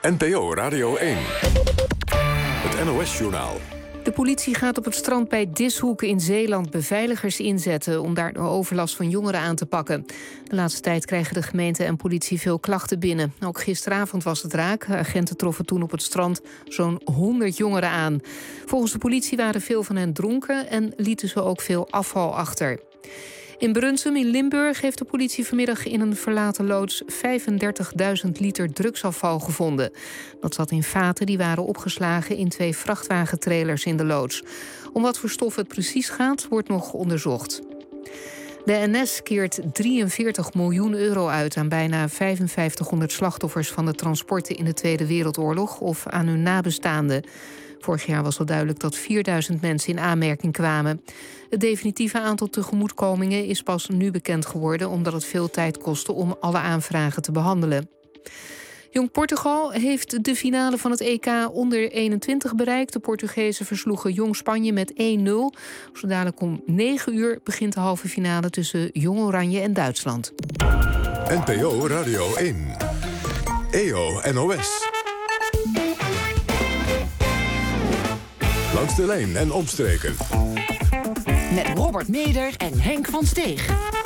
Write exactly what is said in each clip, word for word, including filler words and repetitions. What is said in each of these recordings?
N P O Radio één. Het N O S-journaal. De politie gaat op het strand bij Dishoek in Zeeland beveiligers inzetten om daar de overlast van jongeren aan te pakken. De laatste tijd krijgen de gemeente en politie veel klachten binnen. Ook gisteravond was het raak. Agenten troffen toen op het strand zo'n honderd jongeren aan. Volgens de politie waren veel van hen dronken en lieten ze ook veel afval achter. In Brunsum in Limburg heeft de politie vanmiddag in een verlaten loods vijfendertigduizend liter drugsafval gevonden. Dat zat in vaten die waren opgeslagen in twee vrachtwagentrailers in de loods. Om wat voor stof het precies gaat, wordt nog onderzocht. De N S keert drieënveertig miljoen euro uit aan bijna vijfenvijftighonderd slachtoffers van de transporten in de Tweede Wereldoorlog of aan hun nabestaanden. Vorig jaar was al duidelijk dat vierduizend mensen in aanmerking kwamen. Het definitieve aantal tegemoetkomingen is pas nu bekend geworden, omdat het veel tijd kostte om alle aanvragen te behandelen. Jong Portugal heeft de finale van het E K onder eenentwintig bereikt. De Portugezen versloegen Jong Spanje met één nul. Zo dadelijk om negen uur begint de halve finale tussen Jong Oranje en Duitsland. N P O Radio één. E O N O S. Langs de lijn en omstreken. Met Robert Meder en Henk van Steeg.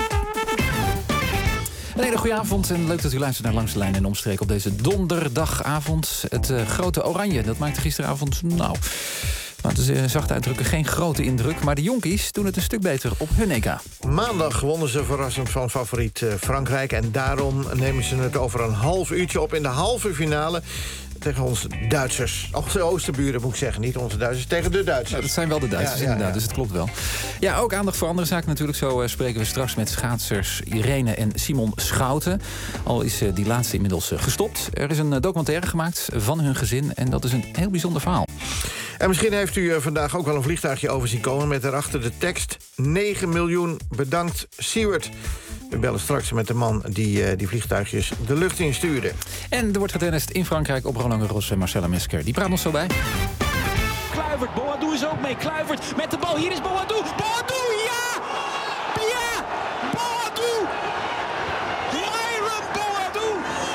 Een hele goede avond en leuk dat u luistert naar Langs de Lijn en Omstreken op deze donderdagavond. Het uh, grote oranje, dat maakte gisteravond, nou, laten ze zacht uitdrukken, geen grote indruk. Maar de jonkies doen het een stuk beter op hun E K. Maandag wonnen ze verrassend van favoriet uh, Frankrijk. En daarom nemen ze het over een half uurtje op in de halve finale tegen onze Duitsers. Onze oosterburen moet ik zeggen, niet onze Duitsers. Tegen de Duitsers. Ja, dat zijn wel de Duitsers, ja, ja, inderdaad, ja. Dus het klopt wel. Ja, ook aandacht voor andere zaken natuurlijk. Zo uh, spreken we straks met schaatsers Irene en Simon Schouten. Al is uh, die laatste inmiddels uh, gestopt. Er is een uh, documentaire gemaakt van hun gezin. En dat is een heel bijzonder verhaal. En misschien heeft u uh, vandaag ook wel een vliegtuigje over zien komen met daarachter de tekst negen miljoen bedankt Siewert. We bellen straks met de man die uh, die vliegtuigjes de lucht in stuurde. En er wordt getennist in Frankrijk op Roland Garros en Marcella Mesker. Die praat ons zo bij. Kluivert, Boadou is ook mee. Kluivert met de bal. Hier is Boadou. Boadou, ja! Ja! Boadou! Myron Boadou!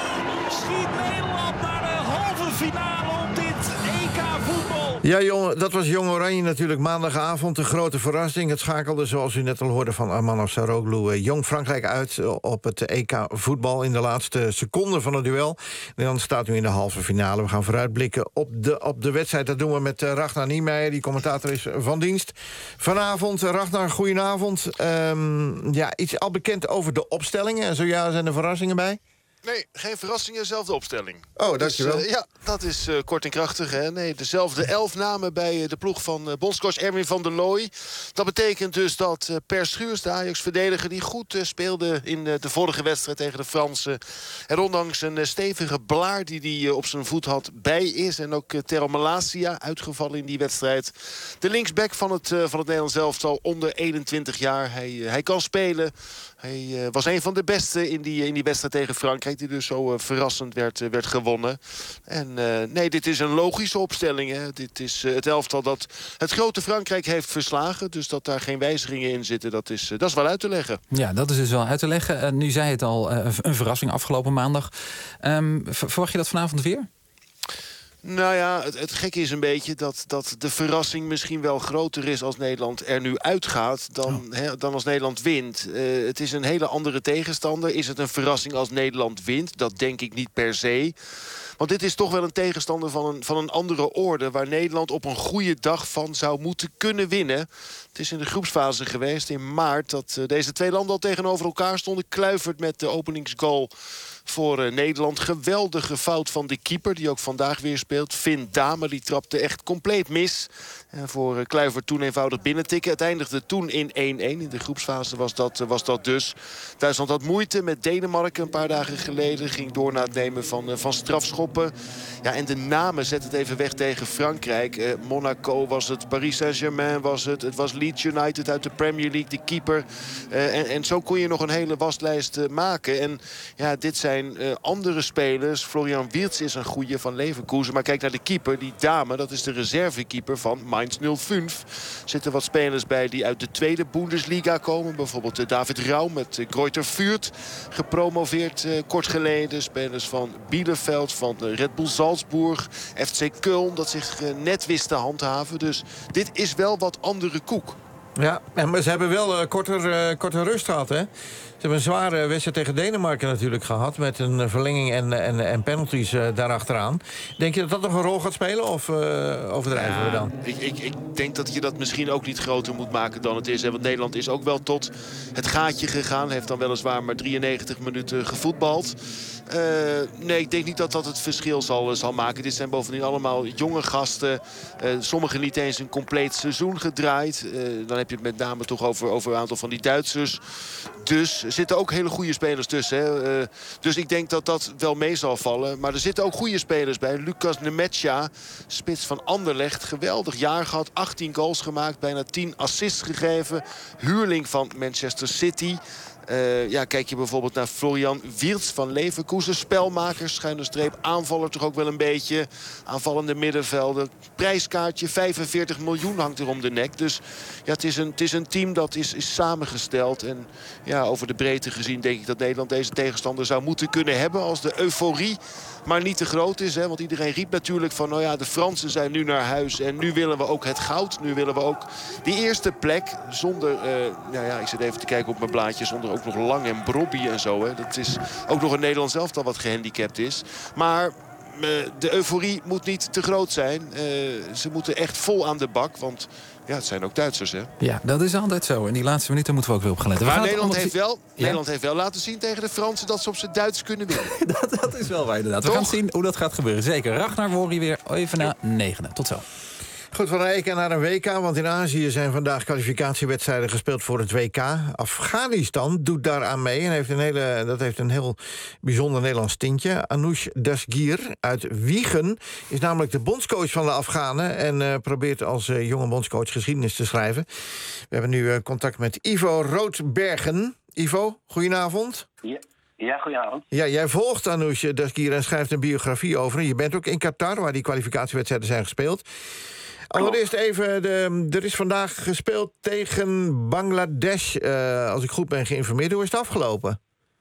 Schiet Nederland naar de halve finale op dit E K voetbal. Ja, jongen, dat was Jong Oranje natuurlijk maandagavond. Een grote verrassing. Het schakelde, zoals u net al hoorde van Arman Afsaroglu, Jong Frankrijk uit op het E K voetbal in de laatste seconde van het duel. Nederland staat nu in de halve finale. We gaan vooruitblikken op de, op de wedstrijd. Dat doen we met Ragnar Niemeyer, die commentator is van dienst. Vanavond, Ragnar, goedenavond. Um, ja, iets al bekend over de opstellingen. En zo ja, zijn er verrassingen bij? Nee, geen verrassingen, dezelfde opstelling. Oh, dankjewel. Dus, uh, ja, dat is uh, kort en krachtig. Hè? Nee, dezelfde elf namen bij uh, de ploeg van uh, bondscoach Erwin van der Looy. Dat betekent dus dat uh, Per Schuurs, de Ajax-verdediger, die goed uh, speelde in uh, de vorige wedstrijd tegen de Fransen, er ondanks een uh, stevige blaar die hij uh, op zijn voet had bij is. En ook uh, Tero Malacia uitgevallen in die wedstrijd. De linksback van het, uh, van het Nederlands elftal onder eenentwintig jaar. Hij, uh, hij kan spelen. Hij uh, was een van de beste in die, in die wedstrijd tegen Frankrijk, die dus zo uh, verrassend werd, uh, werd gewonnen. En uh, nee, dit is een logische opstelling. Hè. Dit is uh, het elftal dat het grote Frankrijk heeft verslagen. Dus dat daar geen wijzigingen in zitten, dat is, uh, dat is wel uit te leggen. Ja, dat is dus wel uit te leggen. Uh, nu zei het al, uh, een verrassing afgelopen maandag. Um, verwacht je dat vanavond weer? Nou ja, het, het gekke is een beetje dat, dat de verrassing misschien wel groter is als Nederland er nu uitgaat dan, oh. he, dan als Nederland wint. Uh, het is een hele andere tegenstander. Is het een verrassing als Nederland wint? Dat denk ik niet per se. Want dit is toch wel een tegenstander van een, van een andere orde, waar Nederland op een goede dag van zou moeten kunnen winnen. Het is in de groepsfase geweest in maart dat uh, deze twee landen al tegenover elkaar stonden. Kluivert met de openingsgoal voor uh, Nederland. Geweldige fout van de keeper, die ook vandaag weer speelt. Finn Dame, die trapte echt compleet mis. En voor uh, Kluivert toen eenvoudig binnentikken. Het eindigde toen in één-één. In de groepsfase was dat, uh, was dat dus. Duitsland had moeite met Denemarken een paar dagen geleden. Ging door naar het nemen van, uh, van strafschoppen. Ja, en de namen, zet het even weg tegen Frankrijk. Uh, Monaco was het, Paris Saint-Germain was het. Het was Leeds United uit de Premier League, de keeper. Uh, en, en zo kon je nog een hele waslijst uh, maken. En ja, dit zijn zijn uh, andere spelers. Florian Wirtz is een goeie van Leverkusen. Maar kijk naar de keeper, die dame, dat is de reservekeeper van Mainz nul vijf. Er zitten wat spelers bij die uit de tweede Bundesliga komen. Bijvoorbeeld uh, David Rauw met uh, Greuther Fürth. Gepromoveerd uh, kort geleden. Spelers van Bielefeld, van uh, Red Bull Salzburg. F C Köln, dat zich uh, net wist te handhaven. Dus dit is wel wat andere koek. Ja, maar ze hebben wel uh, korter, uh, korter rust gehad, hè? Ze hebben een zware wedstrijd tegen Denemarken natuurlijk gehad... met een verlenging en, en, en penalties uh, daarachteraan. Denk je dat dat nog een rol gaat spelen of uh, overdrijven ja, we dan? Ik, ik, ik denk dat je dat misschien ook niet groter moet maken dan het is. Hè? Want Nederland is ook wel tot het gaatje gegaan. Heeft dan weliswaar maar drieënnegentig minuten gevoetbald. Uh, nee, ik denk niet dat dat het verschil zal, zal maken. Dit zijn bovendien allemaal jonge gasten. Uh, sommigen niet eens een compleet seizoen gedraaid. Uh, dan heb je het met name toch over, over een aantal van die Duitsers. Dus er zitten ook hele goede spelers tussen. Hè. Uh, dus ik denk dat dat wel mee zal vallen. Maar er zitten ook goede spelers bij. Lucas Nemetja, spits van Anderlecht. Geweldig jaar gehad. achttien goals gemaakt. Bijna tien assists gegeven. Huurling van Manchester City. Uh, ja, kijk je bijvoorbeeld naar Florian Wirtz van Leverkusen. Spelmaker, schuine streep, aanvaller toch ook wel een beetje. Aanvallende middenvelder. Prijskaartje, vijfenveertig miljoen hangt er om de nek. Dus ja, het is een, het is een team dat is, is samengesteld. En ja, over de breedte gezien denk ik dat Nederland deze tegenstander zou moeten kunnen hebben. Als de euforie maar niet te groot is. Hè? Want iedereen riep natuurlijk van, nou ja, de Fransen zijn nu naar huis. En nu willen we ook het goud. Nu willen we ook die eerste plek. Zonder, uh, nou ja, ik zit even te kijken op mijn blaadje. Zonder ook nog Lang en Brobby en zo. Hè? Dat is ook nog een Nederlands elftal wat gehandicapt is. Maar uh, de euforie moet niet te groot zijn. Uh, ze moeten echt vol aan de bak. Want ja, het zijn ook Duitsers, hè? Ja, dat is altijd zo. En die laatste minuten moeten we ook weer op gaan letten. Maar we Nederland, het... heeft wel, ja? Nederland heeft wel laten zien tegen de Fransen dat ze op zijn Duits kunnen winnen. dat, dat is wel waar, inderdaad. Toch? We gaan zien hoe dat gaat gebeuren. Zeker. Ragnar Worry weer even na negenen. Tot zo. Goed, van een E K naar een W K, want in Azië zijn vandaag kwalificatiewedstrijden gespeeld voor het W K. Afghanistan doet daaraan mee en heeft een hele, dat heeft een heel bijzonder Nederlands tintje. Anoush Dasgir uit Wiegen is namelijk de bondscoach van de Afghanen en uh, probeert als uh, jonge bondscoach geschiedenis te schrijven. We hebben nu uh, contact met Ivo Roodbergen. Ivo, goedenavond. Ja. Ja, goedenavond. Ja, jij volgt Anoush Dasgir en schrijft een biografie over. Je bent ook in Qatar, waar die kwalificatiewedstrijden zijn gespeeld. Allereerst even, de, er is vandaag gespeeld tegen Bangladesh. Uh, als ik goed ben geïnformeerd, hoe is het afgelopen?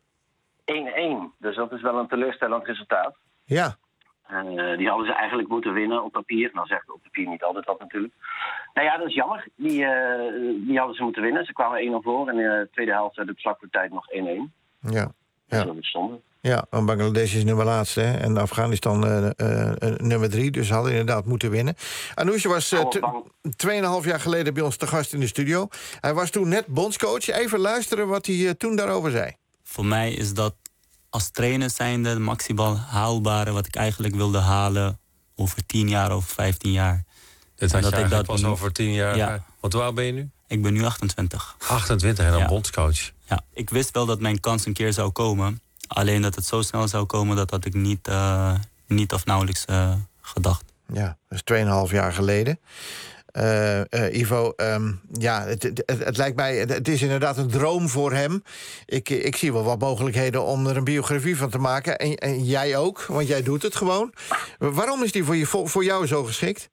één-één, dus dat is wel een teleurstellend resultaat. Ja. En uh, die hadden ze eigenlijk moeten winnen op papier. Nou zegt op papier niet altijd wat natuurlijk. Nou ja, dat is jammer. Die, uh, die hadden ze moeten winnen. Ze kwamen één nul voor en in de tweede helft werd het vlak voor tijd nog één-één. Ja. Ja. Ja. Stonden. Ja, want Bangladesh is nummer laatste hè? En Afghanistan uh, uh, uh, nummer drie. Dus ze hadden inderdaad moeten winnen. Anoush was uh, tweeënhalf jaar geleden bij ons te gast in de studio. Hij was toen net bondscoach. Even luisteren wat hij uh, toen daarover zei. Voor mij is dat als trainer zijnde het maximaal haalbare wat ik eigenlijk wilde halen over tien jaar of vijftien jaar. Dit had dat je ik dat pas nu... over tien jaar. Ja. Wat hoe oud ben je nu? Ik ben nu achtentwintig. achtentwintig en dan ja. bondscoach. Ja, ik wist wel dat mijn kans een keer zou komen. Alleen dat het zo snel zou komen, dat had ik niet, uh, niet of nauwelijks uh, gedacht. Ja, dat is tweeënhalf jaar geleden. Uh, uh, Ivo, um, ja, het, het, het, het lijkt mij, het, het is inderdaad een droom voor hem. Ik, ik zie wel wat mogelijkheden om er een biografie van te maken. En, en jij ook, want jij doet het gewoon. Waarom is die voor, je, voor, voor jou zo geschikt?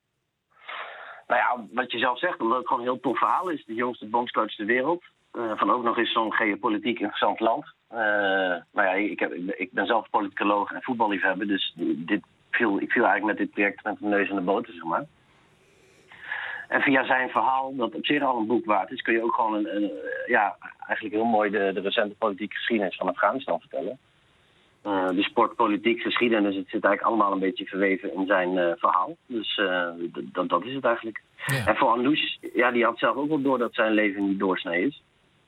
Nou ja, wat je zelf zegt, omdat het gewoon een heel tof verhaal is. De jongste bondscoach ter wereld. Uh, van ook nog eens zo'n geopolitiek interessant land. Uh, nou ja, ik, heb, ik ben zelf politicoloog en voetballiefhebber. Dus dit viel, ik viel eigenlijk met dit project met de neus in de boter, zeg maar. En via zijn verhaal, dat op zich al een boek waard is, kun je ook gewoon een, een, ja, eigenlijk heel mooi de, de recente politieke geschiedenis van Afghanistan vertellen. Uh, de sport, politiek, geschiedenis, het zit eigenlijk allemaal een beetje verweven in zijn uh, verhaal. Dus uh, dat, dat is het eigenlijk. Ja. En voor Anoush, ja, die had zelf ook wel door dat zijn leven niet doorsnee is.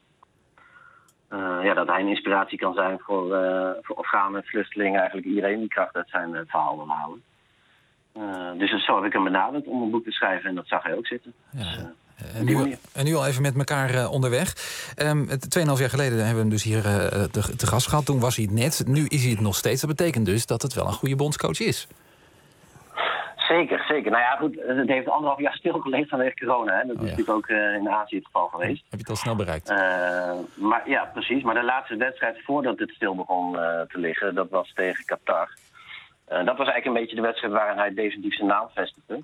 Uh, ja, dat hij een inspiratie kan zijn voor, uh, voor Afghanen, vluchtelingen, eigenlijk iedereen die kracht uit zijn uh, verhaal wil halen. Uh, dus zo heb ik hem benaderd om een boek te schrijven en dat zag hij ook zitten. Ja. Dus, uh, En nu, en nu al even met elkaar uh, onderweg. Um, tweeënhalf jaar geleden hebben we hem dus hier uh, te, te gast gehad. Toen was hij het net. Nu is hij het nog steeds. Dat betekent dus dat het wel een goede bondscoach is. Zeker, zeker. Nou ja, goed, het heeft anderhalf jaar stilgelegen vanwege corona. Hè. Dat Oh, is ja. natuurlijk ook uh, in Azië het geval geweest. Heb je het al snel bereikt? Uh, maar ja, precies. Maar de laatste wedstrijd voordat het stil begon uh, te liggen, dat was tegen Qatar. Uh, dat was eigenlijk een beetje de wedstrijd waarin hij definitief zijn naam vestigde.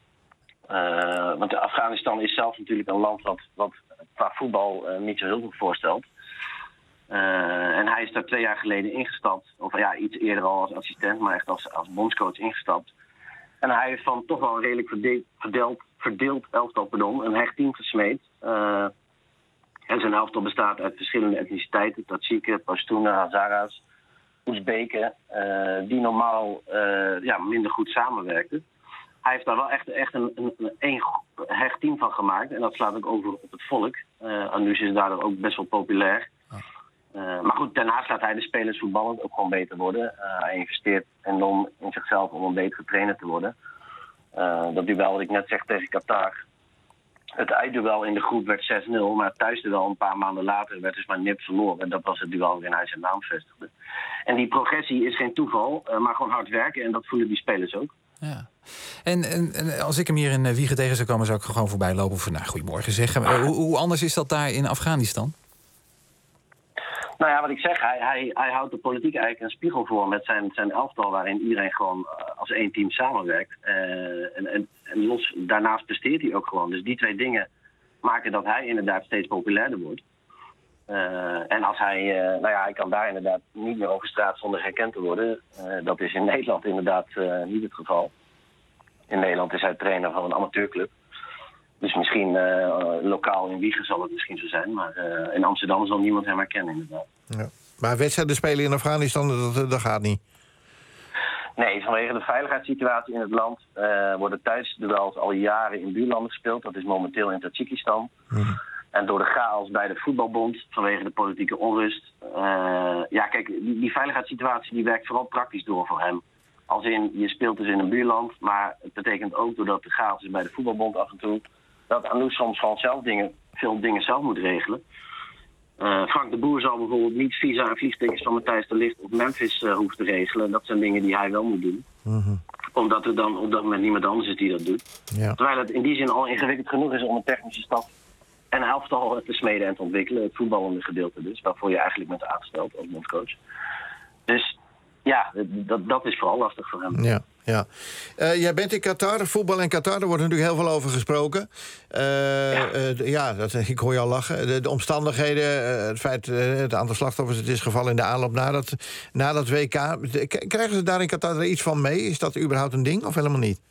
Uh, want Afghanistan is zelf natuurlijk een land wat, wat qua voetbal uh, niet zo heel veel voorstelt. Uh, en hij is daar twee jaar geleden ingestapt. Of ja, iets eerder al als assistent, maar echt als, als bondscoach ingestapt. En hij heeft van toch wel een redelijk verdeeld, verdeeld, verdeeld elftal, pardon, een hecht team gesmeed. Uh, en zijn elftal bestaat uit verschillende etniciteiten. Tadsjiken, Pashtunen, Hazaras, Oezbeken. Uh, die normaal uh, ja, minder goed samenwerkten. Hij heeft daar wel echt, echt een, een, een, een hecht team van gemaakt. En dat slaat ook over op het volk. Uh, Anoush is daardoor ook best wel populair. Uh, maar goed, daarnaast laat hij de spelers voetballend ook gewoon beter worden. Uh, hij investeert enorm in zichzelf om een betere trainer te worden. Uh, dat duel wat ik net zeg tegen Qatar. Het uitduel in de groep werd zes nul, maar het thuisduel een paar maanden later werd dus maar nip verloren. En dat was het duel waarin hij zijn naam vestigde. En die progressie is geen toeval, uh, maar gewoon hard werken. En dat voelen die spelers ook. Ja. En, en, en als ik hem hier in Wiegen tegen zou komen, zou ik gewoon voorbij lopen of nou, goedemorgen zeggen. Uh, hoe, hoe anders is dat daar in Afghanistan? Nou ja, wat ik zeg, hij, hij, hij houdt de politiek eigenlijk een spiegel voor met zijn, zijn elftal, waarin iedereen gewoon als één team samenwerkt. Uh, en, en, en los, daarnaast presteert hij ook gewoon. Dus die twee dingen maken dat hij inderdaad steeds populairder wordt. Uh, en als hij, uh, nou ja, hij kan daar inderdaad niet meer over straat zonder herkend te worden. Uh, dat is in Nederland inderdaad uh, niet het geval. In Nederland is hij trainer van een amateurclub. Dus misschien uh, lokaal in Wiegen zal het misschien zo zijn. Maar uh, in Amsterdam zal niemand hem herkennen, inderdaad. Ja. Maar wedstrijden spelen in Afghanistan, dat, dat gaat niet? Nee, vanwege de veiligheidssituatie in het land uh, worden thuisduels al jaren in buurlanden gespeeld. Dat is momenteel in Tajikistan. Hmm. En door de chaos bij de voetbalbond, vanwege de politieke onrust. Uh, ja, kijk, die, die veiligheidssituatie die werkt vooral praktisch door voor hem. Als in, je speelt dus in een buurland, maar het betekent ook doordat de chaos is bij de voetbalbond af en toe, dat Anoush soms gewoon zelf dingen, veel dingen zelf moet regelen. Uh, Frank de Boer zal bijvoorbeeld niet visa en vliegtickets van Matthijs de Ligt op Memphis uh, hoeven te regelen. Dat zijn dingen die hij wel moet doen. Mm-hmm. Omdat er dan op dat moment niemand anders is die dat doet. Ja. Terwijl het in die zin al ingewikkeld genoeg is om een technische staf en een elftal te smeden en te ontwikkelen. Het voetballende gedeelte dus, waarvoor je eigenlijk bent aangesteld als bondscoach. Dus ja, dat, dat is vooral lastig voor hem. Ja, ja. Uh, jij bent in Qatar, voetbal in Qatar, daar wordt natuurlijk heel veel over gesproken. Uh, ja, uh, ja dat, ik hoor je al lachen. De, de omstandigheden, uh, het feit, uh, het aantal slachtoffers, het is gevallen in de aanloop na dat, na dat W K. Krijgen ze daar in Qatar er iets van mee? Is dat überhaupt een ding of helemaal niet?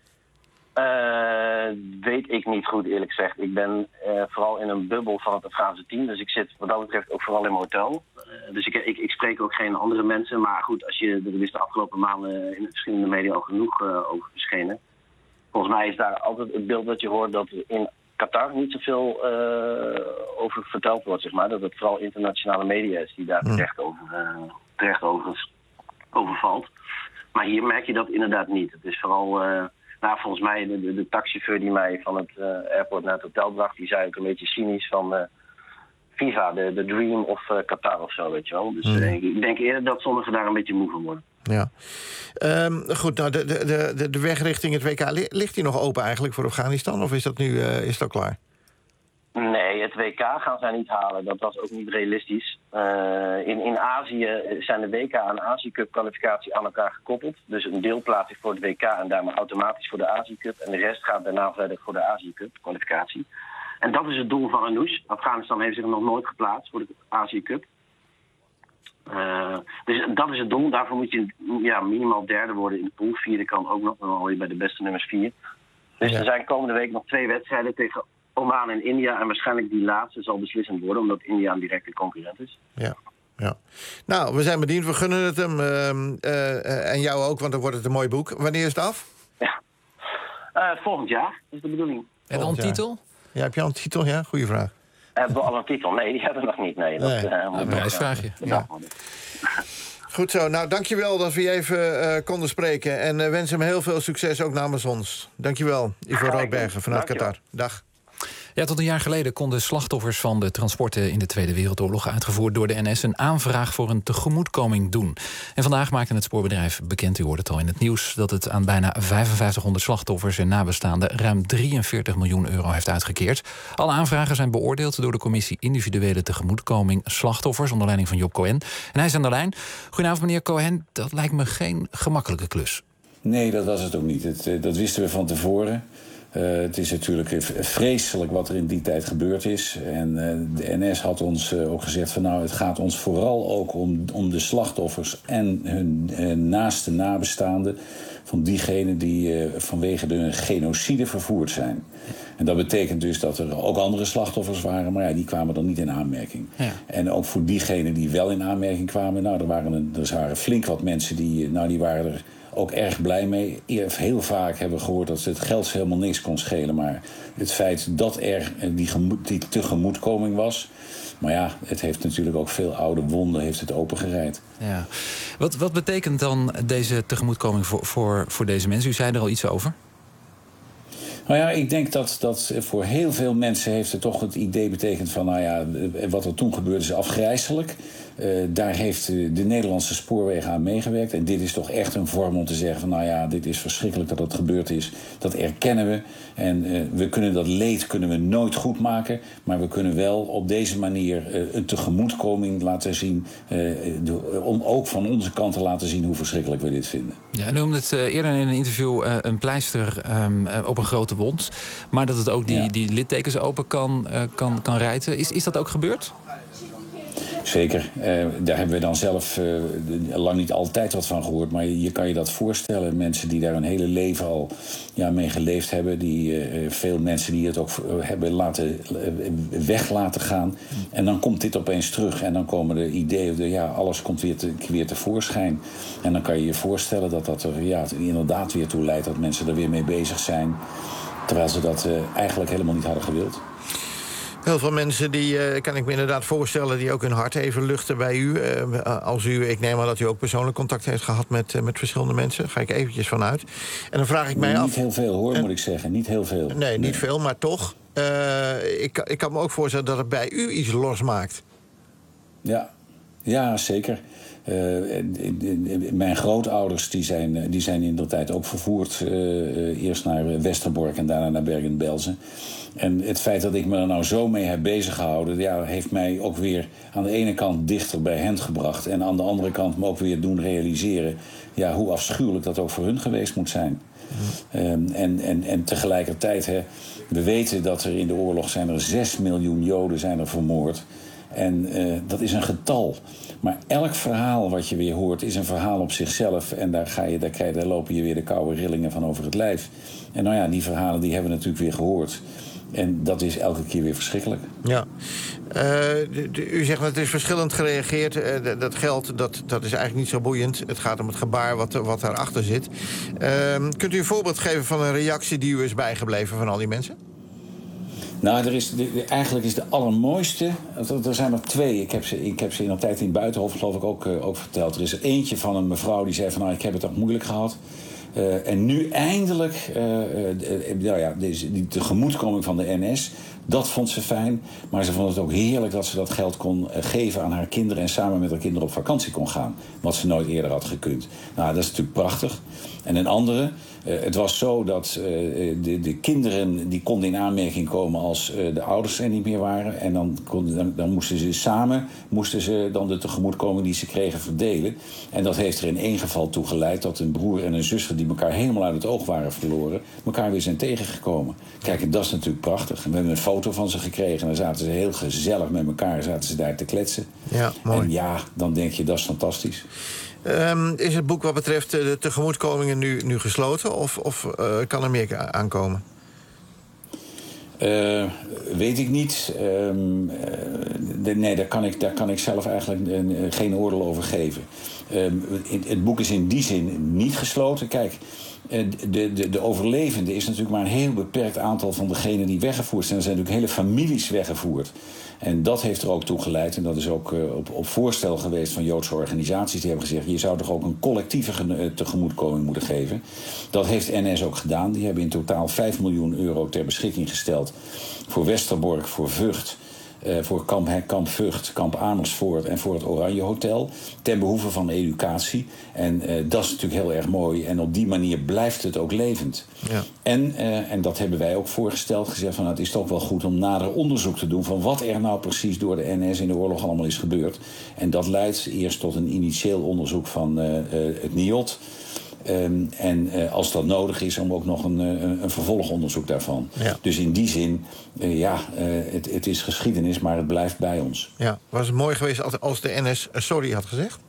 Uh, weet ik niet goed, eerlijk gezegd. Ik ben uh, vooral in een bubbel van het Afghaanse team. Dus ik zit wat dat betreft ook vooral in mijn hotel. Uh, dus ik, ik, ik spreek ook geen andere mensen. Maar goed, als je, er is de afgelopen maanden in verschillende media al genoeg uh, over verschenen. Volgens mij is daar altijd het beeld dat je hoort dat in Qatar niet zoveel uh, over verteld wordt, zeg maar. Dat het vooral internationale media is die daar hmm. terecht over, uh, terecht over, over valt. Maar hier merk je dat inderdaad niet. Het is vooral... Uh, Nou, volgens mij, de, de, de taxichauffeur die mij van het uh, airport naar het hotel bracht, die zei ook een beetje cynisch van uh, FIFA, de, de dream of uh, Qatar of zo, weet je wel. Dus mm. uh, ik denk eerder dat sommigen daar een beetje moe van worden. Ja. Um, goed, nou, de, de, de, de weg richting het W K, ligt die nog open eigenlijk voor Afghanistan? Of is dat nu uh, is dat klaar? Nee, het W K gaan zij niet halen. Dat was ook niet realistisch. Uh, in, in Azië zijn de W K en Azië Cup kwalificatie aan elkaar gekoppeld. Dus een deel plaats zich voor het W K en daarmee automatisch voor de Azië Cup. En de rest gaat daarna verder voor de Azië Cup kwalificatie. En dat is het doel van Anoush. Afghanistan heeft zich nog nooit geplaatst voor de Azië Cup. Uh, dus dat is het doel. Daarvoor moet je ja, minimaal derde worden in de pool. Vierde kan ook nog, dan hoor je bij de beste nummers vier. Dus ja. Er zijn komende week nog twee wedstrijden tegen Oman en India. En waarschijnlijk die laatste zal beslissend worden, omdat India een directe concurrent is. Ja, ja. Nou, we zijn bediend. We gunnen het hem. Uh, uh, en jou ook, want dan wordt het een mooi boek. Wanneer is het af? Ja. Uh, volgend jaar is de bedoeling. En al een titel? Ja, heb je al een titel? Ja, goeie vraag. Hebben we al een titel? Nee, die hebben we nog niet. Nee, dat, nee. Uh, een prijsvraagje. Ja. Goed zo. Nou, dankjewel dat we je even uh, konden spreken. En uh, wens hem heel veel succes, ook namens ons. Dankjewel, Ivo Roodbergen vanuit Qatar. Dag. Ja, tot een jaar geleden konden slachtoffers van de transporten in de Tweede Wereldoorlog uitgevoerd door de N S een aanvraag voor een tegemoetkoming doen. En vandaag maakte het spoorbedrijf bekend, u hoorde het al in het nieuws, dat het aan bijna vijfenvijftighonderd slachtoffers en nabestaanden ruim drieënveertig miljoen euro heeft uitgekeerd. Alle aanvragen zijn beoordeeld door de commissie Individuele Tegemoetkoming Slachtoffers onder leiding van Job Cohen. En hij is aan de lijn. Goedenavond, meneer Cohen. Dat lijkt me geen gemakkelijke klus. Nee, dat was het ook niet. Het, dat wisten we van tevoren. Uh, het is natuurlijk vreselijk wat er in die tijd gebeurd is. En uh, de N S had ons uh, ook gezegd van nou, het gaat ons vooral ook om, om de slachtoffers en hun uh, naaste nabestaanden van diegenen die uh, vanwege de genocide vervoerd zijn. En dat betekent dus dat er ook andere slachtoffers waren, maar ja, die kwamen dan niet in aanmerking. Ja. En ook voor diegenen die wel in aanmerking kwamen, nou, er waren, een, er waren flink wat mensen die, nou, die waren er ook erg blij mee. Heel vaak hebben we gehoord dat het geld helemaal niks kon schelen, maar het feit dat er die, gemoed, die tegemoetkoming was. Maar ja, het heeft natuurlijk ook veel oude wonden heeft het opengereid. Ja. Wat, wat betekent dan deze tegemoetkoming voor, voor, voor deze mensen? U zei er al iets over. Nou ja, ik denk dat, dat voor heel veel mensen heeft het toch het idee betekend van, nou ja, wat er toen gebeurde is afgrijselijk. Uh, daar heeft de Nederlandse spoorwegen aan meegewerkt. En dit is toch echt een vorm om te zeggen van, nou ja, dit is verschrikkelijk dat het gebeurd is. Dat erkennen we. En uh, we kunnen dat leed kunnen we nooit goed maken. Maar we kunnen wel op deze manier uh, een tegemoetkoming laten zien. Uh, de, om ook van onze kant te laten zien hoe verschrikkelijk we dit vinden. Ja, u noemde het uh, eerder in een interview uh, een pleister um, uh, op een grote wond. Maar dat het ook die, ja. die littekens open kan, uh, kan, kan rijten. Is, is dat ook gebeurd? Zeker. Uh, daar hebben we dan zelf uh, lang niet altijd wat van gehoord. Maar je, je kan je dat voorstellen. Mensen die daar hun hele leven al ja, mee geleefd hebben. Die, uh, veel mensen die het ook hebben laten, uh, weg laten gaan. En dan komt dit opeens terug. En dan komen de ideeën, de, ja, alles komt weer, te, weer tevoorschijn. En dan kan je je voorstellen dat dat er ja, inderdaad weer toe leidt. Dat mensen er weer mee bezig zijn. Terwijl ze dat uh, eigenlijk helemaal niet hadden gewild. Heel veel mensen, die uh, kan ik me inderdaad voorstellen, die ook hun hart even luchten bij u. Uh, als u, ik neem aan dat u ook persoonlijk contact heeft gehad met, uh, met verschillende mensen. Daar ga ik eventjes vanuit. En dan vraag ik mij niet af... Niet heel veel hoor, en, moet ik zeggen. Niet heel veel. Nee, nee. niet veel, maar toch. Uh, ik, ik kan me ook voorstellen dat het bij u iets losmaakt. Ja, ja zeker. Uh, mijn grootouders die zijn, die zijn in de tijd ook vervoerd. Uh, eerst naar Westerbork en daarna naar Bergen-Belsen. En het feit dat ik me er nou zo mee heb bezig gehouden, ja, heeft mij ook weer aan de ene kant dichter bij hen gebracht. En aan de andere kant me ook weer doen realiseren ja, hoe afschuwelijk dat ook voor hun geweest moet zijn. Ja. Um, en, en, en tegelijkertijd, hè, we weten dat er in de oorlog zijn er zes miljoen Joden zijn er vermoord. En uh, dat is een getal. Maar elk verhaal wat je weer hoort is een verhaal op zichzelf. En daar, ga je, daar, krijg, daar lopen je weer de koude rillingen van over het lijf. En nou ja, die verhalen die hebben we natuurlijk weer gehoord. En dat is elke keer weer verschrikkelijk. Ja. Uh, de, de, u zegt dat het is verschillend gereageerd. Uh, dat geld, dat, dat is eigenlijk niet zo boeiend. Het gaat om het gebaar wat, wat daarachter zit. Uh, kunt u een voorbeeld geven van een reactie die u is bijgebleven van al die mensen? Nou, er is, de, de, eigenlijk is de allermooiste... Er zijn er twee. Ik heb ze, ik heb ze in een tijd in Buitenhof geloof ik ook, uh, ook verteld. Er is er eentje van een mevrouw die zei van, nou, ik heb het ook moeilijk gehad. Uh, en nu eindelijk, uh, uh, nou ja, deze, die tegemoetkoming van de N S... dat vond ze fijn. Maar ze vond het ook heerlijk dat ze dat geld kon uh, geven aan haar kinderen... en samen met haar kinderen op vakantie kon gaan. Wat ze nooit eerder had gekund. Nou, dat is natuurlijk prachtig. En een andere... Uh, het was zo dat uh, de, de kinderen die konden in aanmerking komen als uh, de ouders er niet meer waren. En dan, kon, dan, dan moesten ze samen moesten ze dan de tegemoetkoming die ze kregen verdelen. En dat heeft er in één geval toe geleid dat een broer en een zuster die elkaar helemaal uit het oog waren verloren, elkaar weer zijn tegengekomen. Kijk, en dat is natuurlijk prachtig. En we hebben een foto van ze gekregen en dan zaten ze heel gezellig met elkaar zaten ze daar te kletsen. Ja, mooi. En ja, dan denk je, dat is fantastisch. Um, is het boek wat betreft de tegemoetkomingen nu, nu gesloten? Of, of uh, kan er meer aankomen? Uh, weet ik niet. Um, uh, de, nee, daar kan, ik, daar kan ik zelf eigenlijk uh, geen oordeel over geven. Um, het boek is in die zin niet gesloten. Kijk, De, de, de overlevende is natuurlijk maar een heel beperkt aantal van degenen die weggevoerd zijn. Er zijn natuurlijk hele families weggevoerd. En dat heeft er ook toe geleid, en dat is ook uh, op, op voorstel geweest van Joodse organisaties, die hebben gezegd, je zou toch ook een collectieve tegemoetkoming moeten geven. Dat heeft N S ook gedaan. Die hebben in totaal vijf miljoen euro ter beschikking gesteld voor Westerbork, voor Vught, Uh, voor kamp, kamp Vught, kamp Amersfoort en voor het Oranje Hotel. Ten behoeve van educatie. En uh, dat is natuurlijk heel erg mooi. En op die manier blijft het ook levend. Ja. En, uh, en dat hebben wij ook voorgesteld. Gezegd van nou, het is toch wel goed om nader onderzoek te doen van wat er nou precies door de N S in de oorlog allemaal is gebeurd. En dat leidt eerst tot een initieel onderzoek van uh, uh, het N I O D. Um, en uh, als dat nodig is, om ook nog een, uh, een vervolgonderzoek daarvan. Ja. Dus in die zin, uh, ja, uh, het, het is geschiedenis, maar het blijft bij ons. Ja, was het mooi geweest als, als de N S uh, sorry had gezegd?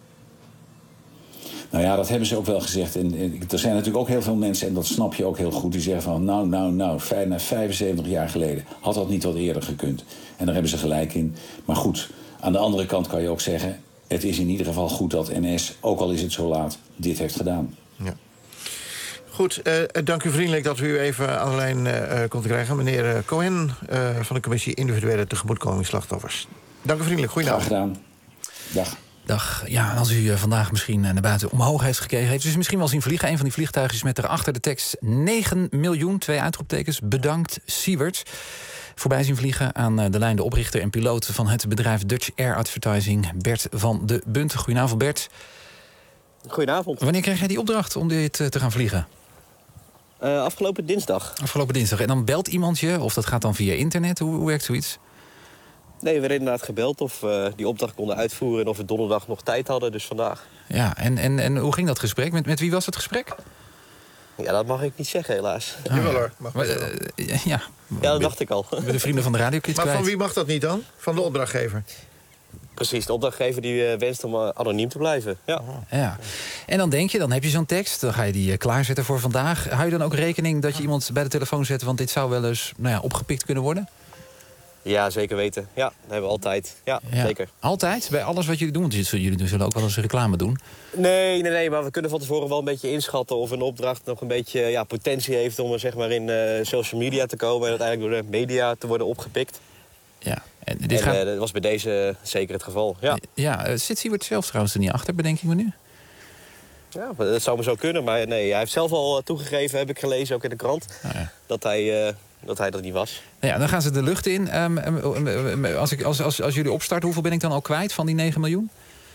Nou ja, dat hebben ze ook wel gezegd. En, en er zijn natuurlijk ook heel veel mensen, en dat snap je ook heel goed, die zeggen van nou, nou, nou, vijfenzeventig jaar geleden had dat niet wat eerder gekund. En daar hebben ze gelijk in. Maar goed, aan de andere kant kan je ook zeggen, het is in ieder geval goed dat N S, ook al is het zo laat, dit heeft gedaan. Ja. Goed, uh, dank u vriendelijk dat we u even aan de lijn uh, kon krijgen. Meneer uh, Cohen uh, van de commissie Individuele Tegemoetkoming Slachtoffers. Dank u vriendelijk, goedenavond. Graag gedaan. Dag. Dag. Ja, als u vandaag misschien naar buiten omhoog heeft gekeken, heeft u dus misschien wel zien vliegen. Een van die vliegtuigjes met daarachter de tekst negen miljoen, twee uitroeptekens, bedankt Siewert. Voorbij zien vliegen aan de lijn de oprichter en piloot van het bedrijf Dutch Air Advertising, Bert van de Bunt. Goedenavond, Bert. Goedenavond. Wanneer kreeg jij die opdracht om dit te gaan vliegen? Uh, afgelopen dinsdag. Afgelopen dinsdag. En dan belt iemand je, of dat gaat dan via internet? Hoe, hoe werkt zoiets? Nee, we werden inderdaad gebeld of we uh, die opdracht konden uitvoeren en of we donderdag nog tijd hadden, dus vandaag. Ja, en, en, en hoe ging dat gesprek? Met, met wie was het gesprek? Ja, dat mag ik niet zeggen, helaas. Ah, Jawel hoor. Mag maar, uh, ja, ja, dat dacht ik al. Met de vrienden van de radiokit Maar kwijt. Van wie mag dat niet dan? Van de opdrachtgever? Precies, de opdrachtgever die uh, wenst om uh, anoniem te blijven. Ja. ja. En dan denk je, dan heb je zo'n tekst, dan ga je die uh, klaarzetten voor vandaag. Hou je dan ook rekening dat je iemand bij de telefoon zet, want dit zou wel eens nou ja, opgepikt kunnen worden? Ja, zeker weten. Ja, dat hebben we altijd. Ja, ja, zeker. Altijd? Bij alles wat jullie doen? Want jullie zullen ook wel eens reclame doen. Nee, nee, nee, maar we kunnen van tevoren wel een beetje inschatten of een opdracht nog een beetje ja, potentie heeft om zeg maar, in uh, social media te komen en uiteindelijk door de media te worden opgepikt. Ja. En, dit en gaat... uh, dat was bij deze zeker het geval. Ja, ja uh, zit Siewert zelf trouwens er niet achter, bedenk ik me nu? Ja, dat zou maar zo kunnen, maar nee, hij heeft zelf al uh, toegegeven, heb ik gelezen, ook in de krant, oh, ja. dat hij... Uh, dat hij dat niet was. Nou ja, dan gaan ze de lucht in. Um, um, um, als, ik, als, als, als jullie opstarten, hoeveel ben ik dan al kwijt van die negen miljoen?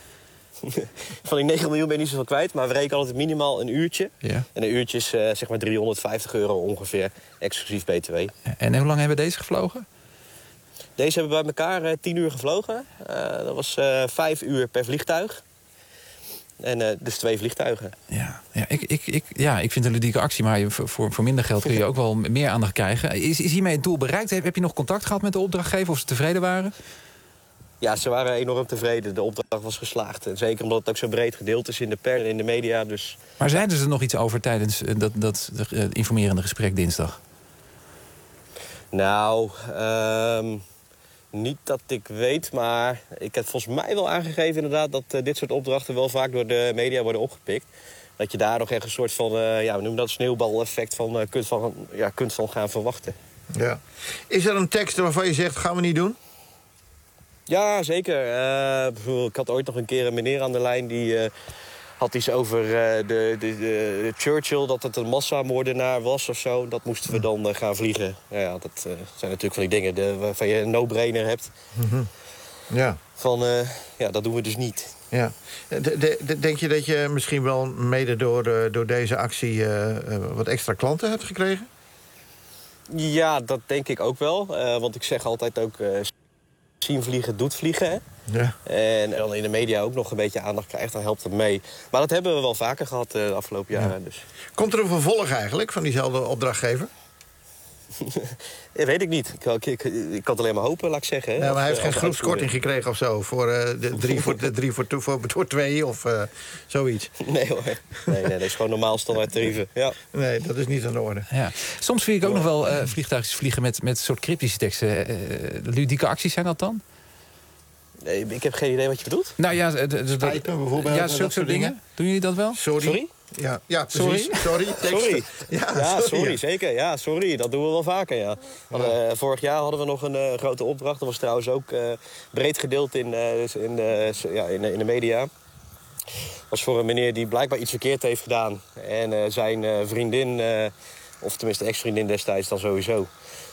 Van die negen miljoen ben je niet zoveel kwijt, maar we rekenen altijd minimaal een uurtje. Ja. En een uurtje is uh, zeg maar driehonderdvijftig euro ongeveer, exclusief B T W. En hoe lang hebben we deze gevlogen? Deze hebben bij elkaar uh, tien uur gevlogen. Uh, dat was uh, vijf uur per vliegtuig. En uh, dus twee vliegtuigen. Ja, ja, ik, ik, ik, ja, ik vind het een ludieke actie, maar voor, voor minder geld kun je ook wel meer aandacht krijgen. Is, is hiermee het doel bereikt? Heb, heb je nog contact gehad met de opdrachtgever of ze tevreden waren? Ja, ze waren enorm tevreden. De opdracht was geslaagd. En zeker omdat het ook zo breed gedeeld is in de pers en in de media. Dus... Maar zeiden ze er nog iets over tijdens dat, dat uh, informerende gesprek dinsdag? Nou, um... niet dat ik weet, maar ik heb volgens mij wel aangegeven inderdaad dat uh, dit soort opdrachten wel vaak door de media worden opgepikt. Dat je daar nog echt een soort van, uh, ja, we noemen dat sneeuwbaleffect van, uh, kunt van, ja, kunt van gaan verwachten. Ja. Is er een tekst waarvan je zegt, gaan we niet doen? Ja, zeker. Uh, ik had ooit nog een keer een meneer aan de lijn die... Uh, had iets over uh, de, de, de, de Churchill, dat het een massamoordenaar was of zo. Dat moesten we dan uh, gaan vliegen. Nou ja, dat uh, zijn natuurlijk van die dingen de, waarvan je een no-brainer hebt. Mm-hmm. Ja. Van, uh, ja, dat doen we dus niet. Ja. De, de, de, denk je dat je misschien wel mede door, uh, door deze actie uh, uh, wat extra klanten hebt gekregen? Ja, dat denk ik ook wel. Uh, want ik zeg altijd ook, uh, zien vliegen doet vliegen, hè? Ja. En dan in de media ook nog een beetje aandacht krijgt, dan helpt het mee. Maar dat hebben we wel vaker gehad uh, de afgelopen jaren. Ja. Dus. Komt er een vervolg eigenlijk van diezelfde opdrachtgever? Dat weet ik niet. Ik, ik, ik, ik kan het alleen maar hopen, laat ik zeggen. Hè? Ja, maar hij heeft uh, geen groepskorting gekregen of zo? Voor uh, de drie, voor, de drie voor, voor, voor twee of uh, zoiets? Nee hoor. Nee, nee, dat is gewoon normaal standaard tarieven. Ja. Nee, dat is niet aan de orde. Ja. Soms vind ik ook nog wel uh, vliegtuigjes vliegen met, met soort cryptische teksten. Uh, ludieke acties zijn dat dan? Nee, ik heb geen idee wat je bedoelt. Nou ja, d- d- d- Spijpen bijvoorbeeld. ja, dat zulke soort soort dingen. Doen jullie dat wel? Sorry. Sorry? Ja, ja precies. Sorry. Sorry. Sorry. Ja, Ja, sorry, sorry. zeker. Ja, sorry. Dat doen we wel vaker, ja. Hadden, uh, vorig jaar hadden we nog een uh, grote opdracht. Dat was trouwens ook uh, breed gedeeld in, uh, in, uh, ja, in, in de media. Dat was voor een meneer die blijkbaar iets verkeerd heeft gedaan. En uh, zijn uh, vriendin, uh, of tenminste ex-vriendin destijds dan sowieso...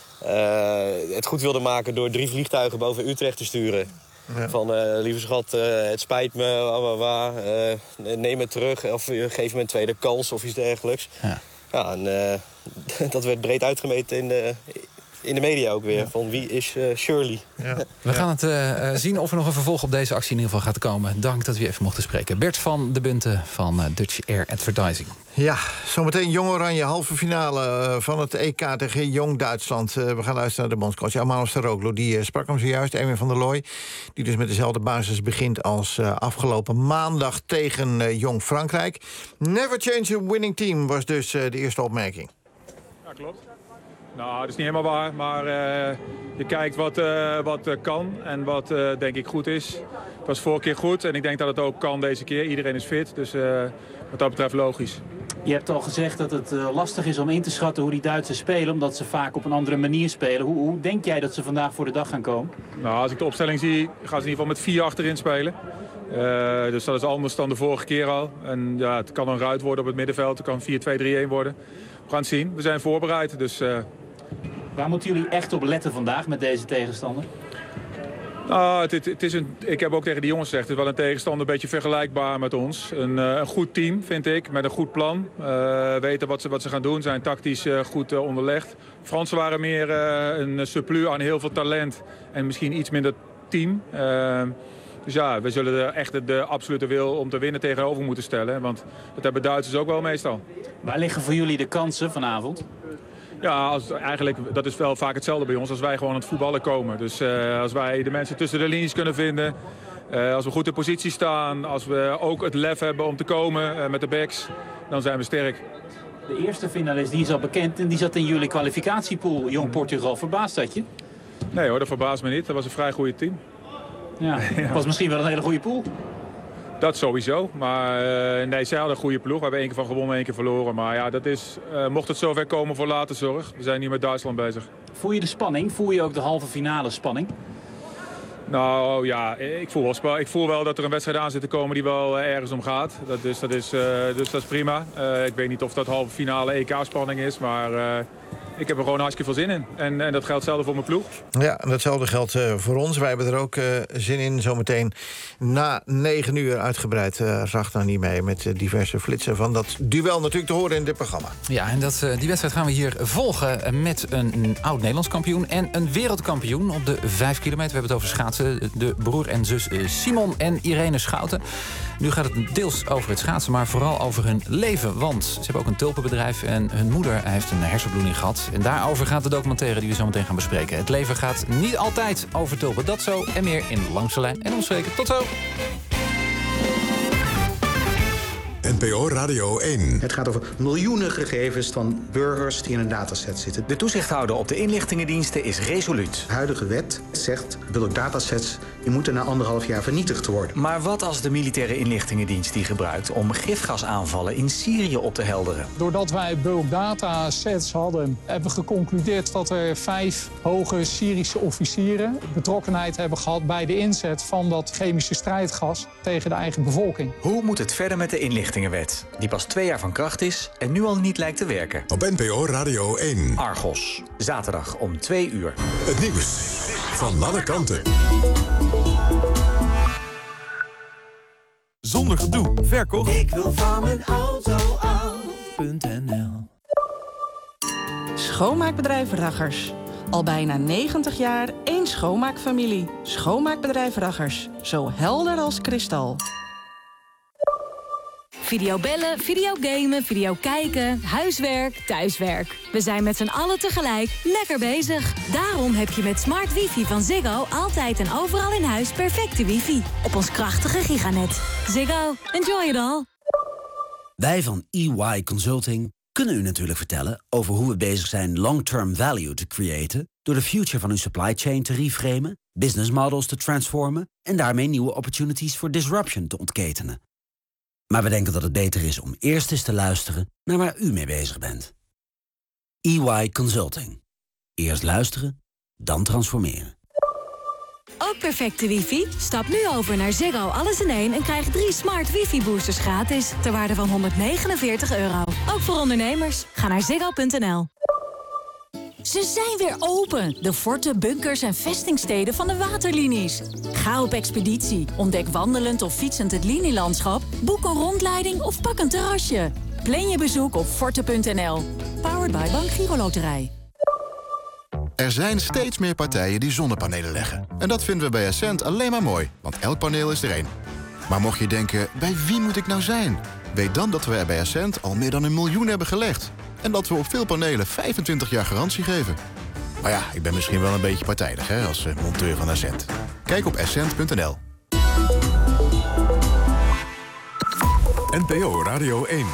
Uh, het goed wilde maken door drie vliegtuigen boven Utrecht te sturen. Ja. Van, uh, lieve schat, uh, het spijt me, wa, wa, wa, uh, neem het terug of uh, geef me een tweede kans of iets dergelijks. Ja. Ja, en uh, dat werd breed uitgemeten in de, in de media ook weer. Ja. Van wie is uh, Shirley? Ja. We gaan het uh, zien of er nog een vervolg op deze actie in ieder geval gaat komen. Dank dat we even mochten spreken. Bert van de Bunte van uh, Dutch Air Advertising. Ja, zometeen Jong Oranje, halve finale van het E K tegen Jong Duitsland. Uh, we gaan luisteren naar de bondscoach Armando Saroglu. Die uh, sprak hem zojuist, Erwin van der Looy. Die dus met dezelfde basis begint als uh, afgelopen maandag tegen uh, Jong Frankrijk. Never change a winning team was dus uh, de eerste opmerking. Ja, klopt. Nou, dat is niet helemaal waar, maar uh, je kijkt wat, uh, wat uh, kan en wat uh, denk ik goed is. Het was vorige keer goed en ik denk dat het ook kan deze keer. Iedereen is fit, dus uh, wat dat betreft logisch. Je hebt al gezegd dat het uh, lastig is om in te schatten hoe die Duitsers spelen, omdat ze vaak op een andere manier spelen. Hoe, hoe denk jij dat ze vandaag voor de dag gaan komen? Nou, als ik de opstelling zie, gaan ze in ieder geval met vier achterin spelen. Uh, dus dat is anders dan de vorige keer al. En ja, het kan een ruit worden op het middenveld, het kan vier twee drie een worden. We gaan het zien, we zijn voorbereid, dus... Uh, Waar moeten jullie echt op letten vandaag met deze tegenstander? Nou, het, het, het is een, ik heb ook tegen die jongens gezegd, het is wel een tegenstander een beetje vergelijkbaar met ons. Een, uh, een goed team, vind ik, met een goed plan. Uh, weten wat ze, wat ze gaan doen, zijn tactisch uh, goed uh, onderlegd. Fransen waren meer uh, een surplus aan heel veel talent en misschien iets minder team. Uh, dus ja, we zullen er echt de, de absolute wil om te winnen tegenover moeten stellen. Want dat hebben Duitsers ook wel meestal. Waar liggen voor jullie de kansen vanavond? Ja, als, eigenlijk, dat is wel vaak hetzelfde bij ons als wij gewoon aan het voetballen komen. Dus uh, als wij de mensen tussen de linies kunnen vinden, uh, als we goed in positie staan, als we ook het lef hebben om te komen uh, met de backs, dan zijn we sterk. De eerste finalist die is al bekend en die zat in jullie kwalificatiepool. Jong Portugal, verbaast dat je? Nee hoor, dat verbaast me niet. Dat was een vrij goede team. Ja, dat was misschien wel een hele goede pool. Dat sowieso, maar uh, nee, zij hadden een goede ploeg. We hebben één keer van gewonnen, één keer verloren. Maar ja, dat is, uh, mocht het zover komen, voor later zorg. We zijn hier met Duitsland bezig. Voel je de spanning? Voel je ook de halve finale spanning? Nou ja, ik voel wel, spa- ik voel wel dat er een wedstrijd aan zit te komen die wel uh, ergens om gaat. Dat is, dat is, uh, dus dat is prima. Uh, ik weet niet of dat halve finale E K-spanning is, maar... Uh, Ik heb er gewoon hartstikke veel zin in. En, en dat geldt zelden voor mijn ploeg. Ja, en datzelfde geldt uh, voor ons. Wij hebben er ook uh, zin in. Zometeen na negen uur uitgebreid uh, Ragnar niet mee... met uh, diverse flitsen van dat duel natuurlijk te horen in dit programma. Ja, en dat, uh, die wedstrijd gaan we hier volgen met een, een oud-Nederlands kampioen... en een wereldkampioen op de vijf kilometer. We hebben het over schaatsen. De broer en zus uh, Simon en Irene Schouten. Nu gaat het deels over het schaatsen, maar vooral over hun leven. Want ze hebben ook een tulpenbedrijf en hun moeder heeft een hersenbloeding gehad. En daarover gaat de documentaire die we zo meteen gaan bespreken. Het leven gaat niet altijd over tulpen. Dat zo en meer in Langs de Lijn en Omstreken. Tot zo! N P O Radio één. Het gaat over miljoenen gegevens van burgers die in een dataset zitten. De toezichthouder op de inlichtingendiensten is resoluut. De huidige wet zegt, bulk datasets die moeten na anderhalf jaar vernietigd worden. Maar wat als de militaire inlichtingendienst die gebruikt om gifgasaanvallen in Syrië op te helderen? Doordat wij bulk datasets hadden, hebben we geconcludeerd dat er vijf hoge Syrische officieren betrokkenheid hebben gehad bij de inzet van dat chemische strijdgas tegen de eigen bevolking. Hoe moet het verder met de inlichtingenwet, die pas twee jaar van kracht is en nu al niet lijkt te werken? Op N P O Radio één. Argos, zaterdag om twee uur. Het nieuws van alle kanten. Zonder gedoe, verkocht. Ik wil van mijn auto af.nl. Schoonmaakbedrijf Raggers. Al bijna negentig jaar één schoonmaakfamilie. Schoonmaakbedrijf Raggers. Zo helder als kristal. Videobellen, videogamen, videokijken, huiswerk, thuiswerk. We zijn met z'n allen tegelijk lekker bezig. Daarom heb je met smart wifi van Ziggo altijd en overal in huis perfecte wifi. Op ons krachtige giganet. Ziggo, enjoy it all. Wij van E Y Consulting kunnen u natuurlijk vertellen over hoe we bezig zijn long-term value te creëren door de future van uw supply chain te reframen, business models te transformen en daarmee nieuwe opportunities voor disruption te ontketenen. Maar we denken dat het beter is om eerst eens te luisteren naar waar u mee bezig bent. E Y Consulting. Eerst luisteren, dan transformeren. Ook perfecte wifi? Stap nu over naar Ziggo Alles in één en krijg drie smart wifi-boosters gratis ter waarde van honderdnegenenveertig euro. Ook voor ondernemers. Ga naar ziggo punt n l. Ze zijn weer open, de forten, bunkers en vestingsteden van de waterlinies. Ga op expeditie, ontdek wandelend of fietsend het linielandschap, boek een rondleiding of pak een terrasje. Plan je bezoek op forten punt n l. Powered by Bank Giro Loterij. Er zijn steeds meer partijen die zonnepanelen leggen. En dat vinden we bij Essent alleen maar mooi, want elk paneel is er één. Maar mocht je denken, bij wie moet ik nou zijn? Weet dan dat we er bij Essent al meer dan een miljoen hebben gelegd. En dat we op veel panelen vijfentwintig jaar garantie geven. Maar ja, ik ben misschien wel een beetje partijdig hè, als uh, monteur van Essent. Kijk op essent punt n l. N P O Radio één.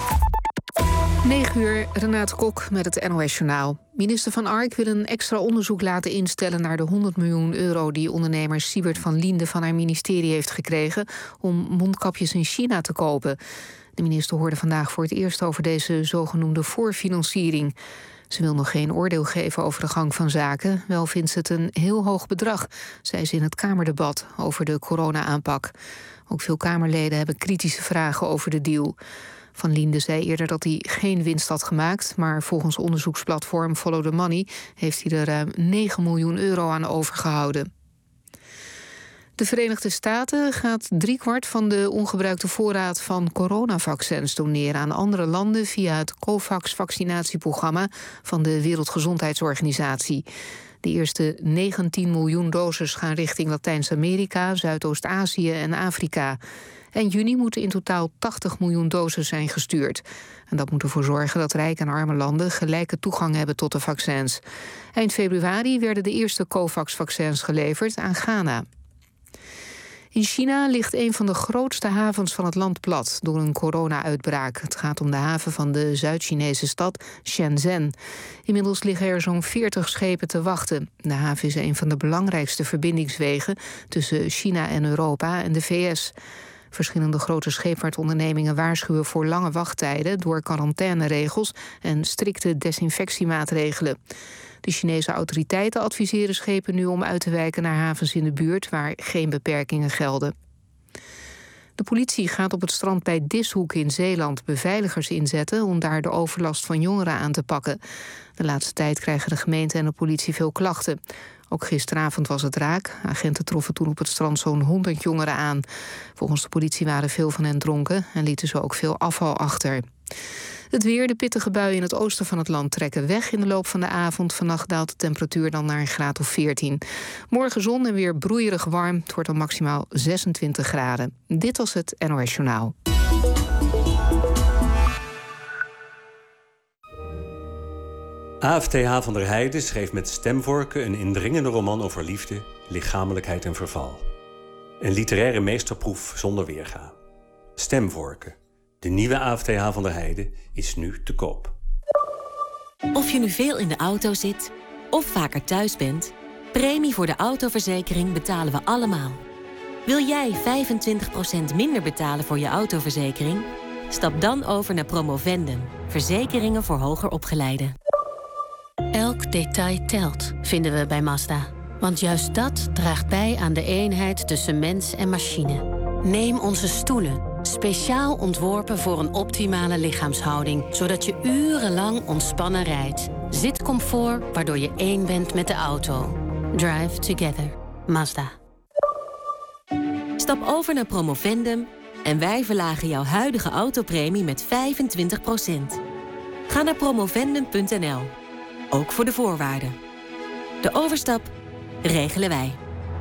negen uur, Renate Kok met het N O S Journaal. Minister Van Ark wil een extra onderzoek laten instellen naar de honderd miljoen euro die ondernemer Siebert van Liende van haar ministerie heeft gekregen om mondkapjes in China te kopen. De minister hoorde vandaag voor het eerst over deze zogenoemde voorfinanciering. Ze wil nog geen oordeel geven over de gang van zaken. Wel vindt ze het een heel hoog bedrag, zei ze in het Kamerdebat over de corona-aanpak. Ook veel Kamerleden hebben kritische vragen over de deal. Van Liende zei eerder dat hij geen winst had gemaakt, maar volgens onderzoeksplatform Follow the Money heeft hij er ruim negen miljoen euro aan overgehouden. De Verenigde Staten gaat driekwart van de ongebruikte voorraad van coronavaccins doneren aan andere landen via het COVAX-vaccinatieprogramma van de Wereldgezondheidsorganisatie. De eerste negentien miljoen doses gaan richting Latijns-Amerika, Zuidoost-Azië en Afrika. Eind juni moeten in totaal tachtig miljoen doses zijn gestuurd. En dat moet ervoor zorgen dat rijke en arme landen gelijke toegang hebben tot de vaccins. Eind februari werden de eerste COVAX-vaccins geleverd aan Ghana. In China ligt een van de grootste havens van het land plat door een corona-uitbraak. Het gaat om de haven van de Zuid-Chinese stad Shenzhen. Inmiddels liggen er zo'n veertig schepen te wachten. De haven is een van de belangrijkste verbindingswegen tussen China en Europa en de V S. Verschillende grote scheepvaartondernemingen waarschuwen voor lange wachttijden door quarantaineregels en strikte desinfectiemaatregelen. De Chinese autoriteiten adviseren schepen nu om uit te wijken naar havens in de buurt waar geen beperkingen gelden. De politie gaat op het strand bij Dishoek in Zeeland beveiligers inzetten om daar de overlast van jongeren aan te pakken. De laatste tijd krijgen de gemeente en de politie veel klachten. Ook gisteravond was het raak. Agenten troffen toen op het strand zo'n honderd jongeren aan. Volgens de politie waren veel van hen dronken en lieten ze ook veel afval achter. Het weer, de pittige buien in het oosten van het land trekken weg in de loop van de avond. Vannacht daalt de temperatuur dan naar een graad of veertien. Morgen zon en weer broeierig warm. Het wordt dan maximaal zesentwintig graden. Dit was het N O S Journaal. A F T H van der Heijden schreef met stemvorken een indringende roman over liefde, lichamelijkheid en verval. Een literaire meesterproef zonder weerga. Stemvorken. De nieuwe A F T H van der Heijden is nu te koop. Of je nu veel in de auto zit of vaker thuis bent, premie voor de autoverzekering betalen we allemaal. Wil jij vijfentwintig procent minder betalen voor je autoverzekering? Stap dan over naar Promovendum. Verzekeringen voor hoger opgeleiden. Elk detail telt, vinden we bij Mazda. Want juist dat draagt bij aan de eenheid tussen mens en machine. Neem onze stoelen. Speciaal ontworpen voor een optimale lichaamshouding, zodat je urenlang ontspannen rijdt. Zitcomfort, waardoor je één bent met de auto. Drive together. Mazda. Stap over naar Promovendum en wij verlagen jouw huidige autopremie met vijfentwintig procent. Ga naar promovendum punt n l. Ook voor de voorwaarden. De overstap regelen wij.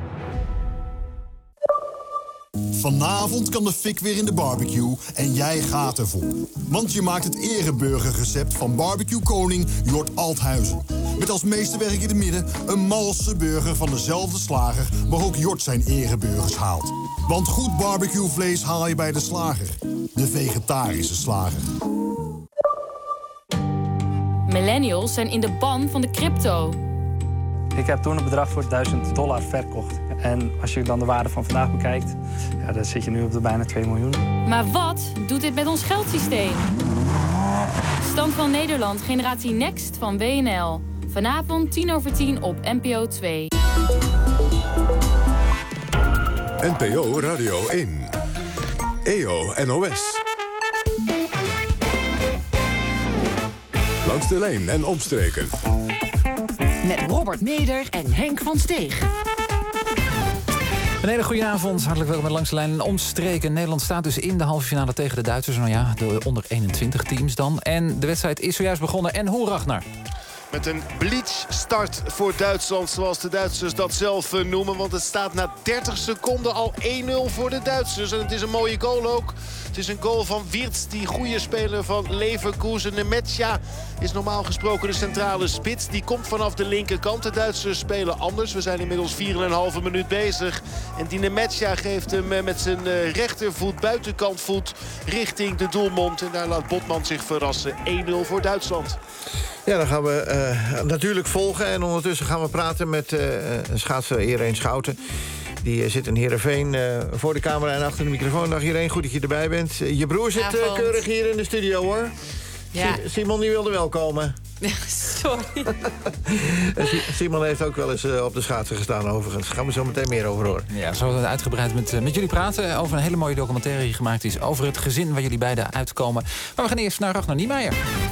Vanavond kan de fik weer in de barbecue en jij gaat ervoor. Want je maakt het ereburgerrecept van barbecue koning Jort Althuizen. Met als meesterwerk in het midden een malse burger van dezelfde slager waar ook Jort zijn ereburgers haalt. Want goed barbecuevlees haal je bij de slager. De vegetarische slager. Millennials zijn in de ban van de crypto. Ik heb toen een bedrag voor duizend dollar verkocht. En als je dan de waarde van vandaag bekijkt, ja, dan zit je nu op de bijna twee miljoen. Maar wat doet dit met ons geldsysteem? Stand van Nederland, generatie Next van W N L. Vanavond tien over tien op N P O twee. N P O Radio één. E O N O S. Langs de lijn en omstreken. Met Robert Meder en Henk van Steeg. Een hele goede avond. Hartelijk welkom bij Langs de Lijn en Omstreken. Nederland staat dus in de halve finale tegen de Duitsers. Nou ja, de onder eenentwintig teams dan. En de wedstrijd is zojuist begonnen. En hoe, Ragnar? Met een blitzstart voor Duitsland, zoals de Duitsers dat zelf noemen. Want het staat na dertig seconden al één nul voor de Duitsers. En het is een mooie goal ook. Het is een goal van Wirtz, die goede speler van Leverkusen. Nemetja is normaal gesproken de centrale spits. Die komt vanaf de linkerkant. De Duitsers spelen anders. We zijn inmiddels vier en een halve minuut bezig. En die Nemetja geeft hem met zijn rechtervoet, buitenkantvoet, richting de doelmond. En daar laat Botman zich verrassen. één nul voor Duitsland. Ja, dan gaan we uh, natuurlijk volgen. En ondertussen gaan we praten met uh, schaatser Irene Schouten. Die uh, zit in Heerenveen uh, voor de camera en achter de microfoon. Dag Irene, goed dat je erbij bent. Uh, je broer zit uh, keurig hier in de studio, hoor. Ja. Simon, die wilde wel komen. Sorry. Simon heeft ook wel eens uh, op de schaatsen gestaan, overigens. Daar gaan we zo meteen meer over horen. Ja, zo gaan we uitgebreid met, uh, met jullie praten over een hele mooie documentaire die gemaakt is over het gezin waar jullie beiden uitkomen. Maar we gaan eerst naar Ragnar Niemeyer.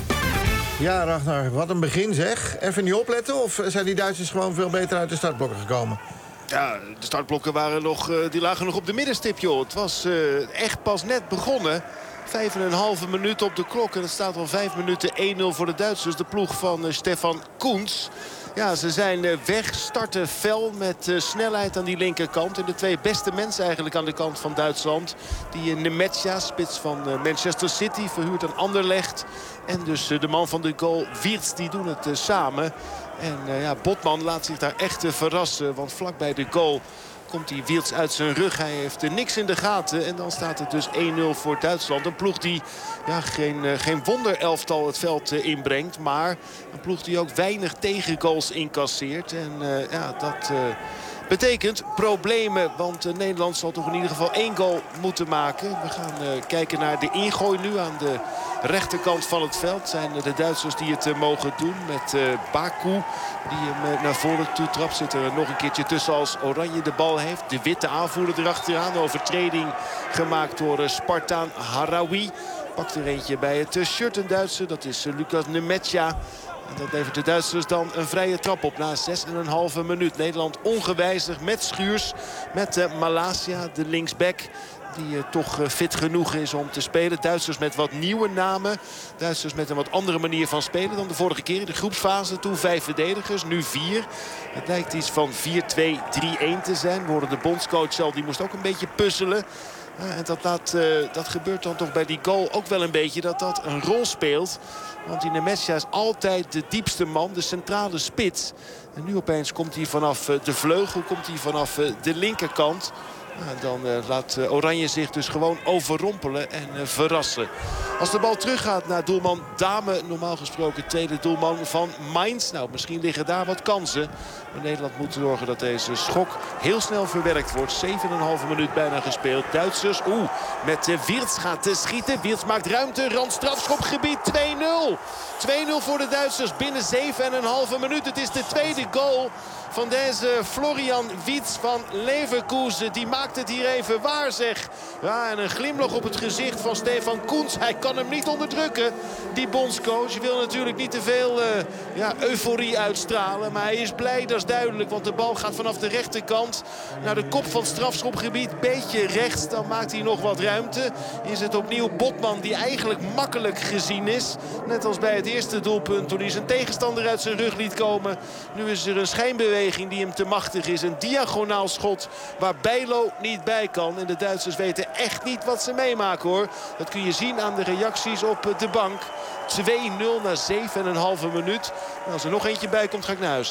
Ja, Ragnar, wat een begin zeg. Even niet opletten of zijn die Duitsers gewoon veel beter uit de startblokken gekomen? Ja, de startblokken waren nog, uh, die lagen nog op de middenstip, joh. Het was uh, echt pas net begonnen. Vijf en een halve minuut op de klok. En het staat al vijf minuten één nul voor de Duitsers. De ploeg van uh, Stefan Koens. Ja, ze zijn uh, weg, starten fel met uh, snelheid aan die linkerkant. En de twee beste mensen eigenlijk aan de kant van Duitsland. Die uh, Nemetja, spits van uh, Manchester City, verhuurd aan Anderlecht. En dus uh, de man van de goal, Wirtz, die doen het uh, samen. En uh, ja, Botman laat zich daar echt uh, verrassen. Want vlakbij de goal komt die Wirtz uit zijn rug. Hij heeft uh, niks in de gaten. En dan staat het dus één nul voor Duitsland. Een ploeg die ja, geen, uh, geen wonderelftal het veld uh, inbrengt. Maar een ploeg die ook weinig tegengoals incasseert. En uh, ja, dat Uh, betekent problemen, want uh, Nederland zal toch in ieder geval één goal moeten maken. We gaan uh, kijken naar de ingooi nu aan de rechterkant van het veld. Het zijn uh, de Duitsers die het uh, mogen doen met uh, Baku. Die hem uh, naar voren toe trapt. Zit er nog een keertje tussen als Oranje de bal heeft. De witte aanvoerder erachteraan. Overtreding gemaakt door uh, Spartaan Harawi. Pakt er eentje bij het uh, shirt een Duitser. Dat is uh, Lucas Nemetja. En dat levert de Duitsers dan een vrije trap op na zes en een halve minuut. Nederland ongewijzigd met Schuurs. Met uh, Malasia, de linksback. Die uh, toch uh, fit genoeg is om te spelen. Duitsers met wat nieuwe namen. Duitsers met een wat andere manier van spelen dan de vorige keer. In de groepsfase toen vijf verdedigers, nu vier. Het lijkt iets van vier twee drie een te zijn. We hoorden de bondscoach al, die moest ook een beetje puzzelen. Ja, en dat, laat, uh, dat gebeurt dan toch bij die goal ook wel een beetje dat dat een rol speelt. Want die Nemetja is altijd de diepste man, de centrale spits. En nu opeens komt hij vanaf uh, de vleugel, komt hij vanaf uh, de linkerkant. Nou, dan uh, laat uh, Oranje zich dus gewoon overrompelen en uh, verrassen. Als de bal teruggaat naar doelman Dame, normaal gesproken tweede doelman van Mainz. Nou, misschien liggen daar wat kansen. Maar Nederland moet zorgen dat deze schok heel snel verwerkt wordt. zeven en een halve minuut bijna gespeeld. Duitsers, oeh, met uh, Wirtz gaat te schieten. Wirtz maakt ruimte, rand strafschopgebied, twee nul. twee nul voor de Duitsers binnen zeven en een halve minuut. Het is de tweede goal van deze Florian Wirtz van Leverkusen. Die maakt het hier even waar, zeg. Ja, en een glimlach op het gezicht van Stefan Koens. Hij kan hem niet onderdrukken, die bondscoach. Je wil natuurlijk niet te veel uh, ja, euforie uitstralen. Maar hij is blij, dat is duidelijk. Want de bal gaat vanaf de rechterkant naar de kop van het strafschopgebied. Beetje rechts, dan maakt hij nog wat ruimte. Is het opnieuw Botman die eigenlijk makkelijk gezien is. Net als bij het eerste doelpunt toen hij zijn tegenstander uit zijn rug liet komen. Nu is er een schijnbeweging die hem te machtig is. Een diagonaal schot waar Bijlo niet bij kan. En de Duitsers weten echt niet wat ze meemaken, hoor. Dat kun je zien aan de reacties op de bank. twee nul na zeven en een halve minuut. En als er nog eentje bij komt, ga ik naar huis.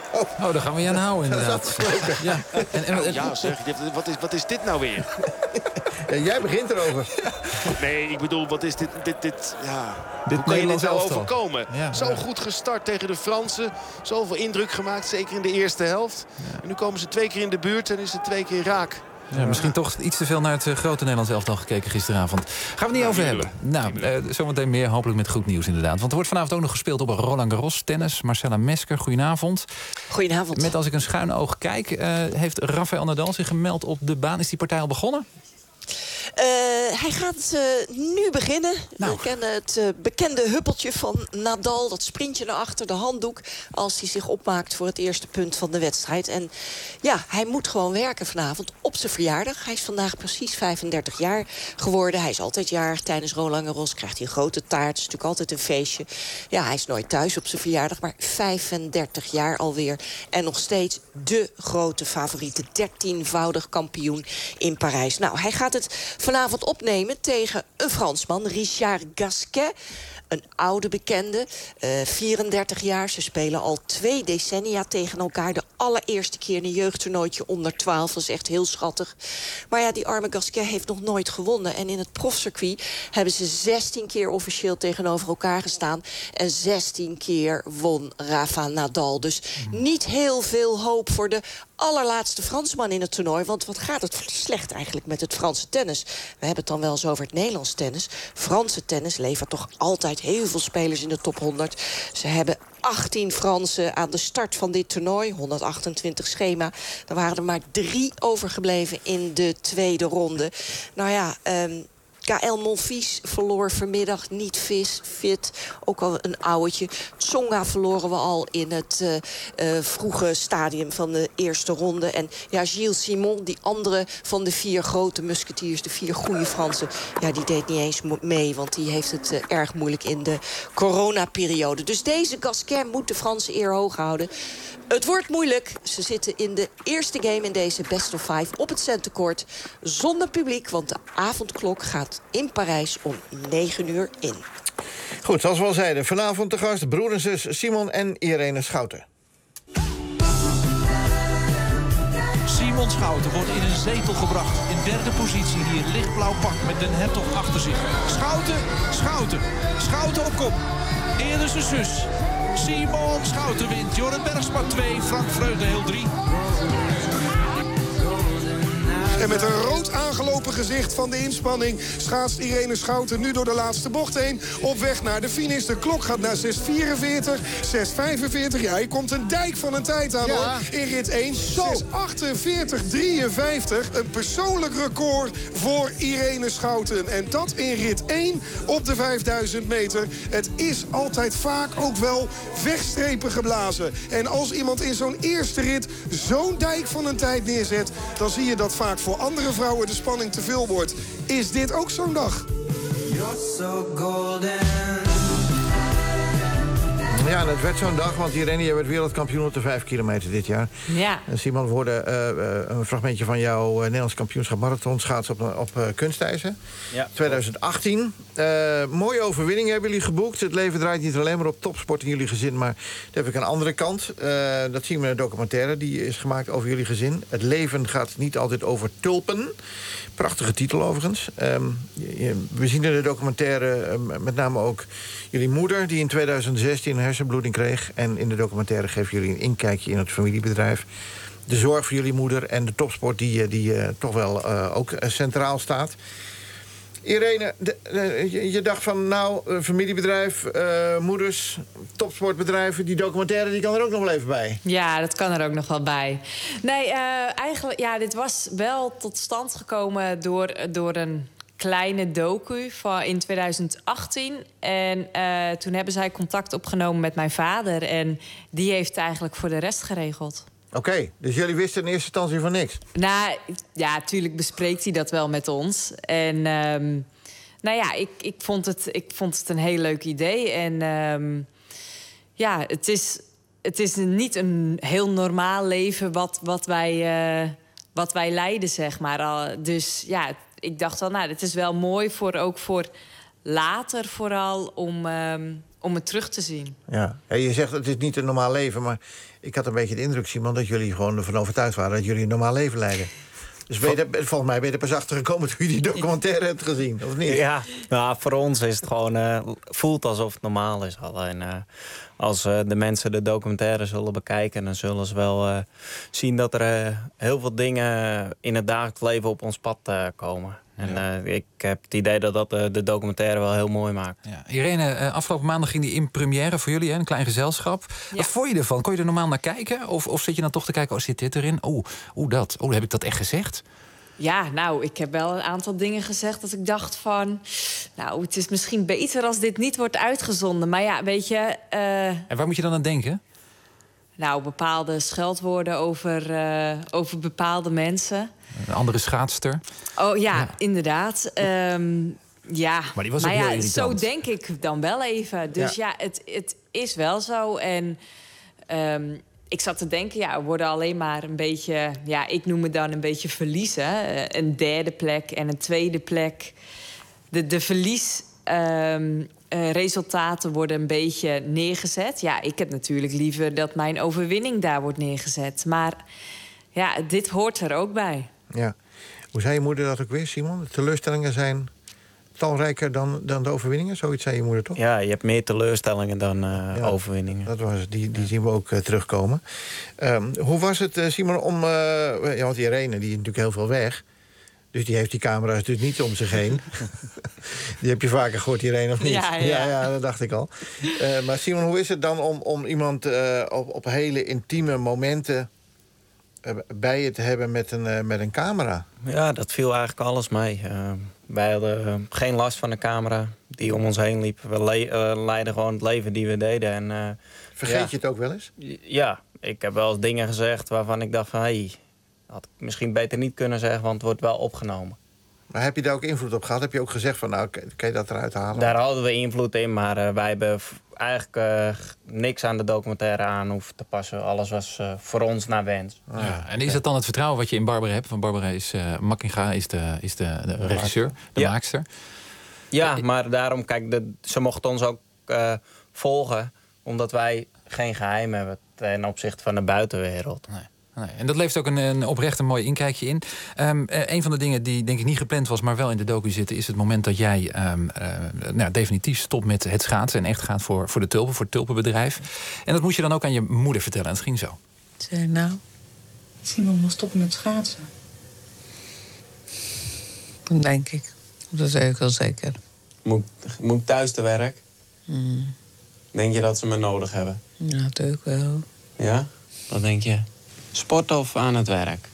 Oh, daar gaan we je aan houden, inderdaad. Ja, en, en, en, ja zeg, wat is, wat is dit nou weer? Ja, jij begint erover. Nee, ik bedoel, wat is dit... dit, dit ja. Dit Hoe kan je dit nou elftal. overkomen? Ja, Zo ja. goed gestart tegen de Fransen. Zoveel indruk gemaakt, zeker in de eerste helft. Ja. En nu komen ze twee keer in de buurt en is het twee keer raak. Ja, misschien toch iets te veel naar het uh, grote Nederlands elftal gekeken gisteravond. Gaan we het niet over hebben. Nou, uh, zometeen meer, hopelijk met goed nieuws inderdaad. Want er wordt vanavond ook nog gespeeld op Roland Garros tennis. Marcella Mesker, goedenavond. Goedenavond. Met als ik een schuin oog kijk, uh, heeft Rafael Nadal zich gemeld op de baan. Is die partij al begonnen? Uh, hij gaat uh, nu beginnen. Nou. We kennen het uh, bekende huppeltje van Nadal. Dat sprintje naar achter, de handdoek. Als hij zich opmaakt voor het eerste punt van de wedstrijd. En ja, hij moet gewoon werken vanavond op zijn verjaardag. Hij is vandaag precies vijfendertig jaar geworden. Hij is altijd jarig. Tijdens Roland Garros krijgt hij een grote taart. Het is natuurlijk altijd een feestje. Ja, hij is nooit thuis op zijn verjaardag. Maar vijfendertig jaar alweer. En nog steeds de grote favoriete. dertienvoudig kampioen in Parijs. Nou, hij gaat het vanavond opnemen tegen een Fransman, Richard Gasquet. Een oude bekende, uh, vierendertig jaar. Ze spelen al twee decennia tegen elkaar. De allereerste keer in een jeugdtoernooitje onder twaalf. Dat is echt heel schattig. Maar ja, die arme Gasquet heeft nog nooit gewonnen. En in het profcircuit hebben ze zestien keer officieel tegenover elkaar gestaan. En zestien keer won Rafa Nadal. Dus niet heel veel hoop voor de allerlaatste Fransman in het toernooi. Want wat gaat het slecht eigenlijk met het Franse tennis? We hebben het dan wel eens over het Nederlands tennis. Franse tennis levert toch altijd heel veel spelers in de top honderd. Ze hebben achttien Fransen aan de start van dit toernooi. honderdachtentwintig schema. Er waren er maar drie overgebleven in de tweede ronde. Nou ja... Um, K L Monfils verloor vanmiddag, niet vis, fit, ook al een ouwtje. Tsonga verloren we al in het uh, uh, vroege stadium van de eerste ronde. En ja, Gilles Simon, die andere van de vier grote musketiers, de vier goede Fransen, ja, die deed niet eens mee, want die heeft het uh, erg moeilijk in de coronaperiode. Dus deze Gasquet moet de Franse eer hoog houden. Het wordt moeilijk. Ze zitten in de eerste game in deze best of five op het centercourt zonder publiek, want de avondklok gaat in Parijs om negen uur in. Goed, zoals we al zeiden, vanavond de gast broer en zus Simon en Irene Schouten. Simon Schouten wordt in een zetel gebracht. In derde positie hier, lichtblauw pak met Den Hertog achter zich. Schouten, Schouten, Schouten op kop. Eerder zijn zus. Simon Schouten wint. Jorrit Bergsma twee, Frank Vreugdenheel drie. En met een rood aangelopen gezicht van de inspanning schaatst Irene Schouten nu door de laatste bocht heen. Op weg naar de finish. De klok gaat naar zes vierenveertig, zes vijfenveertig. Ja, hier komt een dijk van een tijd aan, ja, hoor. In rit één, zes achtenveertig drieënvijftig. Een persoonlijk record voor Irene Schouten. En dat in rit één op de vijfduizend meter. Het is altijd vaak ook wel wegstrepen geblazen. En als iemand in zo'n eerste rit zo'n dijk van een tijd neerzet, dan zie je dat vaak voor andere vrouwen de spanning te veel wordt. Is dit ook zo'n dag? Ja, en het werd zo'n dag, want Irene, jij werd wereldkampioen op de vijf kilometer dit jaar. Ja. En Simon, we hoorden uh, uh, een fragmentje van jouw uh, Nederlands kampioenschap marathon schaatsen op, op uh, kunstijzer. Ja. twintig achttien. Uh, mooie overwinning hebben jullie geboekt. Het leven draait niet alleen maar op topsport in jullie gezin, maar dat heb ik een andere kant. Uh, dat zien we in een documentaire die is gemaakt over jullie gezin. Het leven gaat niet altijd over tulpen. Prachtige titel overigens. Um, je, we zien in de documentaire uh, met name ook jullie moeder, die in twintig zestien een hersenbloeding kreeg. En in de documentaire geven jullie een inkijkje in het familiebedrijf. De zorg voor jullie moeder en de topsport die, die uh, toch wel uh, ook uh, centraal staat. Irene, de, de, je, je dacht van nou, een familiebedrijf, uh, moeders, topsportbedrijven, die documentaire die kan er ook nog wel even bij. Ja, dat kan er ook nog wel bij. Nee, uh, eigenlijk, ja, dit was wel tot stand gekomen door, door een kleine docu van in twintig achttien. En uh, toen hebben zij contact opgenomen met mijn vader. En die heeft eigenlijk voor de rest geregeld. Oké, okay, dus jullie wisten in eerste instantie van niks? Nou, ja, natuurlijk bespreekt hij dat wel met ons. En um, nou ja, ik, ik, vond het, ik vond het een heel leuk idee. En um, ja, het is, het is niet een heel normaal leven wat, wat, wij, uh, wat wij leiden, zeg maar. Dus ja, ik dacht wel, nou, het is wel mooi voor ook voor later vooral om, um, om het terug te zien. Ja. Ja, je zegt het is niet een normaal leven, maar ik had een beetje de indruk, Simon, dat jullie gewoon ervan overtuigd waren dat jullie een normaal leven leiden. Dus ben je er, volgens mij ben je er pas achter gekomen toen je die documentaire hebt gezien, of niet? Ja, nou, voor ons is het gewoon, uh, voelt alsof het normaal is. Alleen uh, als uh, de mensen de documentaire zullen bekijken, dan zullen ze wel uh, zien dat er uh, heel veel dingen in het dagelijks leven op ons pad uh, komen. En uh, ik heb het idee dat dat uh, de documentaire wel heel mooi maakt. Ja. Irene, uh, afgelopen maandag ging die in première voor jullie, hè? Een klein gezelschap. Ja. Wat vond je ervan? Kon je er normaal naar kijken? Of, of zit je dan toch te kijken, oh, zit dit erin? Oeh, oeh, dat. Oeh, heb ik dat echt gezegd? Ja, nou, ik heb wel een aantal dingen gezegd dat ik dacht van... nou, het is misschien beter als dit niet wordt uitgezonden. Maar ja, weet je... Uh... En waar moet je dan aan denken? Nou, bepaalde scheldwoorden over, uh, over bepaalde mensen. Een andere schaatster. Oh ja, ja. inderdaad. Um, ja, maar die was maar ook heel ja, irritant. Zo denk ik dan wel even. Dus ja, ja het, het is wel zo. En um, ik zat te denken, ja, we worden alleen maar een beetje... ja, ik noem het dan een beetje verliezen. Een derde plek en een tweede plek. De, de verlies... Um, Uh, resultaten worden een beetje neergezet. Ja, ik heb natuurlijk liever dat mijn overwinning daar wordt neergezet. Maar ja, dit hoort er ook bij. Ja. Hoe zei je moeder dat ook weer, Simon? De teleurstellingen zijn talrijker dan, dan de overwinningen? Zoiets zei je moeder, toch? Ja, je hebt meer teleurstellingen dan uh, ja, overwinningen. Dat was het. Die, die zien we ook uh, terugkomen. Um, hoe was het, uh, Simon, om... Uh, ja, want Irene, die is natuurlijk heel veel weg... Dus die heeft die camera's dus niet om zich heen. Die heb je vaker gehoord, Irene, of niet? Ja, ja. ja, ja dat dacht ik al. Uh, maar Simon, hoe is het dan om, om iemand uh, op, op hele intieme momenten... Uh, bij je te hebben met een, uh, met een camera? Ja, dat viel eigenlijk alles mee. Uh, wij hadden uh, geen last van de camera die om ons heen liep. We le uh, leidden gewoon het leven die we deden. En, uh, Vergeet ja. je het ook wel eens? Ja, ik heb wel eens dingen gezegd waarvan ik dacht van... Hey, had ik misschien beter niet kunnen zeggen, want het wordt wel opgenomen. Maar heb je daar ook invloed op gehad? Heb je ook gezegd van, nou, kan je dat eruit halen? Daar hadden we invloed in, maar uh, wij hebben eigenlijk uh, niks aan de documentaire aan hoeven te passen. Alles was uh, voor ons naar wens. Ah, ja. En is dat dan het vertrouwen wat je in Barbara hebt? Want Barbara is, uh, Makkinga is de, is de, de regisseur, de ja. maakster. Ja, maar daarom, kijk, de, ze mochten ons ook uh, volgen... omdat wij geen geheim hebben ten opzichte van de buitenwereld. Nee. Nee, en dat levert ook een, een oprecht een mooi inkijkje in. Um, uh, een van de dingen die denk ik niet gepland was, maar wel in de docu zitten, is het moment dat jij um, uh, nou, definitief stopt met het schaatsen en echt gaat voor, voor de tulpen, voor het tulpenbedrijf. En dat moet je dan ook aan je moeder vertellen. En het ging zo. Zeg nou, Simon wil stoppen met schaatsen. Dat denk ik. Dat weet ik wel zeker. Moet, moet ik thuis te werk? Mm. Denk je dat ze me nodig hebben? Ja, natuurlijk wel. Ja? Wat denk je? Sporten of aan het werk?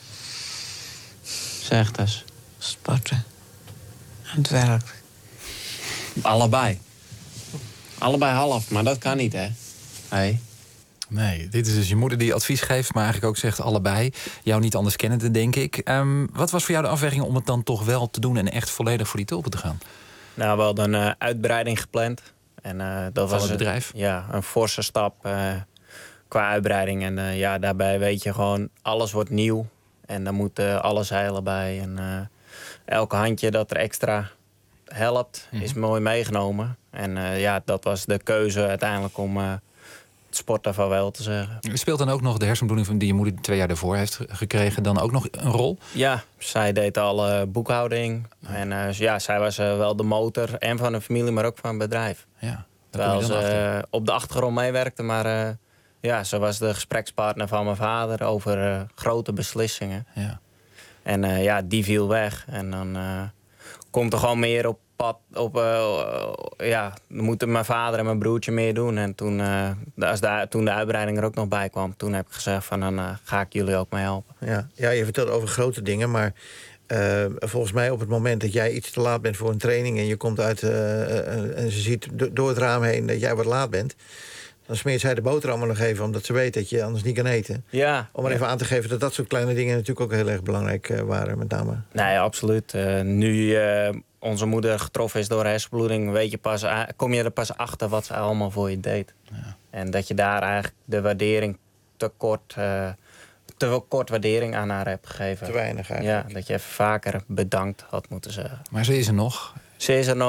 Zeg het eens. Sporten. Aan het werk. Allebei. Allebei half, maar dat kan niet, hè? Hey. Nee, dit is dus je moeder die advies geeft, maar eigenlijk ook zegt allebei. Jou niet anders kennende, denk ik. Um, wat was voor jou de afweging om het dan toch wel te doen en echt volledig voor die tulpen te gaan? Nou, we hadden een uh, uitbreiding gepland. En uh, dat van was het bedrijf? Een, ja, een forse stap uh, qua uitbreiding. En uh, ja, daarbij weet je gewoon, alles wordt nieuw. En dan moeten alle zeilen bij. En uh, elke handje dat er extra helpt, mm-hmm. is mooi meegenomen. En uh, ja, dat was de keuze uiteindelijk om uh, het sporten van wel te zeggen. Speelt dan ook nog de hersenbloeding die je moeder twee jaar daarvoor heeft gekregen dan ook nog een rol? Ja, zij deed alle boekhouding. Ja. En uh, ja, zij was uh, wel de motor en van een familie, maar ook van een bedrijf. Ja, terwijl ze uh, op de achtergrond meewerkte, maar uh, ja, ze was de gesprekspartner van mijn vader over uh, grote beslissingen. Ja. En uh, ja, die viel weg. En dan uh, komt er gewoon meer op pad. Op, uh, ja, dan moeten mijn vader en mijn broertje meer doen. En toen, uh, als de, toen de uitbreiding er ook nog bij kwam, toen heb ik gezegd van dan uh, ga ik jullie ook mee helpen. Ja, ja, je vertelt over grote dingen, maar uh, volgens mij op het moment dat jij iets te laat bent voor een training en je komt uit uh, uh, en ze ziet do- door het raam heen dat jij wat laat bent, dan smeert zij de boterhammen nog even, omdat ze weet dat je anders niet kan eten. Ja. Om er even aan te geven dat dat soort kleine dingen natuurlijk ook heel erg belangrijk uh, waren, met name. Nee, absoluut. Uh, nu uh, onze moeder getroffen is door hersenbloeding, weet je pas, uh, kom je er pas achter wat ze allemaal voor je deed. Ja. En dat je daar eigenlijk de waardering te kort, uh, te kort waardering aan haar hebt gegeven. Te weinig eigenlijk. Ja, dat je even vaker bedankt had moeten zeggen. Maar ze is er nog. Ze is er nog.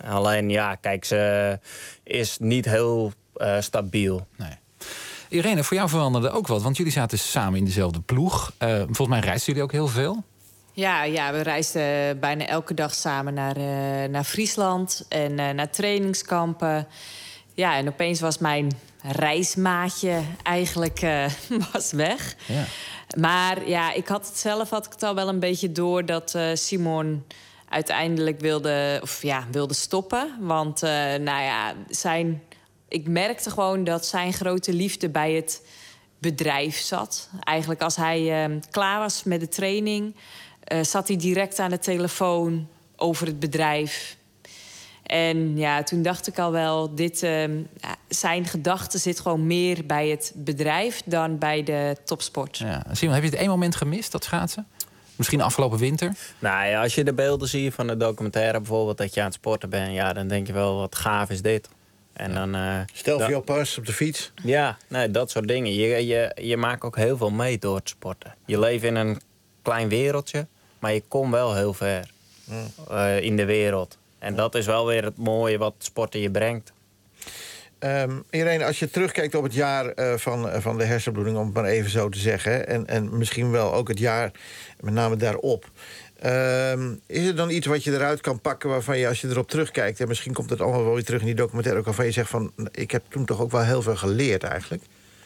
Alleen, ja, kijk, ze is niet heel uh, stabiel. Nee. Irene, voor jou veranderde ook wat, want jullie zaten samen in dezelfde ploeg. Uh, volgens mij reisden jullie ook heel veel. Ja, ja, we reisden bijna elke dag samen naar, uh, naar Friesland en uh, naar trainingskampen. Ja, en opeens was mijn reismaatje eigenlijk uh, was weg. Ja. Maar ja, ik had het zelf had ik het al wel een beetje door dat uh, Simon uiteindelijk wilde, of ja, wilde stoppen. Want uh, nou ja, zijn, ik merkte gewoon dat zijn grote liefde bij het bedrijf zat. Eigenlijk als hij uh, klaar was met de training, uh, zat hij direct aan de telefoon over het bedrijf. En ja, toen dacht ik al wel, dit, uh, zijn gedachte zit gewoon meer bij het bedrijf dan bij de topsport. Ja. Simon, heb je het één moment gemist, dat schaatsen? Misschien afgelopen winter? Nou ja, als je de beelden ziet van de documentaire bijvoorbeeld, dat je aan het sporten bent, ja, dan denk je wel, wat gaaf is dit. En dan, uh, Stel voor dan, jou pas op de fiets. Ja, nee, dat soort dingen. Je, je, je maakt ook heel veel mee door het sporten. Je leeft in een klein wereldje, maar je komt wel heel ver mm. uh, in de wereld. En dat is wel weer het mooie wat sporten je brengt. Um, Irene, als je terugkijkt op het jaar uh, van, uh, van de hersenbloeding, om het maar even zo te zeggen, en, en misschien wel ook het jaar met name daarop. Um, is er dan iets wat je eruit kan pakken waarvan je, als je erop terugkijkt, en misschien komt het allemaal wel weer terug in die documentaire, ook waarvan je zegt van, ik heb toen toch ook wel heel veel geleerd eigenlijk?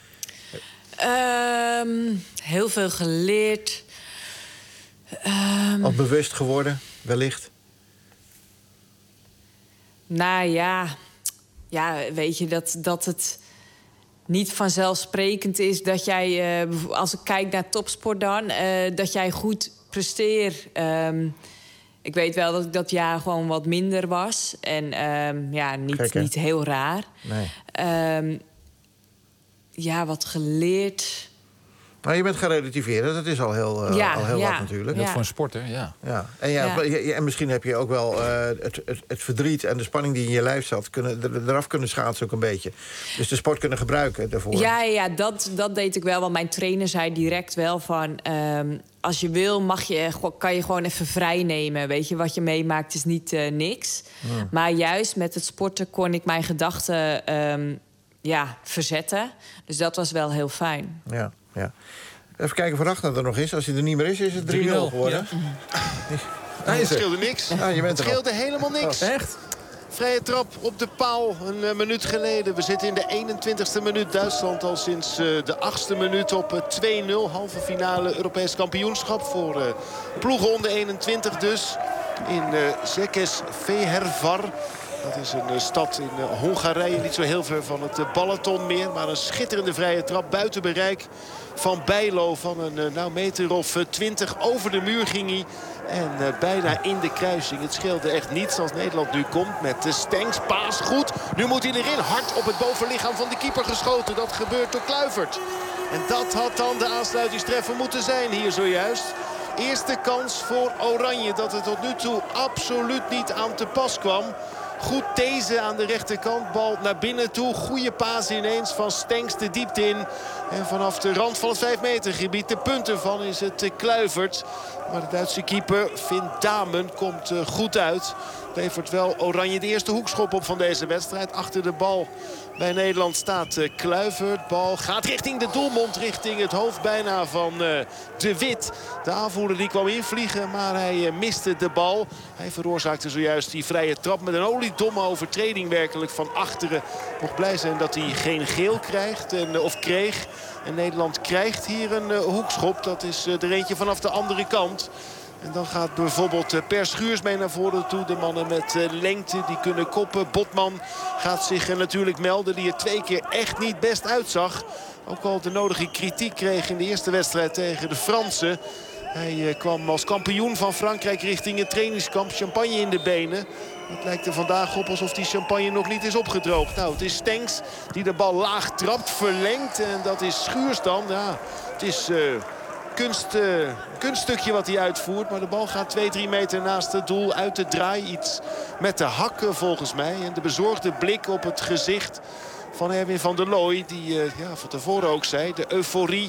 Um, heel veel geleerd. Um... Of bewust geworden, wellicht? Nou ja, ja, weet je, dat, dat het niet vanzelfsprekend is dat jij, uh, als ik kijk naar topsport dan, uh, dat jij goed presteert. Um, ik weet wel dat ik dat jaar gewoon wat minder was. En um, ja, niet, Kijk, niet heel raar. Nee. Um, ja, wat geleerd. Maar je bent gaan relativeren, dat is al heel, uh, ja, al heel ja. wat natuurlijk. Dat ja. voor een sporter, ja. ja. En, ja, ja. en misschien heb je ook wel uh, het, het, het verdriet en de spanning die in je lijf zat, kunnen, er, eraf kunnen schaatsen ook een beetje. Dus de sport kunnen gebruiken daarvoor. Ja, ja dat, dat deed ik wel. Want mijn trainer zei direct wel van, Um, als je wil, mag je, kan je gewoon even vrij nemen. Weet je, wat je meemaakt is niet uh, niks. Ja. Maar juist met het sporten kon ik mijn gedachten um, ja, verzetten. Dus dat was wel heel fijn. Ja. Ja. Even kijken of Ragnar er nog is. Als hij er niet meer is, is het drie nul geworden. Ja. Het scheelde niks. Ah, je bent het scheelde helemaal niks. Oh, echt? Vrije trap op de paal een uh, minuut geleden. We zitten in de eenentwintigste minuut. Duitsland al sinds uh, de achtste minuut op uh, twee nul. Halve finale Europees kampioenschap voor uh, ploegen onder eenentwintig dus. In uh, Székesfehérvár. Dat is een uh, stad in uh, Hongarije, niet zo heel ver van het uh, Balaton meer. Maar een schitterende vrije trap buiten bereik van Bijlo. Van een uh, nou, meter of twintig uh, over de muur ging hij. En uh, bijna in de kruising. Het scheelde echt niets als Nederland nu komt met de Stengs. Paas goed. Nu moet hij erin. Hard op het bovenlichaam van de keeper geschoten. Dat gebeurt door Kluivert. En dat had dan de aansluitingstreffer moeten zijn hier zojuist. Eerste kans voor Oranje dat het tot nu toe absoluut niet aan te pas kwam. Goed deze aan de rechterkant. Bal naar binnen toe. Goede paas ineens van Stengs de diepte in. En vanaf de rand van het vijf meter gebied. De punt ervan is het Kluivert. Maar de Duitse keeper Finn Damen komt goed uit. Levert wel Oranje de eerste hoekschop op van deze wedstrijd. Achter de bal bij Nederland staat Kluivert. Bal gaat richting de doelmond. Richting het hoofd bijna van De Wit. De aanvoerder die kwam invliegen. Maar hij miste de bal. Hij veroorzaakte zojuist die vrije trap. Met een oliedomme overtreding werkelijk van achteren. Nog blij zijn dat hij geen geel krijgt. En, of kreeg. En Nederland krijgt hier een uh, hoekschop. Dat is uh, er eentje vanaf de andere kant. En dan gaat bijvoorbeeld uh, Per Schuurs mee naar voren toe. De mannen met uh, lengte die kunnen koppen. Botman gaat zich uh, natuurlijk melden. Die er twee keer echt niet best uitzag. Ook al de nodige kritiek kreeg in de eerste wedstrijd tegen de Fransen. Hij uh, kwam als kampioen van Frankrijk richting het trainingskamp. Champagne in de benen. Het lijkt er vandaag op alsof die champagne nog niet is opgedroogd. Nou, het is Stengs die de bal laag trapt, verlengt. En dat is Schuurs dan. Ja, het is uh, kunst, uh, kunststukje wat hij uitvoert. Maar de bal gaat twee, drie meter naast het doel uit de draai. Iets met de hakken volgens mij. En de bezorgde blik op het gezicht van Erwin van der Looy. Die uh, ja, van tevoren ook zei, de euforie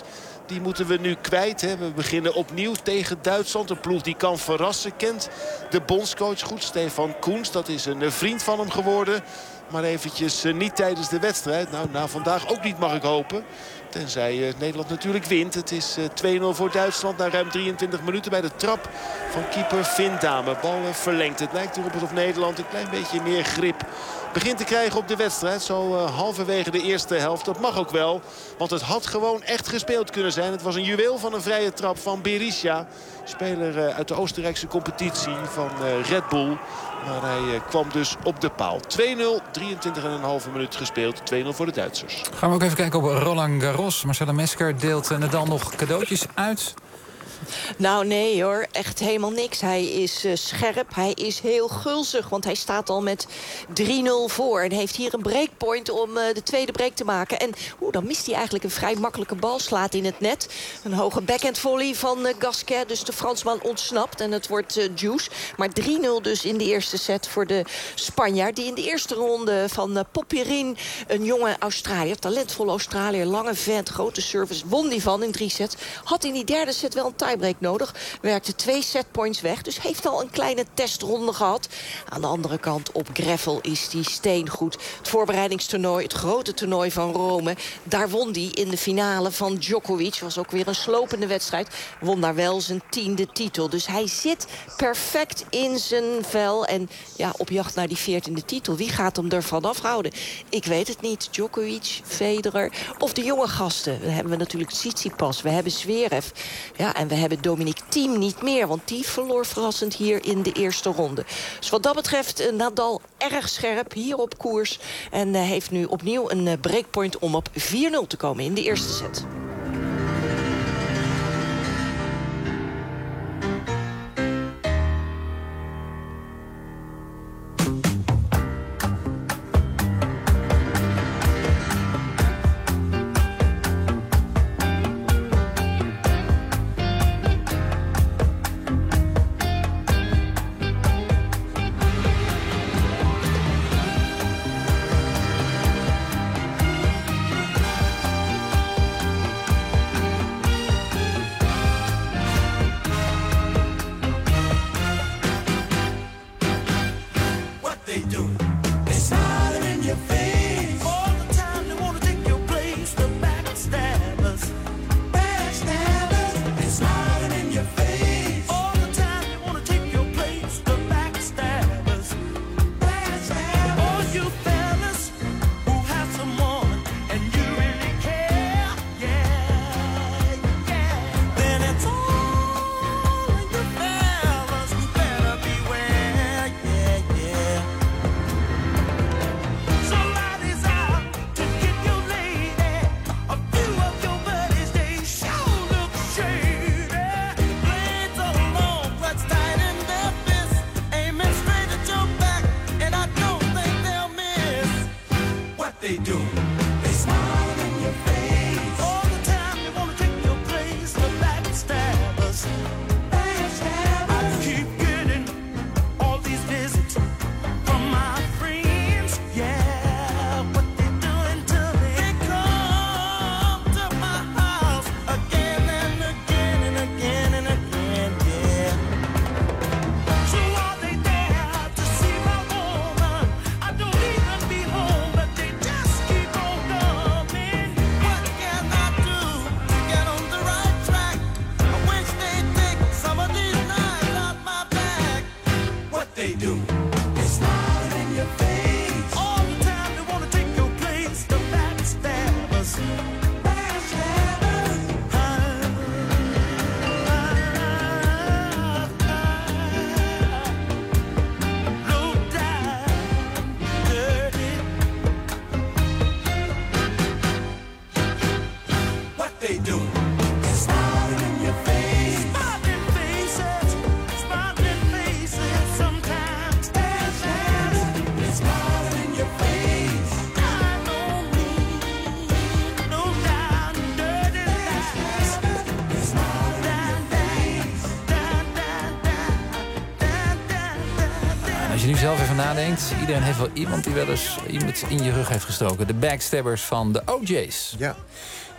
Die moeten we nu kwijt. Hè. We beginnen opnieuw tegen Duitsland. Een ploeg die kan verrassen. Kent de bondscoach goed. Stefan Koens, dat is een vriend van hem geworden. Maar eventjes uh, niet tijdens de wedstrijd. Nou, na vandaag ook niet, mag ik hopen. Tenzij uh, Nederland natuurlijk wint. Het is uh, twee nul voor Duitsland na ruim drieëntwintig minuten bij de trap van keeper Finn Dame. Bal uh, verlengd. Het lijkt erop alsof Nederland een klein beetje meer grip begint te krijgen op de wedstrijd. Zo uh, halverwege de eerste helft. Dat mag ook wel. Want het had gewoon echt gespeeld kunnen zijn. Het was een juweel van een vrije trap van Berisha. Speler uh, uit de Oostenrijkse competitie van uh, Red Bull. Maar hij uh, kwam dus op de paal. twee nul, drieëntwintig en een halve minuut gespeeld. twee nul voor de Duitsers. Gaan we ook even kijken op Roland Garros. Marcella Mesker deelt uh, Nadal nog cadeautjes uit. Nou nee hoor, echt helemaal niks. Hij is uh, scherp, hij is heel gulzig. Want hij staat al met drie nul voor. En heeft hier een breakpoint om uh, de tweede break te maken. En oeh, dan mist hij eigenlijk een vrij makkelijke bal. Slaat in het net. Een hoge backhand volley van uh, Gasquet. Dus de Fransman ontsnapt. En het wordt uh, juice. Maar drie nul dus in de eerste set voor de Spanjaard. Die in de eerste ronde van uh, Popierin, een jonge Australiër. Talentvolle Australiër, lange vent, grote service. Won die van in drie sets. Had in die derde set wel een tiebreak nodig. Werkte twee setpoints weg. Dus heeft al een kleine testronde gehad. Aan de andere kant op gravel is die steengoed. Het voorbereidingstoernooi, het grote toernooi van Rome. Daar won hij in de finale van Djokovic. Was ook weer een slopende wedstrijd. Won daar wel zijn tiende titel. Dus hij zit perfect in zijn vel. En ja, op jacht naar die veertiende titel. Wie gaat hem ervan afhouden? Ik weet het niet. Djokovic, Federer of de jonge gasten. Dan hebben we natuurlijk Tsitsipas. We hebben Zverev. Ja, en we hebben Dominic Thiem niet meer. Want die verloor verrassend hier in de eerste ronde. Dus wat dat betreft Nadal erg scherp. Hier op koers. En uh, heeft nu opnieuw een uh, breakpoint om op vier nul te komen in de eerste set. Als je nu zelf even nadenkt, iedereen heeft wel iemand die wel eens iemand in je rug heeft gestoken. De backstabbers van de O J's. Ja.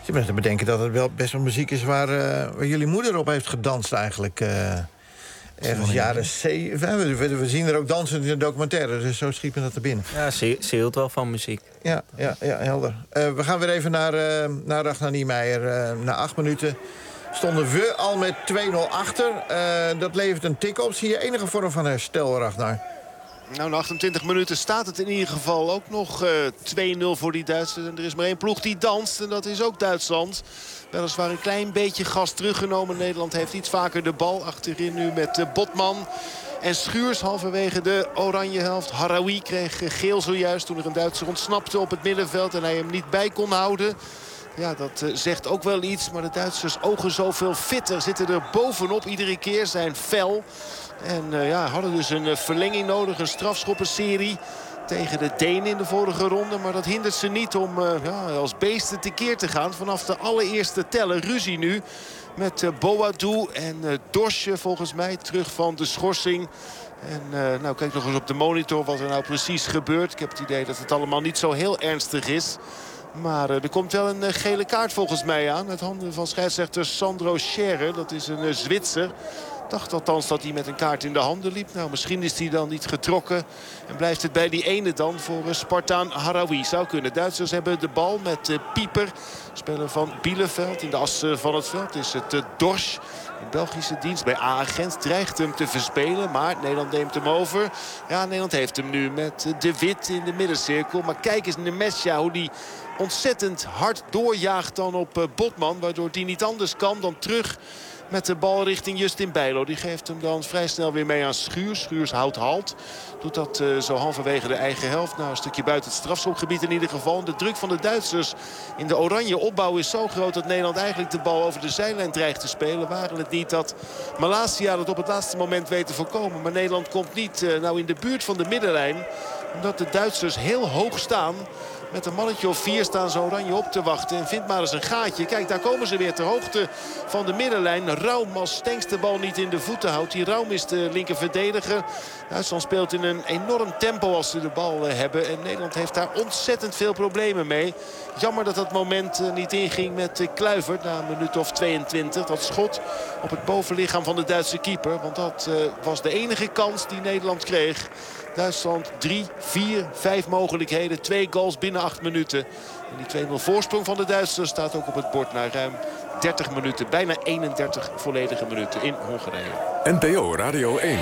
Je bent te bedenken dat het wel best wel muziek is waar, uh, waar jullie moeder op heeft gedanst eigenlijk. Uh, ergens jaren zeven. We, we, we zien er ook dansen in de documentaire, dus zo schiet me dat er binnen. Ja, ze, ze hield wel van muziek. Ja, ja, ja helder. Uh, we gaan weer even naar, uh, naar Ragnar Niemeyer. Uh, na acht minuten stonden we al met twee nul achter. Uh, dat levert een tik op. Zie je enige vorm van herstel, Ragnar? Nou, na achtentwintig minuten staat het in ieder geval ook nog uh, twee nul voor die Duitsers. En er is maar één ploeg die danst en dat is ook Duitsland. Weliswaar een klein beetje gas teruggenomen. Nederland heeft iets vaker de bal. Achterin nu met uh, Botman en Schuurs halverwege de oranje helft. Haraoui kreeg uh, geel zojuist toen er een Duitser ontsnapte op het middenveld. En hij hem niet bij kon houden. Ja, dat uh, zegt ook wel iets. Maar de Duitsers ogen zoveel fitter. Zitten er bovenop iedere keer. Zijn fel. En uh, ja, hadden dus een uh, verlenging nodig. Een strafschoppenserie tegen de Denen in de vorige ronde. Maar dat hindert ze niet om uh, ja, als beesten tekeer te gaan. Vanaf de allereerste tellen. Ruzie nu met uh, Boadou en uh, Dorsje volgens mij terug van de schorsing. En uh, nou, kijk nog eens op de monitor wat er nou precies gebeurt. Ik heb het idee dat het allemaal niet zo heel ernstig is. Maar uh, er komt wel een uh, gele kaart volgens mij aan. Het handen van scheidsrechter Sandro Scherer. Dat is een uh, Zwitser. Ik dacht althans dat hij met een kaart in de handen liep. Nou, misschien is hij dan niet getrokken. En blijft het bij die ene dan voor uh, Spartaan Haraoui. Zou kunnen. Duitsers hebben de bal met uh, Pieper. Speler van Bielefeld. In de as uh, van het veld is het uh, Dorsch. In Belgische dienst bij A-agent. Dreigt hem te verspelen. Maar Nederland neemt hem over. Ja, Nederland heeft hem nu met uh, De Wit in de middencirkel. Maar kijk eens Nemesja hoe die ontzettend hard doorjaagt dan op uh, Botman. Waardoor die niet anders kan dan terug met de bal richting Justin Bijlo. Die geeft hem dan vrij snel weer mee aan Schuurs. Schuurs houdt halt. Doet dat uh, zo halverwege de eigen helft. Nou, een stukje buiten het strafschopgebied in ieder geval. De druk van de Duitsers in de oranje opbouw is zo groot dat Nederland eigenlijk de bal over de zijlijn dreigt te spelen. Waren het niet dat Malasia dat op het laatste moment weet te voorkomen. Maar Nederland komt niet uh, nou in de buurt van de middenlijn. Omdat de Duitsers heel hoog staan. Met een mannetje of vier staan ze oranje op te wachten. En vindt maar eens een gaatje. Kijk, daar komen ze weer ter hoogte van de middenlijn. Raum, als Stenks de bal niet in de voeten houdt. Die Raum is de linker verdediger. Duitsland speelt in een enorm tempo als ze de bal hebben. En Nederland heeft daar ontzettend veel problemen mee. Jammer dat dat moment niet inging met Kluivert. Na een minuut of tweeëntwintig. Dat schot op het bovenlichaam van de Duitse keeper. Want dat was de enige kans die Nederland kreeg. Duitsland drie, vier, vijf mogelijkheden. Twee goals binnen acht minuten. En die twee nul voorsprong van de Duitsers staat ook op het bord na ruim dertig minuten. Bijna eenendertig volledige minuten in Hongarije. N P O Radio één.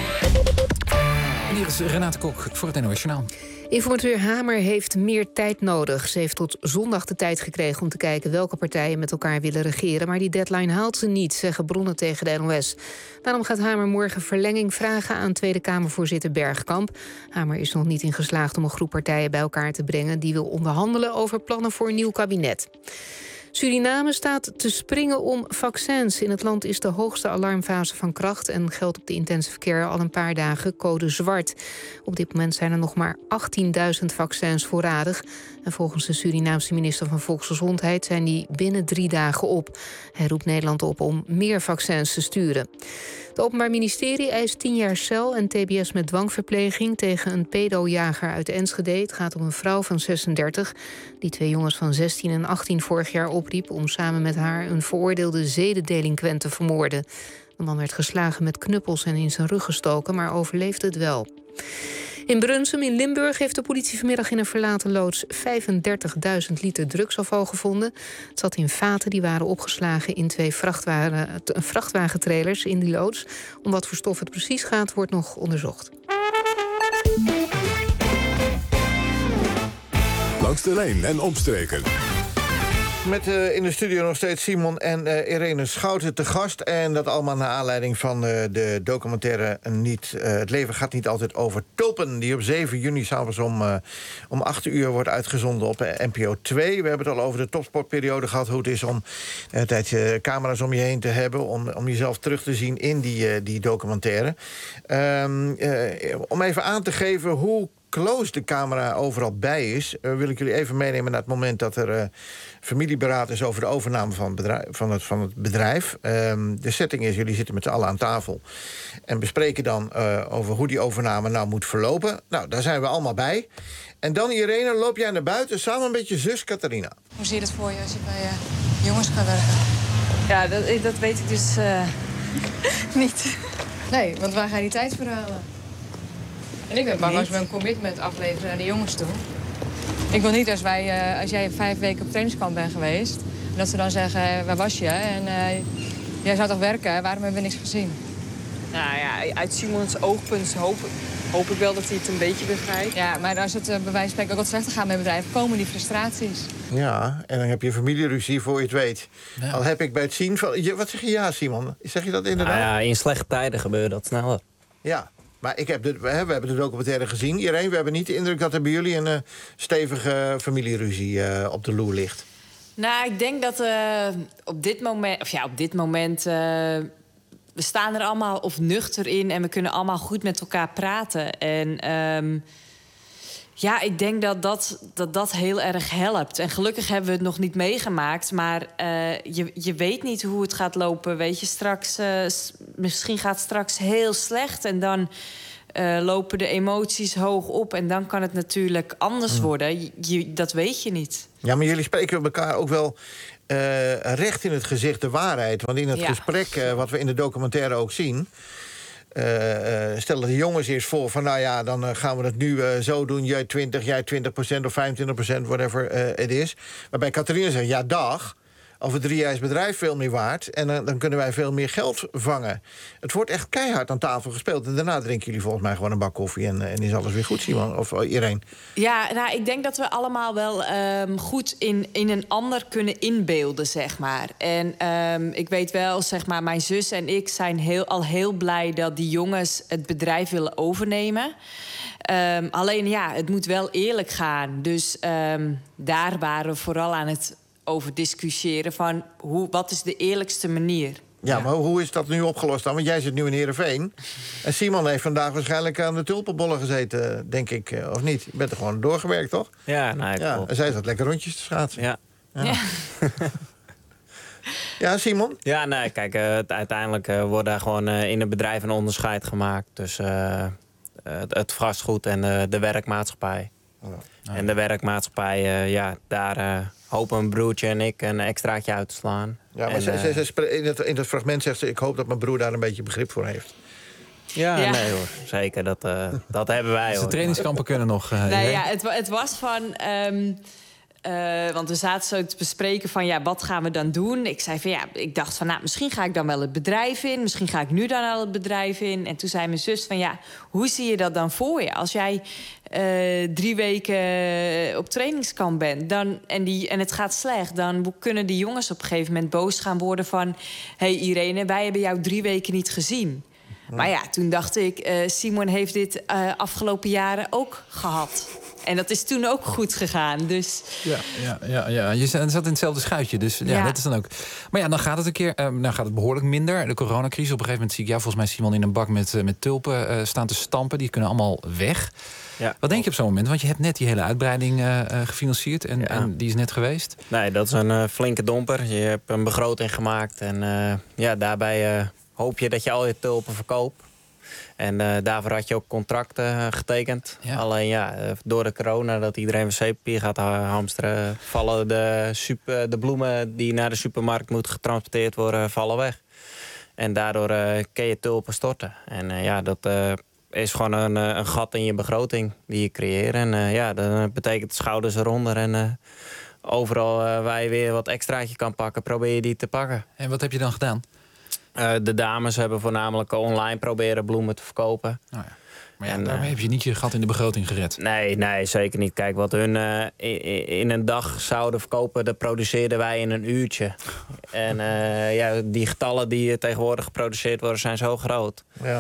En hier is Renate Kok voor het N O S Journaal. Informateur Hamer heeft meer tijd nodig. Ze heeft tot zondag de tijd gekregen om te kijken welke partijen met elkaar willen regeren. Maar die deadline haalt ze niet, zeggen bronnen tegen de N O S. Daarom gaat Hamer morgen verlenging vragen aan Tweede Kamervoorzitter Bergkamp. Hamer is nog niet in geslaagd om een groep partijen bij elkaar te brengen die wil onderhandelen over plannen voor een nieuw kabinet. Suriname staat te springen om vaccins. In het land is de hoogste alarmfase van kracht en geldt op de intensive care al een paar dagen code zwart. Op dit moment zijn er nog maar achttienduizend vaccins voorradig. En volgens de Surinaamse minister van Volksgezondheid zijn die binnen drie dagen op. Hij roept Nederland op om meer vaccins te sturen. Het Openbaar Ministerie eist tien jaar cel en T B S met dwangverpleging tegen een pedojager uit Enschede. Het gaat om een vrouw van zesendertig die twee jongens van zestien en achttien vorig jaar opriep om samen met haar een veroordeelde zedendelinquent te vermoorden. De man werd geslagen met knuppels en in zijn rug gestoken, maar overleefde het wel. In Brunsum in Limburg heeft de politie vanmiddag in een verlaten loods vijfendertigduizend liter drugsafval gevonden. Het zat in vaten die waren opgeslagen in twee vrachtwagen, vrachtwagentrailers in die loods. Om wat voor stof het precies gaat, wordt nog onderzocht. Langs de lijn en omstreken. Met uh, in de studio nog steeds Simon en uh, Irene Schouten te gast. En dat allemaal naar aanleiding van uh, de documentaire niet, uh, Het leven gaat niet altijd over tulpen. Die op zeven juni s'avonds om, uh, om acht uur wordt uitgezonden op uh, N P O twee. We hebben het al over de topsportperiode gehad. Hoe het is om uh, een tijdje camera's om je heen te hebben. Om, om jezelf terug te zien in die, uh, die documentaire. Um, uh, om even aan te geven hoe close de camera overal bij is... Uh, wil ik jullie even meenemen naar het moment dat er uh, familieberaad is... over de overname van het bedrijf. Van het, van het bedrijf. Um, de setting is, jullie zitten met z'n allen aan tafel... en bespreken dan uh, over hoe die overname nou moet verlopen. Nou, daar zijn we allemaal bij. En dan, Irene, loop jij naar buiten samen met je zus Catharina. Hoe zie je dat voor je als je bij uh, jongens gaat werken? Ja, dat, dat weet ik dus uh, niet. Nee, want waar ga je die tijd verhalen? En ik ben bang als we een commitment afleveren naar de jongens toe. Ik wil niet als, wij, uh, als jij vijf weken op trainingskamp bent geweest... dat ze dan zeggen, waar was je? En uh, jij zou toch werken, waarom hebben we niks gezien? Nou ja, uit Simons oogpunt hoop, hoop ik wel dat hij het een beetje begrijpt. Ja, maar als het uh, bij wijze van spreken ook wat slechter gaat met bedrijven... komen die frustraties. Ja, en dan heb je familieruzie voor je het weet. Ja. Al heb ik bij het zien van... Je, wat zeg je ja, Simon? Zeg je dat inderdaad? Nou ja, in slechte tijden gebeurt dat sneller. Ja, maar ik heb de, we hebben de documentaire gezien. Iedereen, we hebben niet de indruk dat er bij jullie... een uh, stevige familieruzie uh, op de loer ligt. Nou, ik denk dat uh, op dit moment... Of ja, op dit moment... Uh, we staan er allemaal of nuchter in en we kunnen allemaal goed met elkaar praten. En um, ja, ik denk dat dat, dat dat heel erg helpt. En gelukkig hebben we het nog niet meegemaakt. Maar uh, je, je weet niet hoe het gaat lopen. Weet je, straks, uh, misschien gaat het straks heel slecht. En dan uh, lopen de emoties hoog op. En dan kan het natuurlijk anders worden. Je, je, dat weet je niet. Ja, maar jullie spreken elkaar ook wel... Uh, recht in het gezicht de waarheid. Want in het ja. gesprek, uh, wat we in de documentaire ook zien... Uh, uh, stellen de jongens eerst voor van... nou ja, dan uh, gaan we het nu uh, zo doen. Jij twintig, jij twintig procent of vijfentwintig procent, whatever uh, het is. Waarbij Catharina zegt, ja dag... over drie jaar is het bedrijf veel meer waard... en uh, dan kunnen wij veel meer geld vangen. Het wordt echt keihard aan tafel gespeeld. En daarna drinken jullie volgens mij gewoon een bak koffie... en, en is alles weer goed, Simon? Of uh, Irene? Ja, nou, ik denk dat we allemaal wel um, goed in, in een ander kunnen inbeelden, zeg maar. En um, ik weet wel, zeg maar, mijn zus en ik zijn heel, al heel blij... dat die jongens het bedrijf willen overnemen. Um, alleen, ja, het moet wel eerlijk gaan. Dus um, daar waren we vooral aan het... over discussiëren van hoe, wat is de eerlijkste manier. Ja, ja, maar hoe is dat nu opgelost dan? Want jij zit nu in Heerenveen. En Simon heeft vandaag waarschijnlijk aan de tulpenbollen gezeten, denk ik. Of niet? Je bent er gewoon doorgewerkt, toch? Ja, nou, ja. En zij zat lekker rondjes te schaatsen. Ja. Ja, ja. Ja, Simon? Ja, nee, kijk, uh, uiteindelijk uh, wordt daar gewoon uh, in het bedrijf een onderscheid gemaakt... tussen uh, het, het vastgoed en uh, de werkmaatschappij. Oh. Oh. En de werkmaatschappij, uh, ja, daar... Uh, hopen mijn broertje en ik een extraatje uit te slaan. Ja, maar en, ze, uh, ze, ze, in, het, in het fragment zegt ze... ik hoop dat mijn broer daar een beetje begrip voor heeft. Ja, ja. nee hoor. Zeker, dat, uh, dat hebben wij hoor. De trainingskampen kunnen nog... Uh, nee, ja, het, het was van... Um, uh, want we zaten zo te bespreken van... ja, wat gaan we dan doen? Ik zei van ja, ik dacht van... nou, misschien ga ik dan wel het bedrijf in. Misschien ga ik nu dan al het bedrijf in. En toen zei mijn zus van ja, hoe zie je dat dan voor je? Als jij... Uh, drie weken op trainingskamp bent dan, en, die, en het gaat slecht... dan kunnen die jongens op een gegeven moment boos gaan worden van... hé hey Irene, wij hebben jou drie weken niet gezien. Ja. Maar ja, toen dacht ik, uh, Simon heeft dit uh, afgelopen jaren ook gehad. En dat is toen ook goed gegaan, dus... Ja, ja, ja, ja. Je zat in hetzelfde schuitje, dus ja, ja, dat is dan ook... Maar ja, dan gaat het een keer, uh, dan gaat het behoorlijk minder. De coronacrisis, op een gegeven moment zie ik jou volgens mij... Simon in een bak met, uh, met tulpen uh, staan te stampen. Die kunnen allemaal weg. Ja. Wat denk je op zo'n moment? Want je hebt net die hele uitbreiding uh, gefinancierd en, ja. en die is net geweest. Nee, dat is een uh, flinke domper. Je hebt een begroting gemaakt en uh, ja, daarbij uh, hoop je dat je al je tulpen verkoopt. En uh, daarvoor had je ook contracten uh, getekend. Ja. Alleen ja, uh, door de corona dat iedereen wc-papier gaat uh, hamsteren... vallen de, super, de bloemen die naar de supermarkt moeten getransporteerd worden, vallen weg. En daardoor uh, kun je tulpen storten. En uh, ja, dat... Uh, is gewoon een, een gat in je begroting die je creëert. En uh, ja, dat betekent schouders eronder. En uh, overal uh, waar je weer wat extraatje kan pakken, probeer je die te pakken. En wat heb je dan gedaan? Uh, de dames hebben voornamelijk online proberen bloemen te verkopen. Oh ja. Maar ja, en, daarmee uh, heb je niet je gat in de begroting gered. Nee, nee, zeker niet. Kijk, wat hun uh, in, in een dag zouden verkopen, dat produceerden wij in een uurtje. En uh, ja, die getallen die tegenwoordig geproduceerd worden, zijn zo groot. Ja.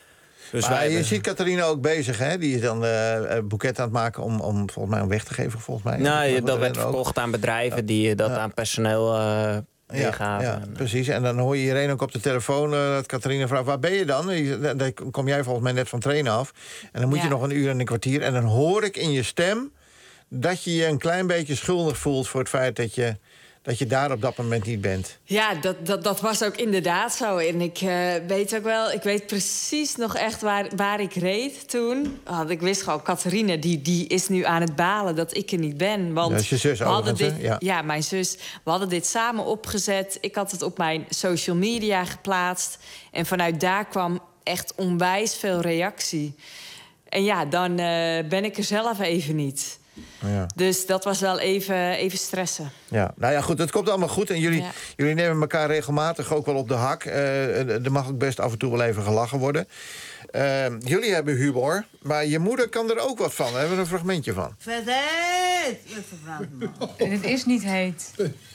Dus maar wij je hebben... ziet Catharina ook bezig, hè? Die is dan uh, boeket aan het maken om, om volgens mij om weg te geven, volgens mij. Nou, dat werd verkocht aan bedrijven ja. die dat ja. aan personeel uh, weergave. Ja, en, precies. En dan hoor je iedereen ook op de telefoon uh, dat Catharina vraagt, waar ben je dan? Dan kom jij volgens mij net van trainen af. En dan moet Ja. je nog een uur en een kwartier. En dan hoor ik in je stem dat je je een klein beetje schuldig voelt voor het feit dat je, dat je daar op dat moment niet bent. Ja, dat, dat, dat was ook inderdaad zo. En ik uh, weet ook wel, ik weet precies nog echt waar, waar ik reed toen. Oh, ik wist gewoon, Catharina, die, die is nu aan het balen dat ik er niet ben. Want Dat is je zus we hadden overigens, dit, hè? Ja. ja, mijn zus. We hadden dit samen opgezet. Ik had het op mijn social media geplaatst. En vanuit daar kwam echt onwijs veel reactie. En ja, dan uh, ben ik er zelf even niet. Ja. Dus dat was wel even, even stressen. Ja, nou ja, goed, het komt allemaal goed. En jullie, Ja. jullie nemen elkaar regelmatig ook wel op de hak. Uh, er mag ook best af en toe wel even gelachen worden. Uh, jullie hebben humor, maar je moeder kan er ook wat van. Daar hebben we een fragmentje van. Vet heet! Met verbrand man. Het is niet heet.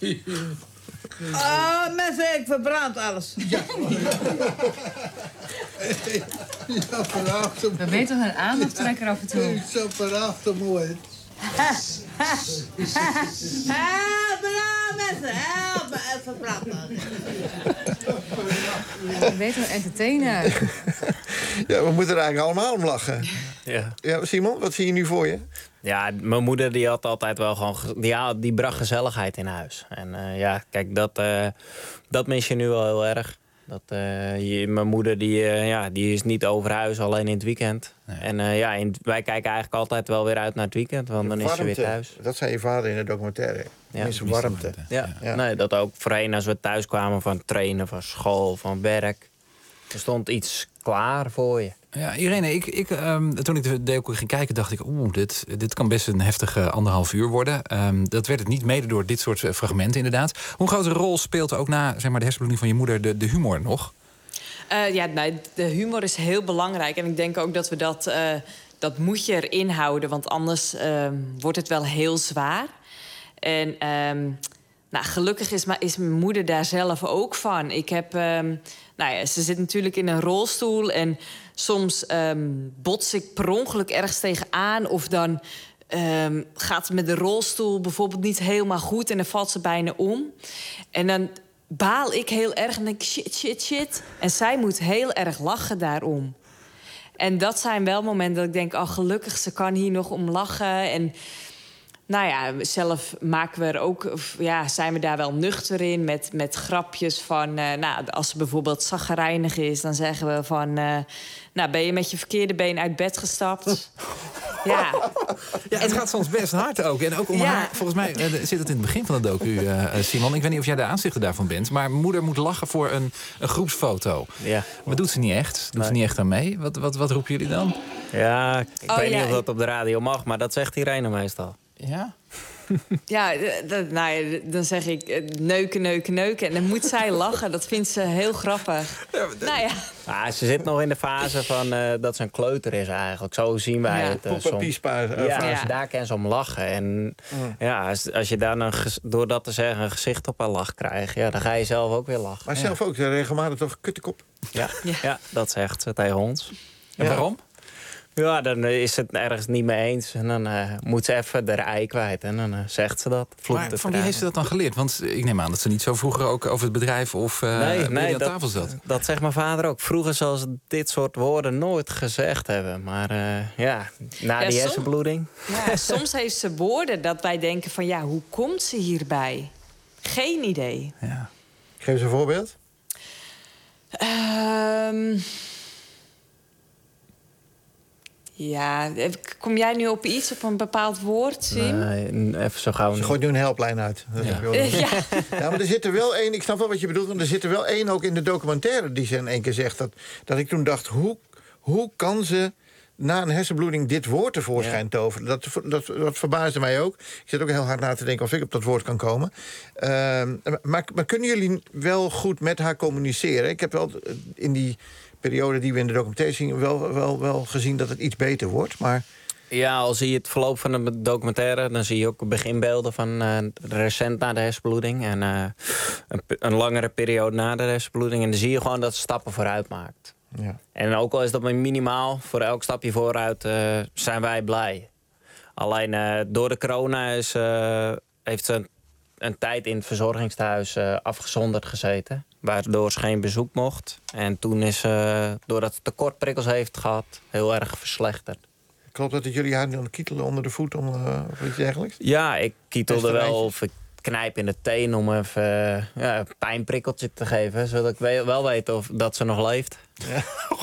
Ah, mensen, ik verbrand alles. Ja. Ja, prachtig. Dan ben je toch een aandachttrekker af en toe? Zo prachtig mooi. Help me nou, mensen. Help me, het verbrandt alles. Je bent een entertainer. Ja, we moeten er eigenlijk allemaal om lachen. Ja. Ja, Simon, wat zie je nu voor je? Ja, mijn moeder die had altijd wel gewoon... ge- Die, ha- die bracht gezelligheid in huis. En uh, ja, kijk, dat, uh, dat mis je nu wel heel erg. Dat, uh, je, mijn moeder die, uh, ja, die is niet over huis, alleen in het weekend. Nee. En uh, ja, in, wij kijken eigenlijk altijd wel weer uit naar het weekend. Want dan is ze weer thuis. Dat zei je vader in de documentaire. Ja. Is warmte. Ja. Ja. Nee, dat ook voorheen als we thuis kwamen van trainen, van school, van werk. Er stond iets klaar voor je. Ja, Irene, ik, ik, um, toen ik de docu ging kijken, dacht ik... oeh, dit, dit kan best een heftige anderhalf uur worden. Um, dat werd het niet mede door dit soort fragmenten, inderdaad. Hoe grote rol speelt ook na zeg maar, de hersenbloeding van je moeder de, de humor nog? Uh, ja, nee, de humor is heel belangrijk. En ik denk ook dat we dat... Uh, dat moet je erin houden, want anders uh, wordt het wel heel zwaar. En um, nou, gelukkig is, is mijn moeder daar zelf ook van. Ik heb... Um, nou ja, ze zit natuurlijk in een rolstoel en soms um, bots ik per ongeluk ergens tegenaan. Of dan um, gaat het met de rolstoel bijvoorbeeld niet helemaal goed en dan valt ze bijna om. En dan baal ik heel erg en denk ik shit, shit, shit. En zij moet heel erg lachen daarom. En dat zijn wel momenten dat ik denk, oh gelukkig, ze kan hier nog om lachen. En nou ja, zelf maken we er ook, ja, zijn we daar wel nuchter in met, met grapjes van... Uh, nou, als ze bijvoorbeeld chagrijnig is, dan zeggen we van... Uh, nou, ben je met je verkeerde been uit bed gestapt? Ja. Ja, het gaat soms best hard ook. En ook om Ja. haar, volgens mij uh, zit het in het begin van de docu, uh, Simon. Ik weet niet of jij de aanzichter daarvan bent. Maar moeder moet lachen voor een, een groepsfoto. Ja. Maar doet ze niet echt? Doet Nee. ze niet echt aan mee? Wat, wat, wat roepen jullie dan? Ja, ik Oh, weet ja, niet of dat ik- op de radio mag, maar dat zegt Irene meestal. Ja? Ja, d- d- nou ja, dan zeg ik eh, neuken, neuken, neuken. En dan moet zij lachen. Dat vindt ze heel grappig. Nou ja. Ah, ze zit nog in de fase van uh, dat ze een kleuter is eigenlijk. Zo zien wij Ja. het uh, Poepa, soms. piespa, uh, ja, fase. daar kan ze om lachen. En ja, als, als je daar een, ges- door dat te zeggen een gezicht op haar lach krijgt... Ja, dan ga je zelf ook weer lachen. Maar zelf ook, uh, regelmatig toch kuttekop. Ja, ja. dat zegt ze tegen ons. En Ja. waarom? Ja, dan uh, is het ergens niet mee eens. En dan uh, moet ze even de ei kwijt. En dan uh, zegt ze dat. Vloekt Maar het van wie heeft ze dat dan geleerd? Want ik neem aan dat ze niet zo vroeger ook over het bedrijf of uh, Nee, bij nee die aan dat, tafel zat. dat zegt mijn vader ook. Vroeger zal ze dit soort woorden nooit gezegd hebben. Maar uh, ja, na Ja, die som- hersenbloeding... Ja, soms heeft ze woorden dat wij denken van... ja, hoe komt ze hierbij? Geen idee. Ja. Geef eens een voorbeeld. Um, ja, kom jij nu op iets, op een bepaald woord, Sim? Nee, even zo gauw. Ze gooit nu een helplijn uit. Dat Ja. heb je wel- Ja. Ja, maar er zit er wel één, ik snap wel wat je bedoelt... want er zit er wel één ook in de documentaire die ze in één keer zegt... dat, dat ik toen dacht, hoe, hoe kan ze na een hersenbloeding dit woord tevoorschijn toveren? Dat, dat, dat verbaasde mij ook. Ik zit ook heel hard na te denken of ik op dat woord kan komen. Uh, maar, maar kunnen jullie wel goed met haar communiceren? Ik heb wel in die periode die we in de documentaire zien... wel, wel, wel gezien dat het iets beter wordt, maar... Ja, al zie je het verloop van de documentaire... dan zie je ook beginbeelden van uh, recent na de hersenbloeding... en uh, een, een langere periode na de hersenbloeding. En dan zie je gewoon dat ze stappen vooruit maakt. Ja. En ook al is dat maar minimaal, voor elk stapje vooruit uh, zijn wij blij. Alleen uh, door de corona is, uh, heeft ze een tijd in het verzorgingstehuis uh, afgezonderd gezeten. Waardoor ze geen bezoek mocht. En toen is ze, uh, doordat ze tekortprikkels heeft gehad, heel erg verslechterd. Klopt dat het jullie haar aan kietelen onder de voet om, uh, of iets dergelijks? Ja, ik kietelde wel of ik knijp in de teen om even uh, ja, een pijnprikkeltje te geven. Zodat ik we- wel weet of dat ze nog leeft. Ja.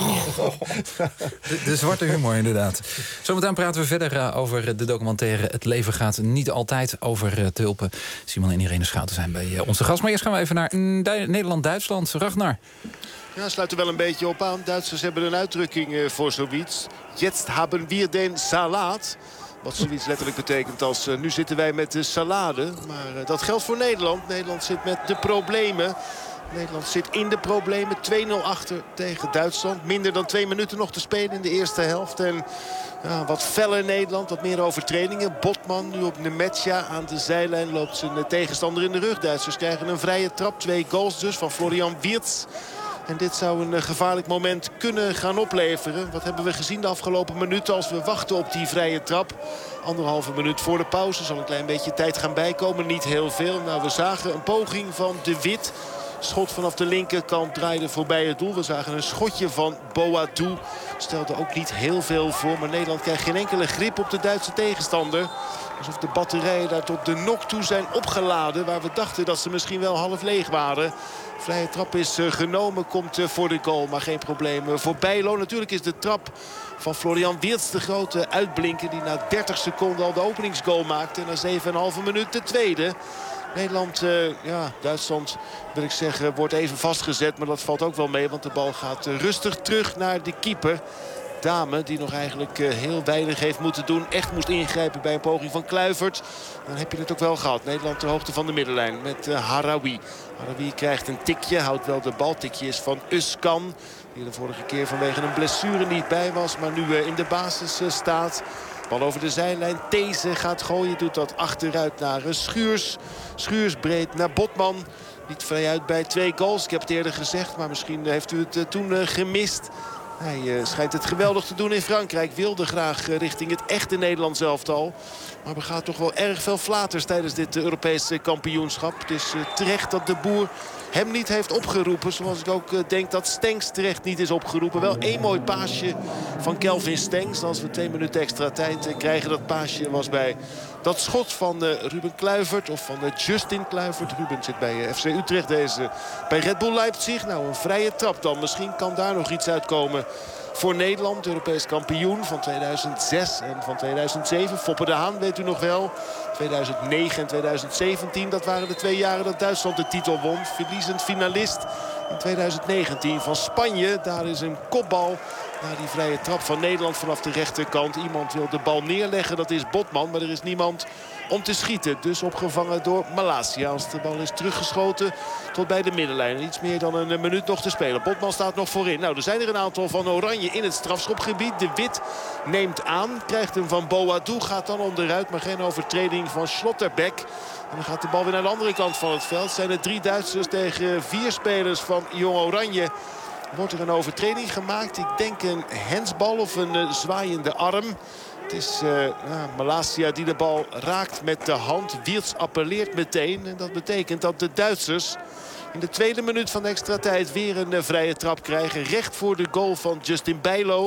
De, de zwarte humor, inderdaad. Zometeen praten we verder uh, over de documentaire Het leven gaat niet altijd over uh, tulpen. Simon en Irene Schouten zijn bij uh, onze gast. Maar eerst gaan we even naar mm, Du- Nederland-Duitsland. Ragnar. Ja, sluit er wel een beetje op aan. Duitsers hebben een uitdrukking uh, voor zoiets. Jetzt haben wir den Salat. Wat zoiets letterlijk betekent als uh, nu zitten wij met de salade. Maar uh, dat geldt voor Nederland. Nederland zit met de problemen. Nederland zit in de problemen. twee nul achter tegen Duitsland. Minder dan twee minuten nog te spelen in de eerste helft. En ja, wat feller Nederland, wat meer overtredingen. Botman nu op Nemetja aan de zijlijn loopt zijn tegenstander in de rug. Duitsers krijgen een vrije trap. Twee goals dus van Florian Wirtz. En dit zou een gevaarlijk moment kunnen gaan opleveren. Wat hebben we gezien de afgelopen minuten als we wachten op die vrije trap? Anderhalve minuut voor de pauze. Zal een klein beetje tijd gaan bijkomen. Niet heel veel. Nou, we zagen een poging van De Wit. Schot vanaf de linkerkant draaide voorbij het doel. We zagen een schotje van Boadou. Stelde ook niet heel veel voor. Maar Nederland krijgt geen enkele grip op de Duitse tegenstander. Alsof de batterijen daar tot de nok toe zijn opgeladen. Waar we dachten dat ze misschien wel half leeg waren. Vrije trap is genomen, komt voor de goal. Maar geen probleem voor Bijlo. Natuurlijk is de trap van Florian Wirtz de grote uitblinker. Die na dertig seconden al de openingsgoal maakte. En na zeven komma vijf minuut de tweede. Nederland, uh, ja, Duitsland wil ik zeggen, wordt even vastgezet. Maar dat valt ook wel mee, want de bal gaat uh, rustig terug naar de keeper. Dame, die nog eigenlijk uh, heel weinig heeft moeten doen. Echt moest ingrijpen bij een poging van Kluivert. Dan heb je het ook wel gehad. Nederland ter hoogte van de middenlijn met uh, Harawi. Harawi krijgt een tikje, houdt wel de bal. Tikje is van Özkan, die de vorige keer vanwege een blessure niet bij was. Maar nu uh, in de basis uh, staat. Bal over de zijlijn. These gaat gooien. Doet dat achteruit naar uh, Schuurs. Schuurs breed naar Botman. Niet vrij uit bij twee goals. Ik heb het eerder gezegd, maar misschien heeft u het uh, toen uh, gemist. Hij uh, schijnt het geweldig te doen in Frankrijk. Wilde graag uh, richting het echte Nederlands elftal. Maar begaat toch wel erg veel flaters tijdens dit uh, Europese kampioenschap. Het is uh, terecht dat de boer hem niet heeft opgeroepen. Zoals ik ook uh, denk dat Stengs terecht niet is opgeroepen. Wel één mooi paasje van Kelvin Stengs. Als we twee minuten extra tijd uh, krijgen. Dat paasje was bij dat schot van uh, Ruben Kluivert. Of van uh, Justin Kluivert. Ruben zit bij uh, F C Utrecht. Deze bij Red Bull Leipzig. Nou, een vrije trap dan. Misschien kan daar nog iets uitkomen voor Nederland. Europees kampioen van tweeduizend zes en van tweeduizend zeven. Foppe de Haan, weet u nog wel. tweeduizend negen en tweeduizend zeventien. Dat waren de twee jaren dat Duitsland de titel won. Verliezend finalist in tweeduizend negentien van Spanje. Daar is een kopbal naar die vrije trap van Nederland vanaf de rechterkant. Iemand wil de bal neerleggen, dat is Botman. Maar er is niemand om te schieten. Dus opgevangen door Malacia. Als de bal is teruggeschoten tot bij de middenlijn. Iets meer dan een minuut nog te spelen. Botman staat nog voorin. Nou, er zijn er een aantal van Oranje in het strafschopgebied. De Wit neemt aan. Krijgt hem van Boadou. Gaat dan onderuit. Maar geen overtreding van Schlotterbeck. En dan gaat de bal weer naar de andere kant van het veld. Zijn er drie Duitsers tegen vier spelers van Jong Oranje. Wordt er een overtreding gemaakt. Ik denk een hensbal of een uh, zwaaiende arm. Het is uh, nou, Malacia die de bal raakt met de hand. Wirtz appelleert meteen. En dat betekent dat de Duitsers in de tweede minuut van de extra tijd weer een uh, vrije trap krijgen. Recht voor de goal van Justin Bijlo.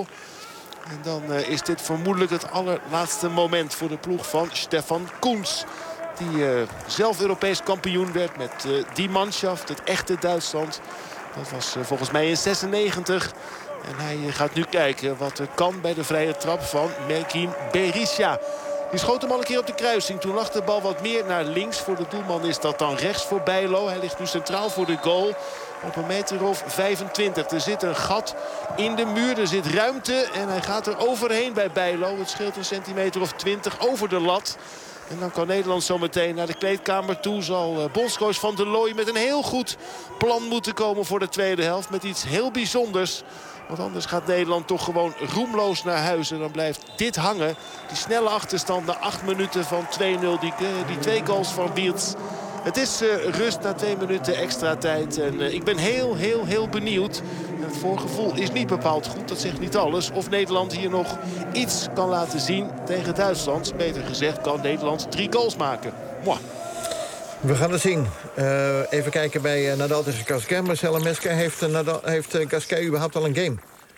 En dan uh, is dit vermoedelijk het allerlaatste moment voor de ploeg van Stefan Koens. Die uh, zelf Europees kampioen werd met uh, die manschaft, het echte Duitsland. Dat was uh, volgens mij in zesennegentig. En hij uh, gaat nu kijken wat er kan bij de vrije trap van Merkin Berisha. Die schoot hem al een keer op de kruising. Toen lag de bal wat meer naar links. Voor de doelman is dat dan rechts voor Bijlo. Hij ligt nu centraal voor de goal. Op een meter of vijfentwintig. Er zit een gat in de muur. Er zit ruimte. En hij gaat er overheen bij Bijlo. Het scheelt een centimeter of twintig over de lat. En dan kan Nederland zo meteen naar de kleedkamer toe. Zal bondscoach Van der Looy met een heel goed plan moeten komen voor de tweede helft. Met iets heel bijzonders. Want anders gaat Nederland toch gewoon roemloos naar huis. En dan blijft dit hangen. Die snelle achterstand na acht minuten van twee nul. Die, die twee goals van Wirtz. Het is uh, rust na twee minuten extra tijd. En uh, ik ben heel, heel, heel benieuwd. En het voorgevoel is niet bepaald goed. Dat zegt niet alles. Of Nederland hier nog iets kan laten zien tegen Duitsland. Beter gezegd kan Nederland drie goals maken. Mwah. We gaan het zien. Uh, even kijken bij uh, Nadal tegen Gasquet. Marcella Mesker, heeft, uh, Nadal, heeft uh, Gasquet überhaupt al een game?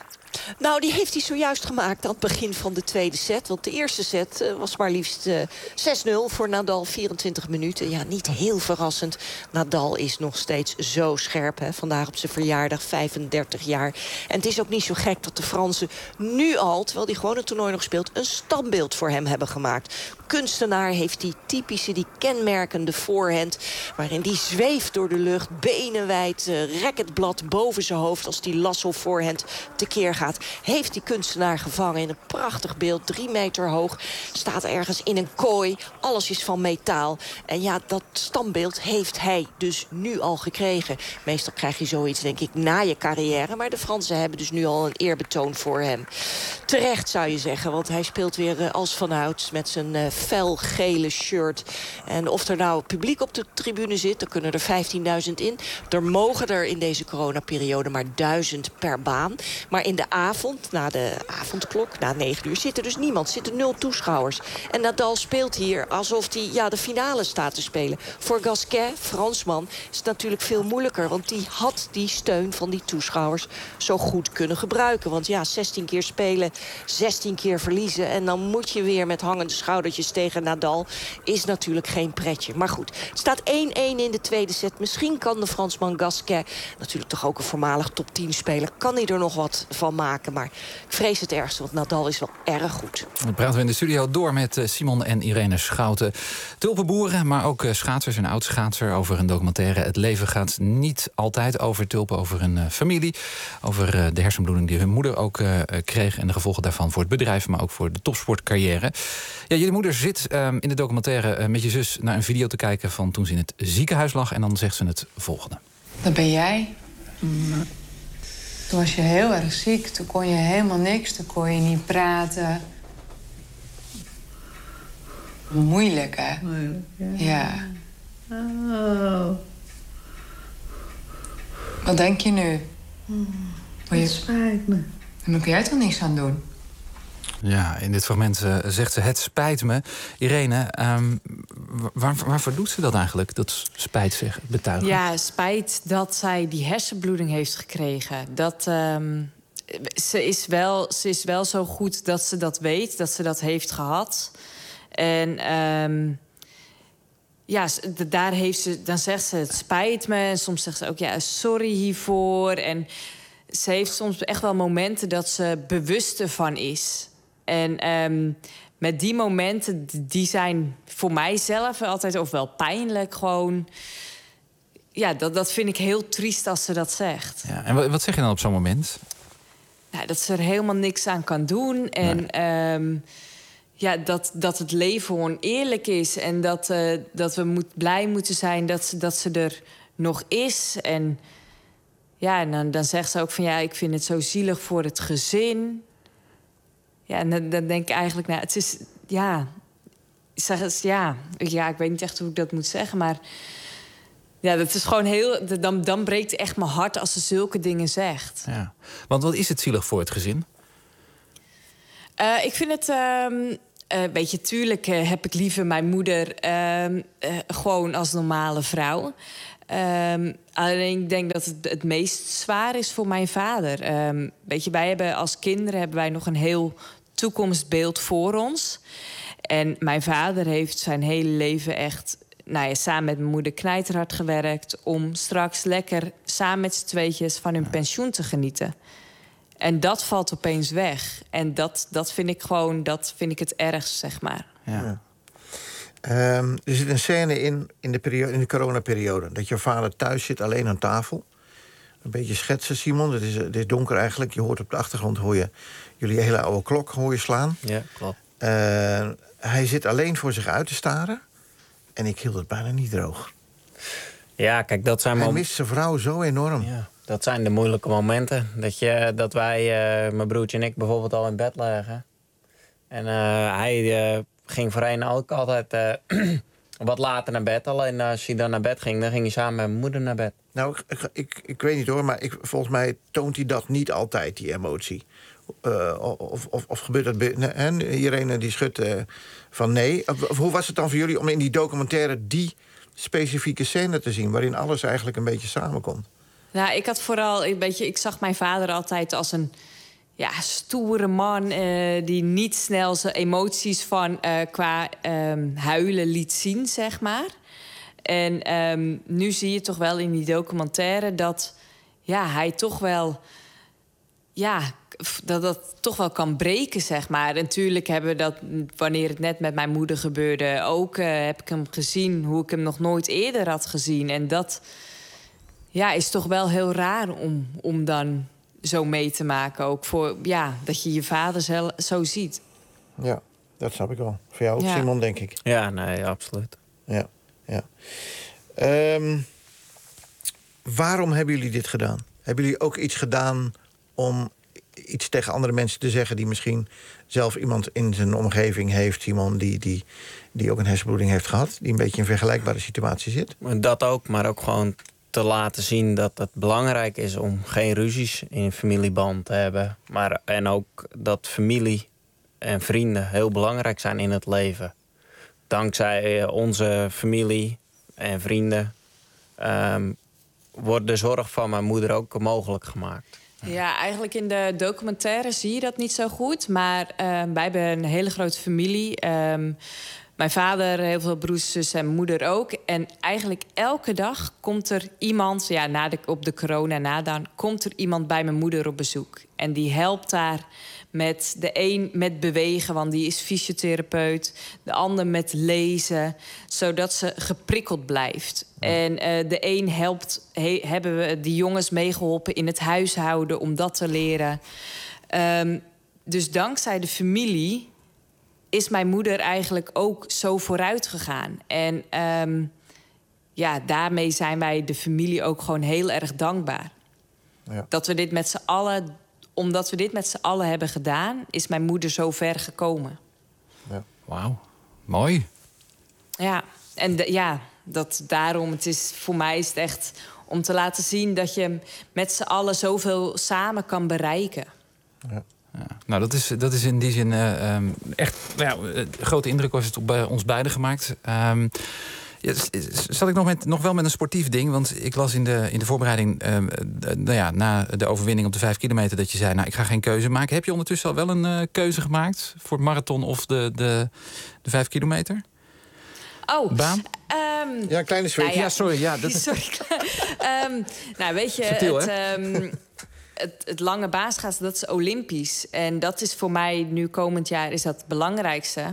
Nou, die heeft hij zojuist gemaakt aan het begin van de tweede set. Want de eerste set uh, was maar liefst uh, zes nul voor Nadal, vierentwintig minuten. Ja, niet heel verrassend. Nadal is nog steeds zo scherp. Hè? Vandaag op zijn verjaardag, vijfendertig jaar. En het is ook niet zo gek dat de Fransen nu al, terwijl hij gewoon het toernooi nog speelt, een standbeeld voor hem hebben gemaakt. Kunstenaar heeft die typische, die kenmerkende voorhand, waarin die zweeft door de lucht, benen wijd, uh, racketblad boven zijn hoofd als die lasso voorhand tekeer gaat. Heeft die kunstenaar gevangen in een prachtig beeld, drie meter hoog, staat ergens in een kooi, alles is van metaal. En ja, dat standbeeld heeft hij dus nu al gekregen. Meestal krijg je zoiets, denk ik, na je carrière, maar de Fransen hebben dus nu al een eerbetoon voor hem. Terecht, zou je zeggen, want hij speelt weer uh, als vanouds met zijn uh, felgele shirt. En of er nou publiek op de tribune zit, dan kunnen er vijftienduizend in. Er mogen er in deze coronaperiode maar duizend per baan. Maar in de avond, na de avondklok, na negen uur, zit er dus niemand. Zitten nul toeschouwers. En Nadal speelt hier alsof hij ja, de finale staat te spelen. Voor Gasquet, Fransman, is het natuurlijk veel moeilijker. Want die had die steun van die toeschouwers zo goed kunnen gebruiken. Want ja, zestien keer spelen, zestien keer verliezen. En dan moet je weer met hangende schoudertjes tegen Nadal. Is natuurlijk geen pretje. Maar goed, het staat één één in de tweede set. Misschien kan de Fransman Gasquet, natuurlijk toch ook een voormalig top tien speler, kan hij er nog wat van maken. Maar ik vrees het ergste, want Nadal is wel erg goed. Dan praten we in de studio door met Simon en Irene Schouten. Tulpenboeren, maar ook schaatsers en oud-schaatser over een documentaire. Het leven gaat niet altijd over tulpen, over een uh, familie. Over uh, de hersenbloeding die hun moeder ook uh, kreeg en de gevolgen daarvan voor het bedrijf, maar ook voor de topsportcarrière. Ja, jullie moeder zit uh, in de documentaire uh, met je zus naar een video te kijken van toen ze in het ziekenhuis lag. En dan zegt ze het volgende. Dat ben jij. Mm. Toen was je heel erg ziek. Toen kon je helemaal niks. Toen kon je niet praten. Moeilijk, hè? Moeilijk, ja. Ja. Oh. Wat denk je nu? Mm, je... Het spijt me. Dan kun jij toch niks aan doen? Ja, in dit fragment uh, zegt ze, het spijt me. Irene, um, waar, waarvoor doet ze dat eigenlijk? Dat spijt zich betuigen? Ja, spijt dat zij die hersenbloeding heeft gekregen. Dat, um, ze, is wel, ze is wel zo goed dat ze dat weet, dat ze dat heeft gehad. En um, ja, daar heeft ze, dan zegt ze, het spijt me. En soms zegt ze ook, ja, sorry hiervoor. En ze heeft soms echt wel momenten dat ze bewust ervan is. En um, met die momenten, die zijn voor mijzelf altijd ofwel pijnlijk gewoon. Ja, dat, dat vind ik heel triest als ze dat zegt. Ja, en wat zeg je dan op zo'n moment? Nou, dat ze er helemaal niks aan kan doen. En nee. um, ja, dat, dat het leven oneerlijk is. En dat, uh, dat we moet, blij moeten zijn dat ze, dat ze er nog is. En ja, en dan, dan zegt ze ook van ja, ik vind het zo zielig voor het gezin. Ja, en dan, dan denk ik eigenlijk, nou, het is, ja, zeg, ja, ja, ik weet niet echt hoe ik dat moet zeggen, maar ja, dat is gewoon heel, dan, dan breekt echt mijn hart als ze zulke dingen zegt. Ja. Want wat is het zielig voor het gezin? Uh, ik vind het, um, uh, weet je, tuurlijk uh, heb ik liever mijn moeder uh, uh, gewoon als normale vrouw. Um, alleen ik denk dat het het meest zwaar is voor mijn vader. Um, weet je, wij hebben als kinderen hebben wij nog een heel toekomstbeeld voor ons. En mijn vader heeft zijn hele leven echt, nou ja, samen met mijn moeder knijterhard gewerkt om straks lekker samen met z'n tweetjes van hun pensioen te genieten. En dat valt opeens weg. En dat, dat vind ik gewoon, dat vind ik het ergst, zeg maar. Ja. Um, er zit een scène in, in de, periode, in de coronaperiode, dat je vader thuis zit alleen aan tafel. Een beetje schetsen, Simon. Het is, het is donker eigenlijk. Je hoort op de achtergrond, hoor je jullie hele oude klok hoor je slaan. Ja, klopt. Uh, hij zit alleen voor zich uit te staren. En ik hield het bijna niet droog. Ja, kijk, dat zijn... Hij mist zijn vrouw zo enorm. Ja, dat zijn de moeilijke momenten. Dat, je, dat wij, uh, mijn broertje en ik bijvoorbeeld al in bed lagen. En uh, hij uh, ging voorheen ook altijd uh, wat later naar bed. Alleen als hij dan naar bed ging, dan ging hij samen met mijn moeder naar bed. Nou, ik, ik, ik weet niet hoor, maar ik, volgens mij toont hij dat niet altijd, die emotie. Uh, of, of, of gebeurt dat... En Irene die schudt uh, van nee. Of, hoe was het dan voor jullie om in die documentaire die specifieke scène te zien... waarin alles eigenlijk een beetje samenkomt. Nou, ik had vooral een beetje... Ik zag mijn vader altijd als een ja, stoere man... Uh, die niet snel zijn emoties van uh, qua um, huilen liet zien, zeg maar. En um, nu zie je toch wel in die documentaire... dat ja, hij toch wel... ja, dat dat toch wel kan breken, zeg maar. En natuurlijk hebben we dat, wanneer het net met mijn moeder gebeurde... ook uh, heb ik hem gezien hoe ik hem nog nooit eerder had gezien. En dat ja, is toch wel heel raar om, om dan zo mee te maken. Ook voor, ja, dat je je vader zo, zo ziet. Ja, dat snap ik wel. Voor jou ook, ja. Simon, denk ik. Ja, nee, absoluut. Ja, ja. Um, waarom hebben jullie dit gedaan? Hebben jullie ook iets gedaan om iets tegen andere mensen te zeggen... die misschien zelf iemand in zijn omgeving heeft, Simon... die, die, die ook een hersenbloeding heeft gehad... die een beetje in een vergelijkbare situatie zit? Dat ook, maar ook gewoon te laten zien dat het belangrijk is... om geen ruzies in een familieband te hebben. Maar, en ook dat familie en vrienden heel belangrijk zijn in het leven. Dankzij onze familie en vrienden... Um, wordt de zorg van mijn moeder ook mogelijk gemaakt. Ja, eigenlijk in de documentaire zie je dat niet zo goed. Maar uh, wij hebben een hele grote familie. Um, mijn vader, heel veel broers, zus en moeder ook. En eigenlijk elke dag komt er iemand... ja, na de, op de corona na dan... komt er iemand bij mijn moeder op bezoek. En die helpt daar met de een met bewegen... want die is fysiotherapeut. De ander met lezen, zodat ze geprikkeld blijft. En uh, de een helpt, he, hebben we die jongens meegeholpen in het huishouden... om dat te leren. Um, dus dankzij de familie is mijn moeder eigenlijk ook zo vooruit gegaan. En um, ja, daarmee zijn wij de familie ook gewoon heel erg dankbaar. Ja. Dat we dit met z'n allen... Omdat we dit met z'n allen hebben gedaan... is mijn moeder zo ver gekomen. Ja. Wauw, mooi. Ja, en de, ja, dat daarom... Het is, voor mij is het echt om te laten zien... dat je met z'n allen zoveel samen kan bereiken. Ja. Ja. Nou, dat is, dat is in die zin uh, um, echt... Nou ja, grote indruk was het op uh, ons beiden gemaakt... Um, Ja, zat ik nog, met, nog wel met een sportief ding. Want ik las in de, in de voorbereiding... Uh, nou ja, na de overwinning op de vijf kilometer... dat je zei, nou, ik ga geen keuze maken. Heb je ondertussen al wel een uh, keuze gemaakt... voor het marathon of de, de, de vijf kilometer? Oh, Baan? Um, ja, kleine zweet. Nou ja, ja, sorry. Ja, dat... sorry. um, nou, weet je... Subtiel, het, um, het, het lange baanschaatsen, dat is olympisch. En dat is voor mij nu komend jaar is dat het belangrijkste...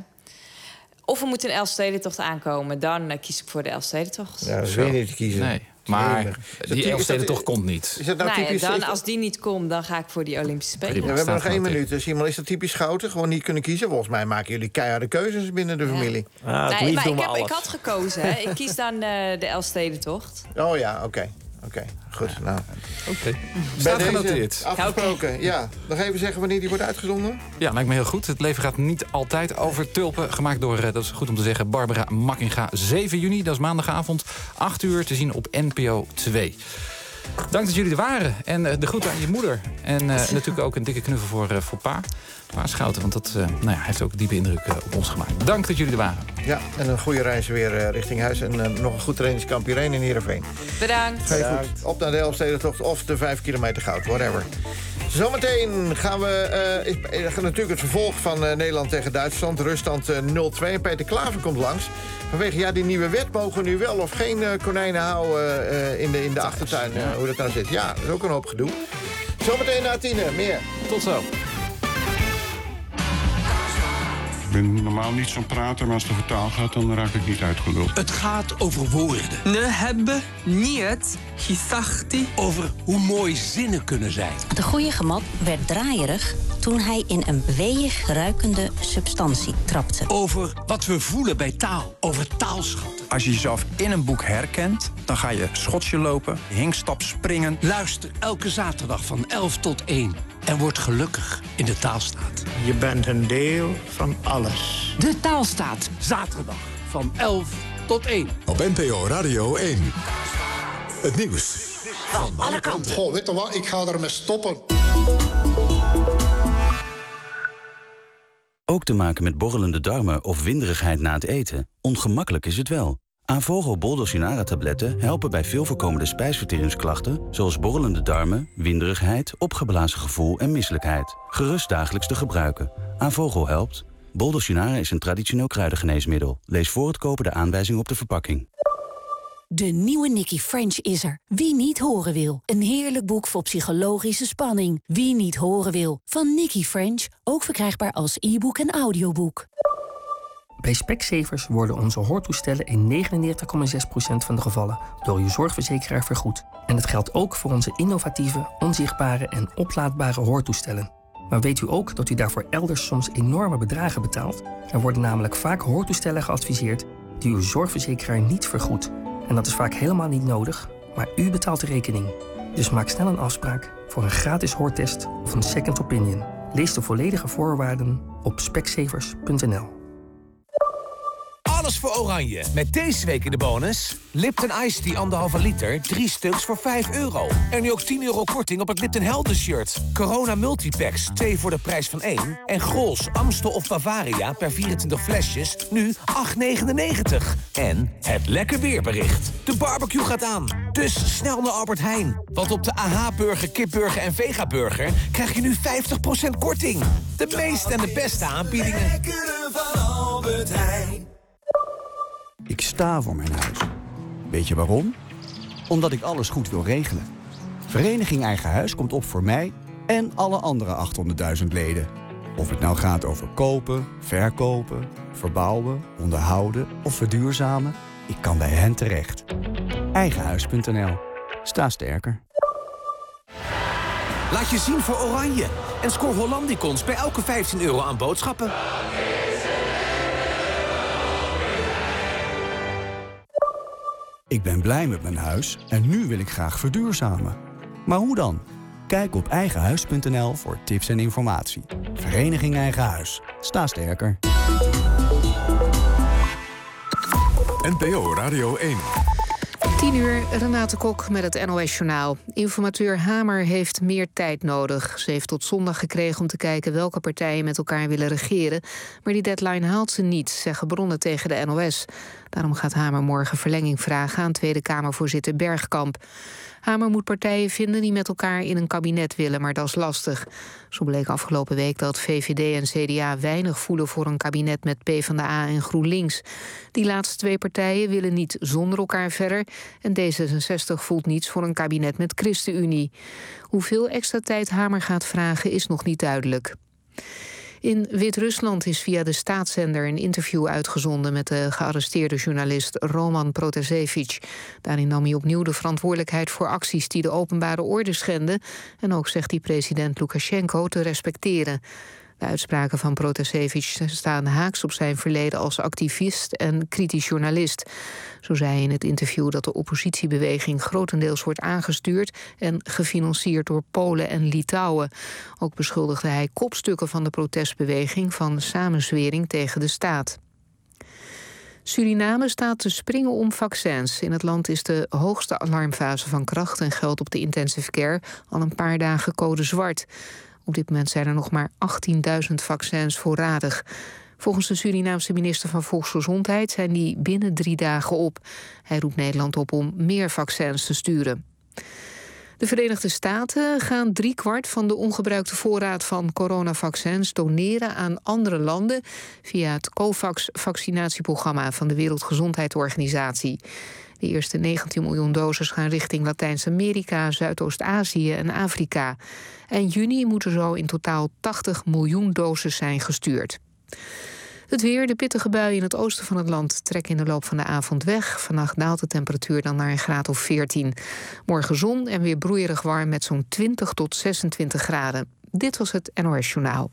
Of we moeten een Elfstedentocht aankomen. Dan uh, kies ik voor de Elfstedentocht. Ja, dat is weer niet te kiezen. Nee, maar die Elfstedentocht komt niet. Is dat nou nou typisch? ja, dan, als die niet komt, dan ga ik voor die Olympische Spelen. Ja, we hebben nog één minuut. Simon, is dat typisch Schouten? Gewoon niet kunnen kiezen? Volgens mij maken jullie keiharde keuzes binnen de ja. familie. Ah, nee, maar ik, heb, ik had gekozen. Hè. Ik kies dan uh, de Elfstedentocht. Oh ja, oké. Okay. Oké, okay, goed. Ja. Nou. Oké. Okay. Staat genoteerd. Afgesproken, okay. Ja. Nog even zeggen wanneer die wordt uitgezonden? Ja, lijkt me heel goed. Het leven gaat niet altijd over tulpen. Gemaakt door, dat is goed om te zeggen, Barbara Makkinga. zeven juni, dat is maandagavond. acht uur te zien op N P O twee. Dank dat jullie er waren. En uh, de groeten aan je moeder. En uh, natuurlijk ook een dikke knuffel voor, uh, voor pa. Pa Schouten, want dat uh, nou ja, heeft ook diepe indruk uh, op ons gemaakt. Dank dat jullie er waren. Ja, en een goede reis weer uh, richting huis. En uh, nog een goed trainingskamp hierheen in Heerenveen. Bedankt. Ga je goed op naar de Elfstedentocht of de vijf kilometer goud, whatever. Zometeen gaan we uh, is, is natuurlijk het vervolg van uh, Nederland tegen Duitsland. Ruststand uh, nul twee. En Peter Klaver komt langs. Vanwege ja, die nieuwe wet mogen we nu wel of geen uh, konijnen houden uh, in de, in de achtertuin. Uh, hoe dat nou zit. Ja, dat is ook een hoop gedoe. Zometeen na tienen. Meer. Tot zo. Ik ben normaal niet zo'n prater, maar als de vertaal gaat, dan raak ik niet uitgeluld. Het gaat over woorden. Ne hebben niet gezegd over hoe mooi zinnen kunnen zijn. De goeie gemat werd draaierig toen hij in een weeig ruikende substantie trapte. Over wat we voelen bij taal, over taalschatten. Als je jezelf in een boek herkent, dan ga je schotsje lopen, hinkstap springen. Luister elke zaterdag van elf tot één. En word gelukkig in de Taalstaat. Je bent een deel van alles. De Taalstaat, zaterdag van elf tot één. Op N P O Radio één. Het nieuws van alle kanten. Goh, weet je wat? Ik ga ermee stoppen. Ook te maken met borrelende darmen of winderigheid na het eten? Ongemakkelijk is het wel. Avogel Bol-Dulcinara-tabletten helpen bij veel voorkomende spijsverteringsklachten... zoals borrelende darmen, winderigheid, opgeblazen gevoel en misselijkheid. Gerust dagelijks te gebruiken. Avogel helpt. Bol-Dulcinara is een traditioneel kruidengeneesmiddel. Lees voor het kopen de aanwijzing op de verpakking. De nieuwe Nicky French is er. Wie niet horen wil. Een heerlijk boek vol psychologische spanning. Wie niet horen wil. Van Nicky French. Ook verkrijgbaar als e-book en audioboek. Bij Specsavers worden onze hoortoestellen in negenennegentig komma zes procent van de gevallen door uw zorgverzekeraar vergoed. En dat geldt ook voor onze innovatieve, onzichtbare en oplaadbare hoortoestellen. Maar weet u ook dat u daarvoor elders soms enorme bedragen betaalt? Er worden namelijk vaak hoortoestellen geadviseerd die uw zorgverzekeraar niet vergoedt. En dat is vaak helemaal niet nodig, maar u betaalt de rekening. Dus maak snel een afspraak voor een gratis hoortest of een second opinion. Lees de volledige voorwaarden op specsavers punt n l. Alles voor Oranje. Met deze week in de bonus... Lipton Ice Tea anderhalve liter, drie stuks voor vijf euro. En nu ook tien euro korting op het Lipton Helden shirt. Corona Multipacks, twee voor de prijs van één. En Grols, Amstel of Bavaria per vierentwintig flesjes, nu acht negenennegentig. En het lekker weerbericht. De barbecue gaat aan. Dus snel naar Albert Heijn. Want op de A H-burger, kipburger en vegaburger krijg je nu vijftig procent korting. De meeste en de beste aanbiedingen. Lekkere van Albert Heijn. Ik sta voor mijn huis. Weet je waarom? Omdat ik alles goed wil regelen. Vereniging Eigen Huis komt op voor mij en alle andere achthonderdduizend leden. Of het nou gaat over kopen, verkopen, verbouwen, onderhouden of verduurzamen. Ik kan bij hen terecht. Eigenhuis punt n l. Sta sterker. Laat je zien voor Oranje. En scoor Hollandicons bij elke vijftien euro aan boodschappen. Ik ben blij met mijn huis en nu wil ik graag verduurzamen. Maar hoe dan? Kijk op eigenhuis punt n l voor tips en informatie. Vereniging Eigen Huis. Sta sterker. N P O Radio één. tien uur, Renate Kok met het N O S Journaal. Informateur Hamer heeft meer tijd nodig. Ze heeft tot zondag gekregen om te kijken welke partijen met elkaar willen regeren. Maar die deadline haalt ze niet, zeggen bronnen tegen de N O S. Daarom gaat Hamer morgen verlenging vragen aan Tweede Kamervoorzitter Bergkamp. Hamer moet partijen vinden die met elkaar in een kabinet willen, maar dat is lastig. Zo bleek afgelopen week dat V V D en C D A weinig voelen voor een kabinet met PvdA en GroenLinks. Die laatste twee partijen willen niet zonder elkaar verder en D zesenzestig voelt niets voor een kabinet met ChristenUnie. Hoeveel extra tijd Hamer gaat vragen is nog niet duidelijk. In Wit-Rusland is via de staatszender een interview uitgezonden met de gearresteerde journalist Roman Protasevich. Daarin nam hij opnieuw de verantwoordelijkheid voor acties die de openbare orde schenden. En ook zegt hij president Lukasjenko te respecteren. De uitspraken van Protasevich staan haaks op zijn verleden als activist en kritisch journalist. Zo zei hij in het interview dat de oppositiebeweging grotendeels wordt aangestuurd en gefinancierd door Polen en Litouwen. Ook beschuldigde hij kopstukken van de protestbeweging van samenzwering tegen de staat. Suriname staat te springen om vaccins. In het land is de hoogste alarmfase van kracht en geldt op de intensive care al een paar dagen code zwart. Op dit moment zijn er nog maar achttienduizend vaccins voorradig. Volgens de Surinaamse minister van Volksgezondheid zijn die binnen drie dagen op. Hij roept Nederland op om meer vaccins te sturen. De Verenigde Staten gaan driekwart van de ongebruikte voorraad van coronavaccins doneren aan andere landen via het COVAX-vaccinatieprogramma van de Wereldgezondheidsorganisatie. De eerste negentien miljoen doses gaan richting Latijns-Amerika, Zuidoost-Azië en Afrika. Eind juni moeten zo in totaal tachtig miljoen doses zijn gestuurd. Het weer, de pittige buien in het oosten van het land trekken in de loop van de avond weg. Vannacht daalt de temperatuur dan naar een graad of veertien. Morgen zon en weer broeierig warm met zo'n twintig tot zesentwintig graden. Dit was het N O S Journaal.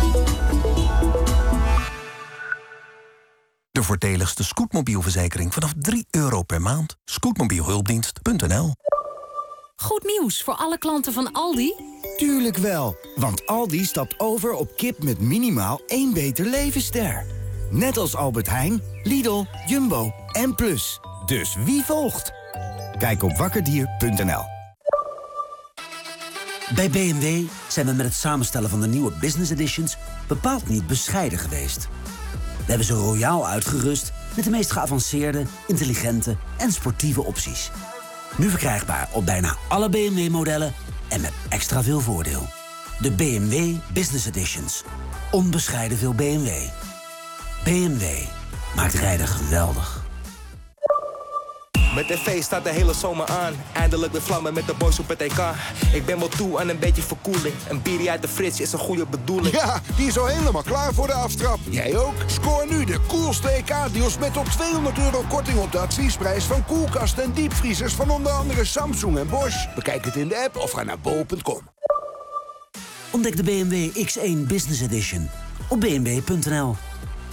De voordeligste scootmobielverzekering vanaf drie euro per maand. Scootmobielhulpdienst punt n l. Goed nieuws voor alle klanten van Aldi. Tuurlijk wel, want Aldi stapt over op kip met minimaal één beter levensster. Net als Albert Heijn, Lidl, Jumbo en Plus. Dus wie volgt? Kijk op wakkerdier punt n l. Bij B M W zijn we met het samenstellen van de nieuwe Business Editions bepaald niet bescheiden geweest. We hebben ze royaal uitgerust met de meest geavanceerde, intelligente en sportieve opties. Nu verkrijgbaar op bijna alle B M W-modellen en met extra veel voordeel. De B M W Business Editions. Onbescheiden veel B M W. B M W maakt rijden geweldig. Met tv staat de hele zomer aan. Eindelijk de vlammen met de boys op het E K. Ik ben wel toe aan een beetje verkoeling. Een bierie uit de fris is een goede bedoeling. Ja, die is al helemaal klaar voor de aftrap. Jij ook? Scoor nu de coolste E K-deals met tot tweehonderd euro korting op de adviesprijs van koelkasten en diepvriezers van onder andere Samsung en Bosch. Bekijk het in de app of ga naar bol punt com. Ontdek de B M W X één Business Edition op b m w punt n l.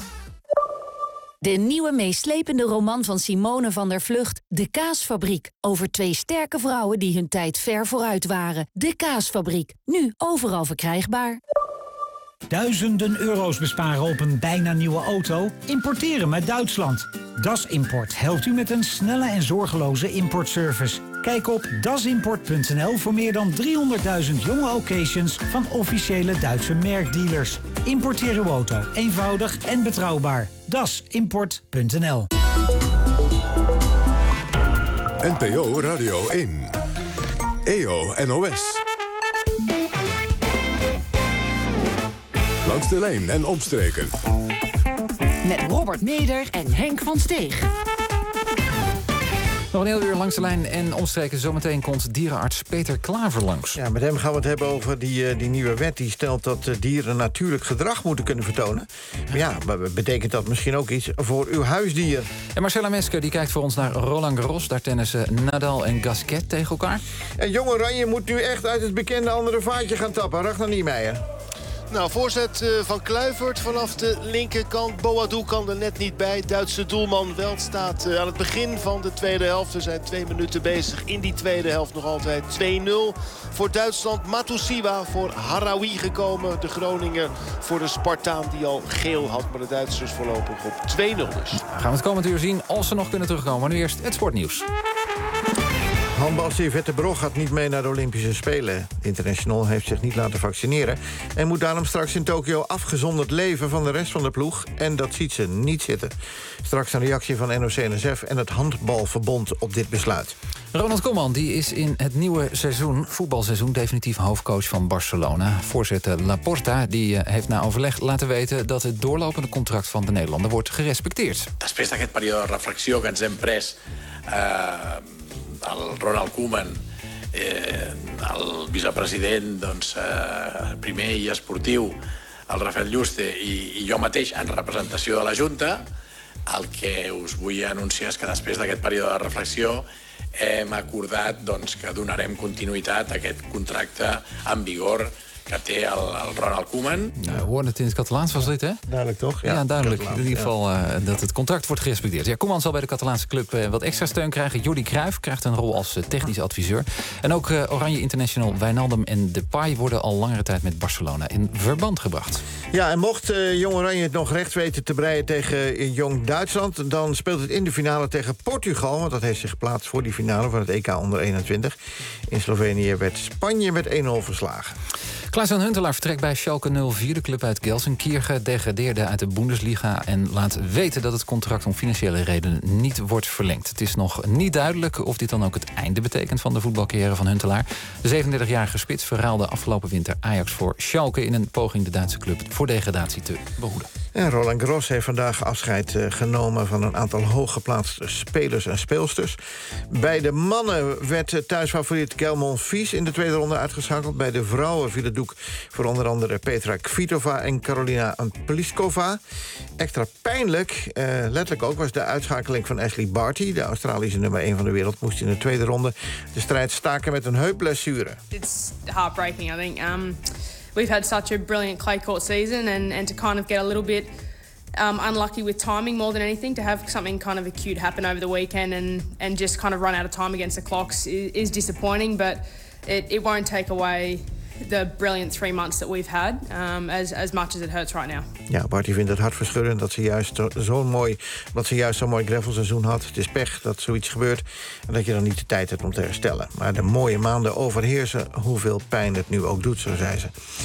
De nieuwe meeslepende roman van Simone van der Vlugt, De Kaasfabriek. Over twee sterke vrouwen die hun tijd ver vooruit waren. De Kaasfabriek, nu overal verkrijgbaar. Duizenden euro's besparen op een bijna nieuwe auto? Importeren met Duitsland. Das Import helpt u met een snelle en zorgeloze importservice. Kijk op dasimport punt n l voor meer dan driehonderdduizend jonge occasions van officiële Duitse merkdealers. Importeer uw auto eenvoudig en betrouwbaar. dasimport punt n l. N P O Radio één. E O N O S. Langs de lijn en omstreken. Met Robert Meder en Henk van Steeg. Nog een heel uur langs de lijn en omstreken. Zometeen komt dierenarts Peter Klaver langs. Ja, met hem gaan we het hebben over die, uh, die nieuwe wet. Die stelt dat uh, dieren natuurlijk gedrag moeten kunnen vertonen. Maar ja, betekent dat misschien ook iets voor uw huisdier? En Marcella Mesker die kijkt voor ons naar Roland Garros. Daar tennissen Nadal en Gasquet tegen elkaar. En Jong Oranje moet nu echt uit het bekende andere vaatje gaan tappen. Ragnar Niemeyer. Nou, voorzet uh, van Kluivert vanaf de linkerkant. Boadou kan er net niet bij. Duitse doelman Welt staat uh, aan het begin van de tweede helft. We zijn twee minuten bezig in die tweede helft. Nog altijd twee nul voor Duitsland. Matusiwa voor Harawi gekomen. De Groninger voor de Spartaan die al geel had. Maar de Duitsers voorlopig op twee nul dus. Gaan we het komend uur zien als ze nog kunnen terugkomen. Maar nu eerst het sportnieuws. Handbalster Yvette Brog gaat niet mee naar de Olympische Spelen. De international heeft zich niet laten vaccineren en moet daarom straks in Tokio afgezonderd leven van de rest van de ploeg. En dat ziet ze niet zitten. Straks een reactie van N O C N S F en het Handbalverbond op dit besluit. Ronald Koeman die is in het nieuwe seizoen, voetbalseizoen, definitief hoofdcoach van Barcelona. Voorzitter Laporta die heeft na overleg laten weten dat het doorlopende contract van de Nederlander wordt gerespecteerd. Després d'aquest període de reflexió que ens hem pres, uh, el Ronald Koeman, eh, el vicepresident, doncs, eh, primer i esportiu, el Rafael Yuste i, i jo mateix en representació de la Junta, el que us vull anunciar és que després d'aquest període de reflexió hem acordat doncs, que donarem continuïtat a aquest contracte en vigor que té el, el Ronald Koeman. Nou, we hoorden het in het Catalaans, was dit, hè? Duidelijk, toch? Ja, ja duidelijk. Catalaans, in ieder geval ja. uh, dat het contract wordt gerespecteerd. Ja, Koeman zal bij de Catalaanse club uh, wat extra steun krijgen. Jordi Cruijff krijgt een rol als uh, technisch adviseur. En ook uh, Oranje International Wijnaldum en Depay worden al langere tijd met Barcelona in verband gebracht. Ja, en mocht uh, Jong Oranje het nog recht weten te breien tegen uh, Jong Duitsland, dan speelt het in de finale tegen Portugal, want dat heeft zich geplaatst voor die finale van het E K onder eenentwintig. In Slovenië werd Spanje met één nul verslagen. Klaas-Jan Huntelaar vertrekt bij Schalke nul vier. De club uit Gelsenkirchen degradeerde uit de Bundesliga en laat weten dat het contract om financiële redenen niet wordt verlengd. Het is nog niet duidelijk of dit dan ook het einde betekent van de voetbalcarrière van Huntelaar. De zevenendertigjarige spits verruilde afgelopen winter Ajax voor Schalke in een poging de Duitse club voor degradatie te behoeden. En Roland Garros heeft vandaag afscheid uh, genomen van een aantal hooggeplaatste spelers en speelsters. Bij de mannen werd uh, thuisfavoriet Gelmon Vies in de tweede ronde uitgeschakeld. Bij de vrouwen viel het doek voor onder andere Petra Kvitova en Karolina Pliskova. Extra pijnlijk, uh, letterlijk ook, was de uitschakeling van Ashley Barty. De Australische nummer één van de wereld moest in de tweede ronde de strijd staken met een heupblessure. It's heartbreaking, I think. Um... We've had such a brilliant clay court season, and, and to kind of get a little bit um, unlucky with timing more than anything, to have something kind of acute happen over the weekend and, and just kind of run out of time against the clocks is, is disappointing, but it, it won't take away the brilliant three months that we've had, um, as, as much as it hurts right now. Ja, Barty vindt het hartverscheurend dat ze juist zo'n mooi, dat ze juist zo'n mooi gravelseizoen had. Het is pech dat zoiets gebeurt en dat je dan niet de tijd hebt om te herstellen. Maar de mooie maanden overheersen hoeveel pijn het nu ook doet, zo zei ze.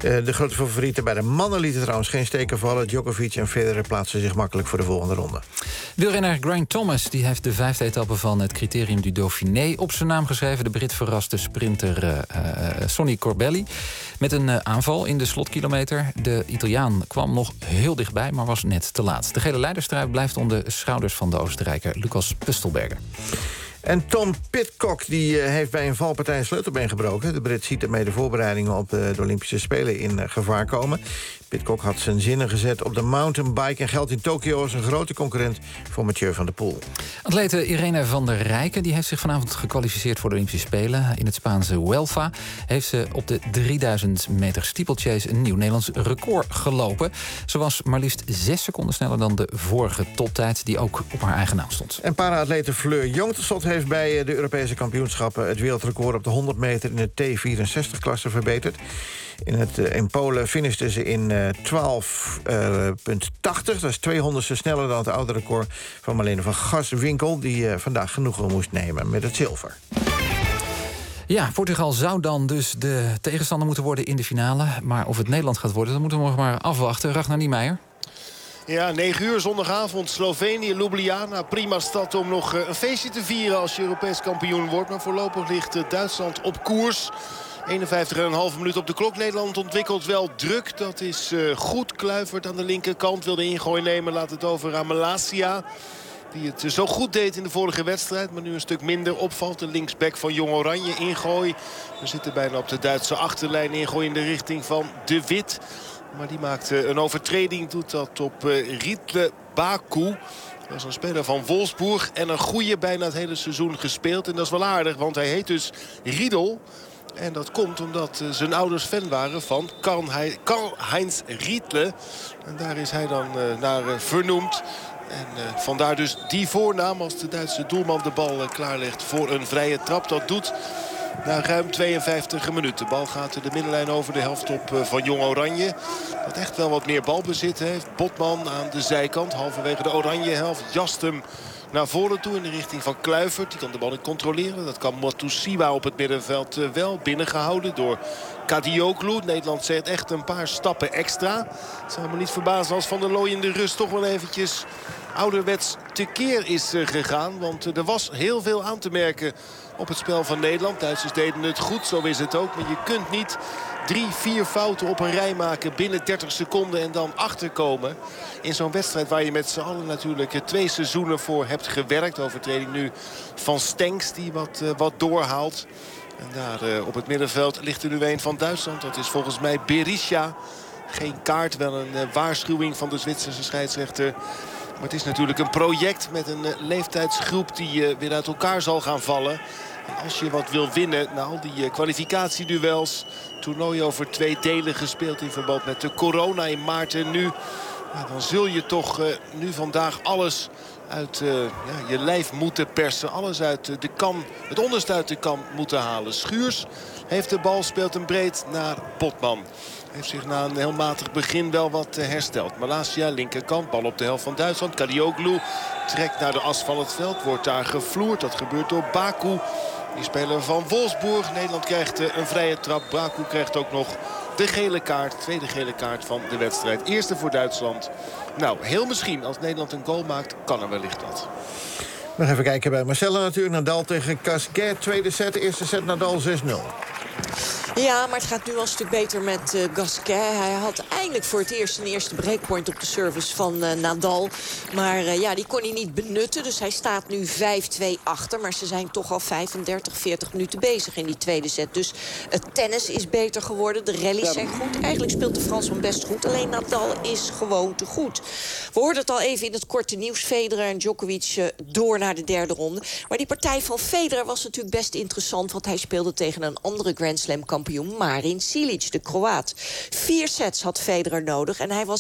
Uh, de grote favorieten bij de mannen lieten trouwens geen steken vallen. Djokovic en Federer plaatsen zich makkelijk voor de volgende ronde. Wielrenner Geraint Thomas die heeft de vijfde etappe van het Criterium du Dauphiné op zijn naam geschreven. De Brit verraste sprinter uh, uh, Sonny Corbelli met een uh, aanval in de slotkilometer. De Italiaan kwam nog heel dichtbij, maar was net te laat. De gele leiderstrui blijft onder de schouders van de Oostenrijker Lucas Pustelberger. En Tom Pidcock die uh, heeft bij een valpartij een sleutelbeen gebroken. De Brit ziet ermee de voorbereidingen op de, de Olympische Spelen in uh, gevaar komen. Pidcock had zijn zinnen gezet op de mountainbike en geldt in Tokio als een grote concurrent voor Mathieu van der Poel. Atlete Irene van der Rijken die heeft zich vanavond gekwalificeerd voor de Olympische Spelen. In het Spaanse Huelva heeft ze op de drieduizend meter steeplechase een nieuw Nederlands record gelopen. Ze was maar liefst zes seconden sneller dan de vorige toptijd die ook op haar eigen naam stond. En para-atlete Fleur Jong tot slot heeft bij de Europese kampioenschappen het wereldrecord op de honderd meter in de T vierenzestig-klasse verbeterd. In, het, in Polen finishte ze in uh, twaalf tachtig. Dat is tweehonderdste sneller dan het oude record van Marlene van Gaswinkel, die uh, vandaag genoegen moest nemen met het zilver. Ja, Portugal zou dan dus de tegenstander moeten worden in de finale. Maar of het Nederland gaat worden, dat moeten we nog maar afwachten. Ragnar Niemeyer. Ja, negen uur zondagavond, Slovenië, Ljubljana. Prima stad om nog een feestje te vieren als je Europees kampioen wordt. Maar voorlopig ligt Duitsland op koers. eenenvijftig komma vijf minuut op de klok. Nederland ontwikkelt wel druk. Dat is uh, goed. Kluivert aan de linkerkant wil de ingooi nemen. Laat het over aan Malasia. Die het zo goed deed in de vorige wedstrijd. Maar nu een stuk minder opvalt. De linksback van Jong Oranje ingooi. We zitten bijna op de Duitse achterlijn. Ingooi in de richting van De Wit. Maar die maakt een overtreding. Doet dat op uh, Riedle Baku. Dat is een speler van Wolfsburg. En een goede bijna het hele seizoen gespeeld. En dat is wel aardig. Want hij heet dus Riedel. En dat komt omdat uh, zijn ouders fan waren van Karl-Heinz Riedle. En daar is hij dan uh, naar uh, vernoemd. En uh, vandaar dus die voornaam als de Duitse doelman de bal uh, klaarlegt voor een vrije trap. Dat doet na ruim tweeënvijftig minuten. De bal gaat de middenlijn over de helft op uh, van Jong Oranje. Dat echt wel wat meer balbezit heeft. Botman aan de zijkant, halverwege de Oranje helft. Jast hem naar voren toe in de richting van Kluivert. Die kan de bal niet controleren. Dat kan Matusiwa op het middenveld uh, wel binnengehouden door Kadioglu. Nederland zet echt een paar stappen extra. Het zou me niet verbazen als Van der Looy in de rust toch wel eventjes ouderwets tekeer is uh, gegaan. Want uh, er was heel veel aan te merken op het spel van Nederland. Duitsers deden het goed, zo is het ook. Maar je kunt niet drie, vier fouten op een rij maken binnen dertig seconden en dan achterkomen. In zo'n wedstrijd waar je met z'n allen natuurlijk twee seizoenen voor hebt gewerkt. Overtreding nu van Stenks die wat, uh, wat doorhaalt. En daar uh, op het middenveld ligt er nu een van Duitsland. Dat is volgens mij Berisha. Geen kaart, wel een uh, waarschuwing van de Zwitserse scheidsrechter. Maar het is natuurlijk een project met een uh, leeftijdsgroep die uh, weer uit elkaar zal gaan vallen. En als je wat wil winnen, nou die uh, kwalificatieduels. Toernooi over twee delen gespeeld in verband met de corona in maart en nu. Ja, dan zul je toch uh, nu vandaag alles uit uh, ja, je lijf moeten persen. Alles uit uh, de kan, het onderste uit de kan moeten halen. Schuurs heeft de bal, speelt hem breed naar Botman. Heeft zich na een heel matig begin wel wat uh, hersteld. Malasia, linkerkant, bal op de helft van Duitsland. Kadioglu trekt naar de as van het veld. Wordt daar gevloerd. Dat gebeurt door Baku. Die speler van Wolfsburg. Nederland krijgt uh, een vrije trap. Baku krijgt ook nog de gele kaart. Tweede gele kaart van de wedstrijd. Eerste voor Duitsland. Nou, heel misschien als Nederland een goal maakt, kan er wellicht wat. Nog even kijken bij Marcella natuurlijk. Nadal tegen Gasquet. Tweede set, eerste set Nadal zes nul. Ja, maar het gaat nu al een stuk beter met uh, Gasquet. Hij had eindelijk voor het eerst een eerste breakpoint op de service van uh, Nadal. Maar uh, ja, die kon hij niet benutten. Dus hij staat nu vijf twee achter. Maar ze zijn toch al vijfendertig, veertig minuten bezig in die tweede set. Dus het tennis is beter geworden. De rallies zijn goed. Eigenlijk speelt de Fransman best goed. Alleen Nadal is gewoon te goed. We hoorden het al even in het korte nieuws. Federer en Djokovic uh, door naar de derde ronde. Maar die partij van Federer was natuurlijk best interessant. Want hij speelde tegen een andere Grand Slam kampioen, Marin Cilic, de Kroaat. Vier sets had Federer nodig en hij was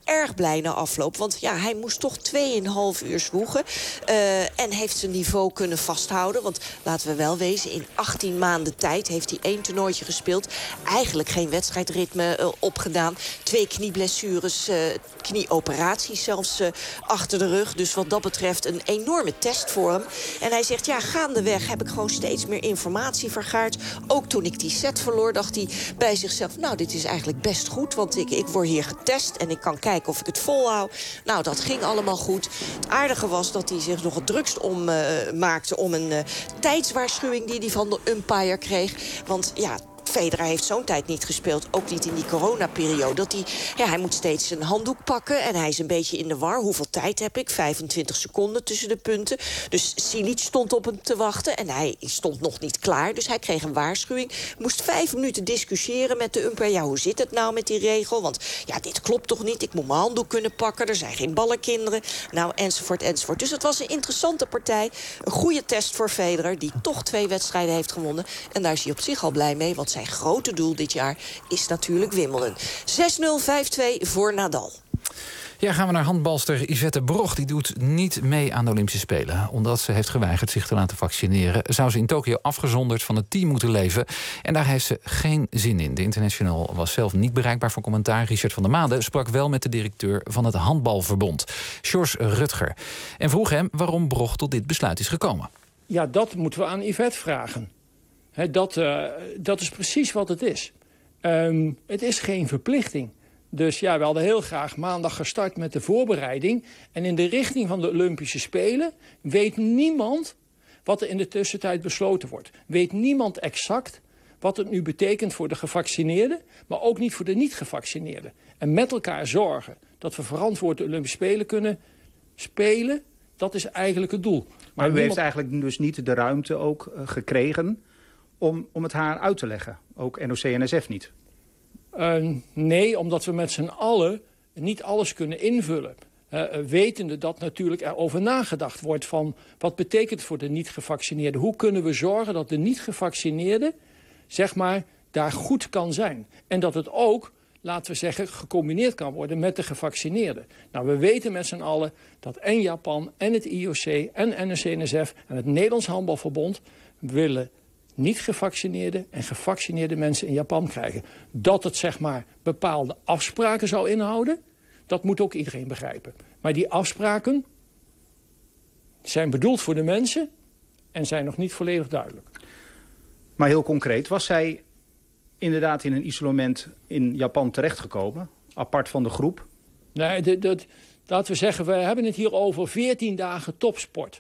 erg blij na afloop. Want ja, hij moest toch tweeënhalf uur zwoegen. Uh, en heeft zijn niveau kunnen vasthouden. Want laten we wel wezen, in achttien maanden tijd heeft hij één toernooitje gespeeld. Eigenlijk geen wedstrijdritme uh, opgedaan. Twee knieblessures, uh, knieoperaties zelfs uh, achter de rug. Dus wat dat betreft een enorme test voor hem. En hij zegt, ja, gaandeweg heb ik gewoon steeds meer informatie vergaard. Ook toen ik die set verloor, dacht hij bij zichzelf, nou, dit is eigenlijk best goed. Want ik, ik word hier getest en ik kan kijken of ik het volhoud. Nou, dat ging allemaal goed. Het aardige was dat hij zich nog het drukst om uh, maakte om een uh, tijdswaarschuwing die hij van de umpire kreeg. Want ja, Federer heeft zo'n tijd niet gespeeld, ook niet in die coronaperiode. Dat hij, ja, hij moet steeds een handdoek pakken en hij is een beetje in de war. Hoeveel tijd heb ik? vijfentwintig seconden tussen de punten. Dus Cilic stond op hem te wachten en hij stond nog niet klaar. Dus hij kreeg een waarschuwing. Moest vijf minuten discussiëren met de umpire. Ja, hoe zit het nou met die regel? Want ja, dit klopt toch niet? Ik moet mijn handdoek kunnen pakken. Er zijn geen ballenkinderen. Nou, enzovoort, enzovoort. Dus het was een interessante partij. Een goede test voor Federer, die toch twee wedstrijden heeft gewonnen. En daar is hij op zich al blij mee, want zijn grote doel dit jaar is natuurlijk Wimbledon. zes nul, vijf twee voor Nadal. Ja, gaan we naar handbalster Yvette Broch. Die doet niet mee aan de Olympische Spelen. Omdat ze heeft geweigerd zich te laten vaccineren, zou ze in Tokio afgezonderd van het team moeten leven. En daar heeft ze geen zin in. De international was zelf niet bereikbaar voor commentaar. Richard van der Made sprak wel met de directeur van het Handbalverbond, Sjors Rutger. En vroeg hem waarom Broch tot dit besluit is gekomen. Ja, dat moeten we aan Yvette vragen. He, dat, uh, dat is precies wat het is. Um, het is geen verplichting. Dus ja, we hadden heel graag maandag gestart met de voorbereiding. En in de richting van de Olympische Spelen weet niemand wat er in de tussentijd besloten wordt. Weet niemand exact wat het nu betekent voor de gevaccineerden, maar ook niet voor de niet-gevaccineerden. En met elkaar zorgen dat we verantwoord de Olympische Spelen kunnen spelen, dat is eigenlijk het doel. Maar, maar u niemand... heeft eigenlijk dus niet de ruimte ook uh, gekregen Om, om het haar uit te leggen. Ook N O C N S F niet. Uh, nee, omdat we met z'n allen niet alles kunnen invullen. Uh, wetende dat natuurlijk erover nagedacht wordt van wat betekent het voor de niet-gevaccineerden? Hoe kunnen we zorgen dat de niet-gevaccineerde, zeg maar, daar goed kan zijn? En dat het ook, laten we zeggen, gecombineerd kan worden met de gevaccineerden. Nou, we weten met z'n allen dat en Japan en het I O C en N O C N S F en het Nederlands Handbalverbond willen niet gevaccineerde en gevaccineerde mensen in Japan krijgen. Dat het, zeg maar, bepaalde afspraken zou inhouden, dat moet ook iedereen begrijpen. Maar die afspraken zijn bedoeld voor de mensen en zijn nog niet volledig duidelijk. Maar heel concreet, was zij inderdaad in een isolement in Japan terechtgekomen, apart van de groep? Nee, dat, dat, laten we zeggen, we hebben het hier over veertien dagen topsport.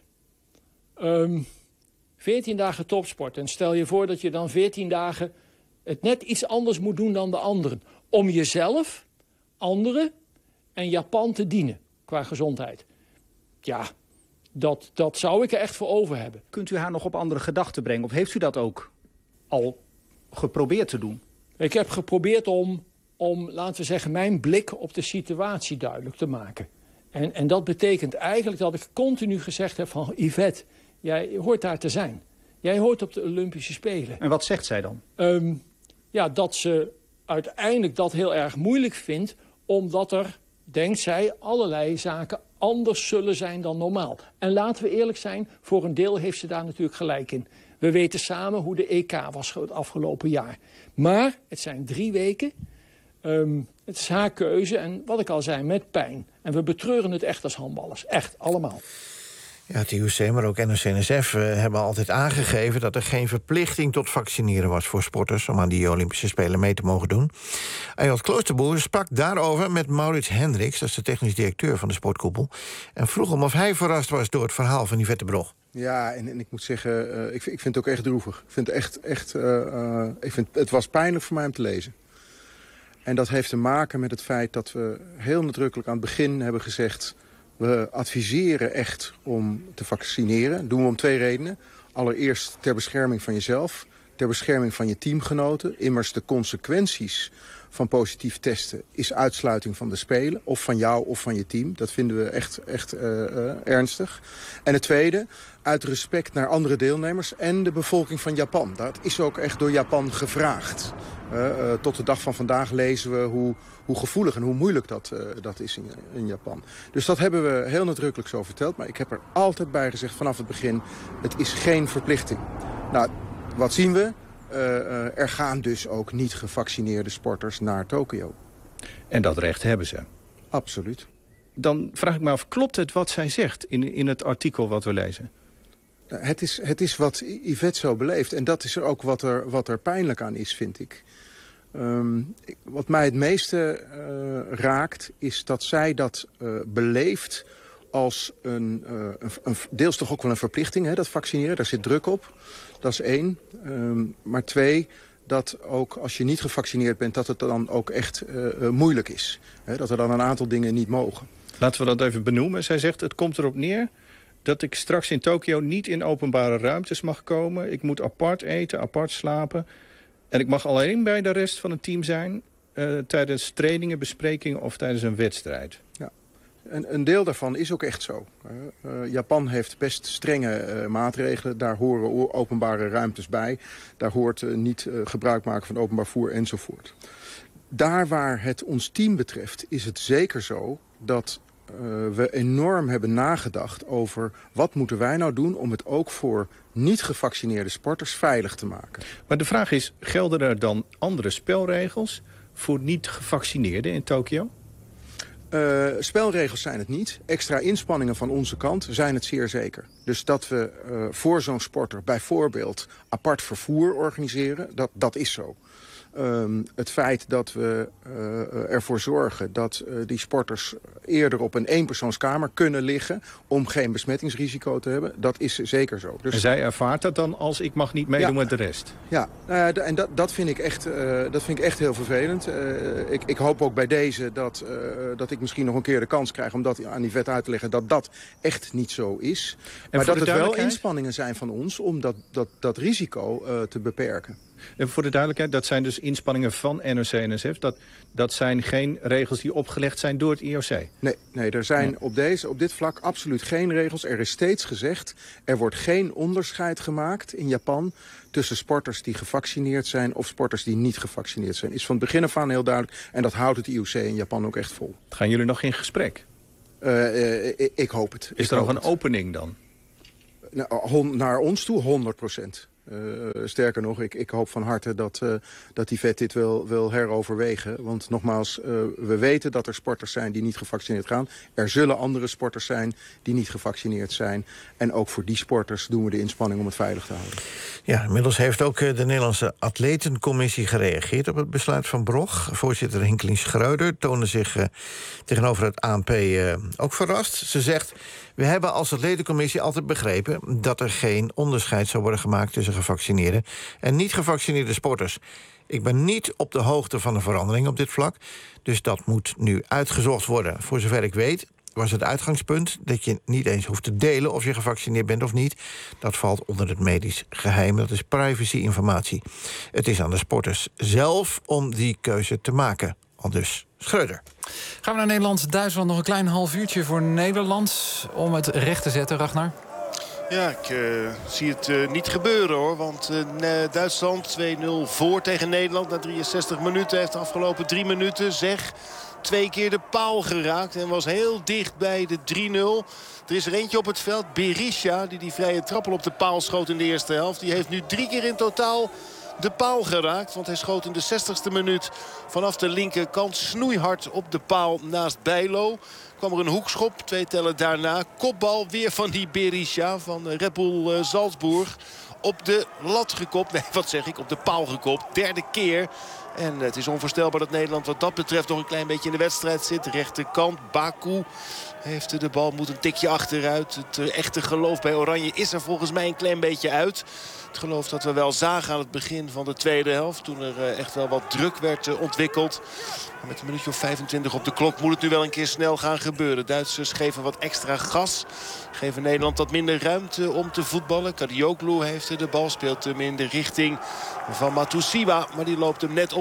Um, veertien dagen topsport. En stel je voor dat je dan veertien dagen het net iets anders moet doen dan de anderen. Om jezelf, anderen en Japan te dienen qua gezondheid. Ja, dat, dat zou ik er echt voor over hebben. Kunt u haar nog op andere gedachten brengen? Of heeft u dat ook al geprobeerd te doen? Ik heb geprobeerd om, om laten we zeggen, mijn blik op de situatie duidelijk te maken. En, en dat betekent eigenlijk dat ik continu gezegd heb van Yvette, jij hoort daar te zijn. Jij hoort op de Olympische Spelen. En wat zegt zij dan? Um, ja, dat ze uiteindelijk dat heel erg moeilijk vindt, omdat er, denkt zij, allerlei zaken anders zullen zijn dan normaal. En laten we eerlijk zijn, voor een deel heeft ze daar natuurlijk gelijk in. We weten samen hoe de E K was het afgelopen jaar. Maar het zijn drie weken. Um, het is haar keuze en wat ik al zei, met pijn. En we betreuren het echt als handballers. Echt, allemaal. Ja, het I O C, maar ook N O C N S F uh, hebben altijd aangegeven dat er geen verplichting tot vaccineren was voor sporters om aan die Olympische Spelen mee te mogen doen. Ayot Kloosterboer sprak daarover met Maurits Hendricks, dat is de technisch directeur van de sportkoepel, en vroeg hem of hij verrast was door het verhaal van Yvette Broch. Ja, en, en ik moet zeggen, uh, ik, ik vind het ook echt droevig. Ik vind het echt, echt, uh, uh, ik vind, het was pijnlijk voor mij om te lezen. En dat heeft te maken met het feit dat we heel nadrukkelijk aan het begin hebben gezegd, we adviseren echt om te vaccineren. Dat doen we om twee redenen. Allereerst ter bescherming van jezelf, ter bescherming van je teamgenoten. Immers de consequenties van positief testen is uitsluiting van de Spelen. Of van jou of van je team. Dat vinden we echt, echt uh, uh, ernstig. En het tweede, uit respect naar andere deelnemers en de bevolking van Japan. Dat is ook echt door Japan gevraagd. Uh, uh, tot de dag van vandaag lezen we hoe, hoe gevoelig en hoe moeilijk dat, uh, dat is in, in Japan. Dus dat hebben we heel nadrukkelijk zo verteld. Maar ik heb er altijd bij gezegd vanaf het begin, het is geen verplichting. Nou, wat zien we? Uh, uh, er gaan dus ook niet gevaccineerde sporters naar Tokio. En dat recht hebben ze? Absoluut. Dan vraag ik me af, klopt het wat zij zegt in, in het artikel wat we lezen? Het is, het is wat Yvette zo beleeft. En dat is er ook wat er, wat er pijnlijk aan is, vind ik. Um, wat mij het meeste uh, raakt, is dat zij dat uh, beleeft als een, uh, een, een... deels toch ook wel een verplichting, hè, dat vaccineren. Daar zit druk op. Dat is één. Um, maar twee, dat ook als je niet gevaccineerd bent, dat het dan ook echt uh, uh, moeilijk is. Hè, dat er dan een aantal dingen niet mogen. Laten we dat even benoemen. Zij zegt, het komt erop neer dat ik straks in Tokio niet in openbare ruimtes mag komen. Ik moet apart eten, apart slapen. En ik mag alleen bij de rest van het team zijn uh, tijdens trainingen, besprekingen of tijdens een wedstrijd. Ja. En een deel daarvan is ook echt zo. Uh, uh, Japan heeft best strenge uh, maatregelen. Daar horen openbare ruimtes bij. Daar hoort uh, niet uh, gebruik maken van openbaar vervoer enzovoort. Daar waar het ons team betreft is het zeker zo dat Uh, we enorm hebben nagedacht over wat moeten wij nou doen om het ook voor niet gevaccineerde sporters veilig te maken. Maar de vraag is, gelden er dan andere spelregels voor niet gevaccineerden in Tokio? Uh, spelregels zijn het niet. Extra inspanningen van onze kant zijn het zeer zeker. Dus dat we uh, voor zo'n sporter bijvoorbeeld apart vervoer organiseren, dat, dat is zo. Um, het feit dat we uh, ervoor zorgen dat uh, die sporters eerder op een eenpersoonskamer kunnen liggen om geen besmettingsrisico te hebben, dat is zeker zo. Dus... En zij ervaart dat dan als ik mag niet meedoen ja. met de rest? Ja, uh, d- en dat, dat, vind ik echt, uh, dat vind ik echt heel vervelend. Uh, ik, ik hoop ook bij deze dat, uh, dat ik misschien nog een keer de kans krijg om dat aan Yvette uit te leggen, dat dat echt niet zo is. En maar dat het wel inspanningen zijn van ons om dat, dat, dat risico uh, te beperken. En voor de duidelijkheid, dat zijn dus inspanningen van N O C en N S F. Dat, dat zijn geen regels die opgelegd zijn door het I O C? Nee, nee er zijn ja. op, deze, op dit vlak absoluut geen regels. Er is steeds gezegd, er wordt geen onderscheid gemaakt in Japan tussen sporters die gevaccineerd zijn of sporters die niet gevaccineerd zijn. Is van het begin af aan heel duidelijk. En dat houdt het I O C in Japan ook echt vol. Gaan jullie nog in gesprek? Uh, uh, ik, ik hoop het. Is er nog een het. opening dan? Nou, naar ons toe honderd procent. Uh, sterker nog, ik, ik hoop van harte dat, uh, dat die vet dit wil, wil heroverwegen. Want nogmaals, uh, we weten dat er sporters zijn die niet gevaccineerd gaan. Er zullen andere sporters zijn die niet gevaccineerd zijn. En ook voor die sporters doen we de inspanning om het veilig te houden. Ja, inmiddels heeft ook de Nederlandse Atletencommissie gereageerd op het besluit van Brog. Voorzitter Hinkelien Schreuder toonde zich uh, tegenover het A N P uh, ook verrast. Ze zegt, we hebben als Atletencommissie altijd begrepen dat er geen onderscheid zou worden gemaakt tussen gevaccineerde en niet gevaccineerde sporters. Ik ben niet op de hoogte van de verandering op dit vlak, dus dat moet nu uitgezocht worden. Voor zover ik weet was het uitgangspunt dat je niet eens hoeft te delen of je gevaccineerd bent of niet. Dat valt onder het medisch geheim, dat is privacy-informatie. Het is aan de sporters zelf om die keuze te maken. Aldus Schreuder. Gaan we naar Nederland. Duitsland nog een klein half uurtje voor Nederland om het recht te zetten, Ragnar. Ja, ik uh, zie het uh, niet gebeuren hoor. Want uh, Duitsland twee nul voor tegen Nederland na drieënzestig minuten. Heeft de afgelopen drie minuten zeg twee keer de paal geraakt. En was heel dicht bij de drie nul. Er is er eentje op het veld, Berisha, die die vrije trappel op de paal schoot in de eerste helft. Die heeft nu drie keer in totaal de paal geraakt. Want hij schoot in de zestigste minuut vanaf de linkerkant snoeihard op de paal naast Bijlo. Kwam er een hoekschop, twee tellen daarna. Kopbal weer van die Berisha van Red Bull Salzburg. Op de lat gekopt. Nee, wat zeg ik? Op de paal gekopt. Derde keer. En het is onvoorstelbaar dat Nederland wat dat betreft nog een klein beetje in de wedstrijd zit. Rechterkant, Baku heeft de bal, moet een tikje achteruit. Het echte geloof bij Oranje is er volgens mij een klein beetje uit. Het geloof dat we wel zagen aan het begin van de tweede helft. Toen er echt wel wat druk werd ontwikkeld. Maar met een minuutje of vijfentwintig op de klok moet het nu wel een keer snel gaan gebeuren. Duitsers geven wat extra gas. Geven Nederland wat minder ruimte om te voetballen. Kadioglu heeft de bal, speelt hem in de richting van Matusiwa. Maar die loopt hem net op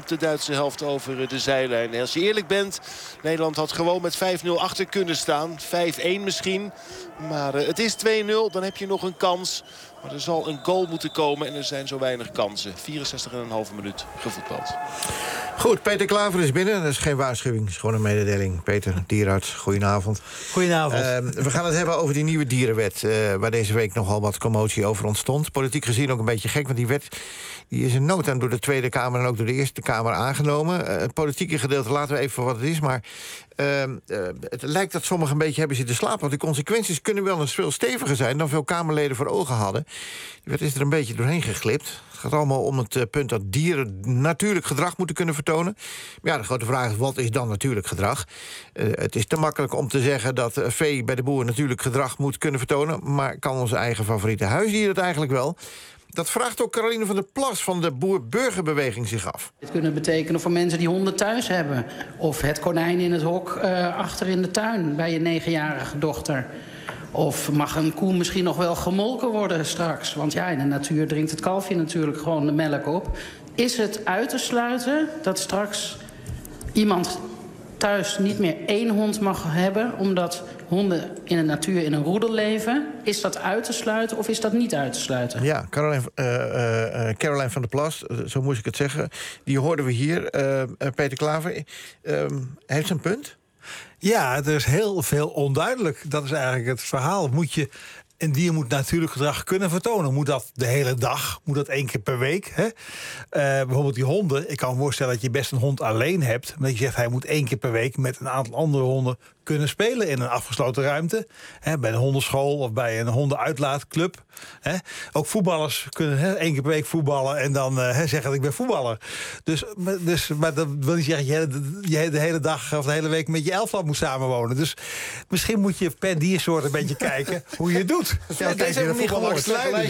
op de Duitse helft over de zijlijn. En als je eerlijk bent, Nederland had gewoon met vijf nul achter kunnen staan. vijf één misschien. Maar uh, het is twee nul, dan heb je nog een kans. Maar er zal een goal moeten komen en er zijn zo weinig kansen. vierenzestig komma vijf minuut gevoetbald. Goed, Peter Klaver is binnen. Dat is geen waarschuwing, het is gewoon een mededeling. Peter, dierenarts, goedenavond. Goedenavond. Uh, we gaan het hebben over die nieuwe dierenwet... Uh, waar deze week nogal wat commotie over ontstond. Politiek gezien ook een beetje gek, want die wet... die is in no time door de Tweede Kamer en ook door de Eerste Kamer aangenomen. Uh, het politieke gedeelte laten we even voor wat het is, maar... Uh, uh, het lijkt dat sommigen een beetje hebben zitten slapen. Want de consequenties kunnen wel eens veel steviger zijn... dan veel Kamerleden voor ogen hadden. Die wet is er een beetje doorheen geglipt. Het gaat allemaal om het uh, punt dat dieren natuurlijk gedrag moeten kunnen vertonen. Maar ja, de grote vraag is, wat is dan natuurlijk gedrag? Uh, het is te makkelijk om te zeggen dat uh, vee bij de boer natuurlijk gedrag moet kunnen vertonen. Maar kan onze eigen favoriete huisdier het eigenlijk wel? Dat vraagt ook Caroline van der Plas van de Boer-Burgerbeweging zich af. Het kunnen betekenen voor mensen die honden thuis hebben. Of het konijn in het hok uh, achter in de tuin bij je negenjarige dochter. Of mag een koe misschien nog wel gemolken worden straks? Want ja, in de natuur drinkt het kalfje natuurlijk gewoon de melk op. Is het uit te sluiten dat straks iemand thuis niet meer één hond mag hebben... omdat honden in de natuur in een roedel leven? Is dat uit te sluiten of is dat niet uit te sluiten? Ja, Caroline, uh, uh, Caroline van der Plas, uh, zo moest ik het zeggen. Die hoorden we hier. Uh, uh, Peter Klaver, uh, heeft ze een punt? Ja, er is heel veel onduidelijk. Dat is eigenlijk het verhaal. Moet je... Een dier moet natuurlijk gedrag kunnen vertonen. Moet dat de hele dag? Moet dat één keer per week? Hè? Uh, bijvoorbeeld die honden. Ik kan me voorstellen dat je best een hond alleen hebt. Maar je zegt hij moet één keer per week met een aantal andere honden kunnen spelen in een afgesloten ruimte. Hè? Bij een hondenschool of bij een hondenuitlaatclub. Hè? Ook voetballers kunnen hè, één keer per week voetballen en dan uh, zeggen dat ik ben voetballer. Dus, dus, maar dat wil niet zeggen dat je, je de hele dag of de hele week met je elftal moet samenwonen. Dus misschien moet je per diersoort een beetje kijken hoe je het doet. Ja, ja, deze hebben we niet gehoord.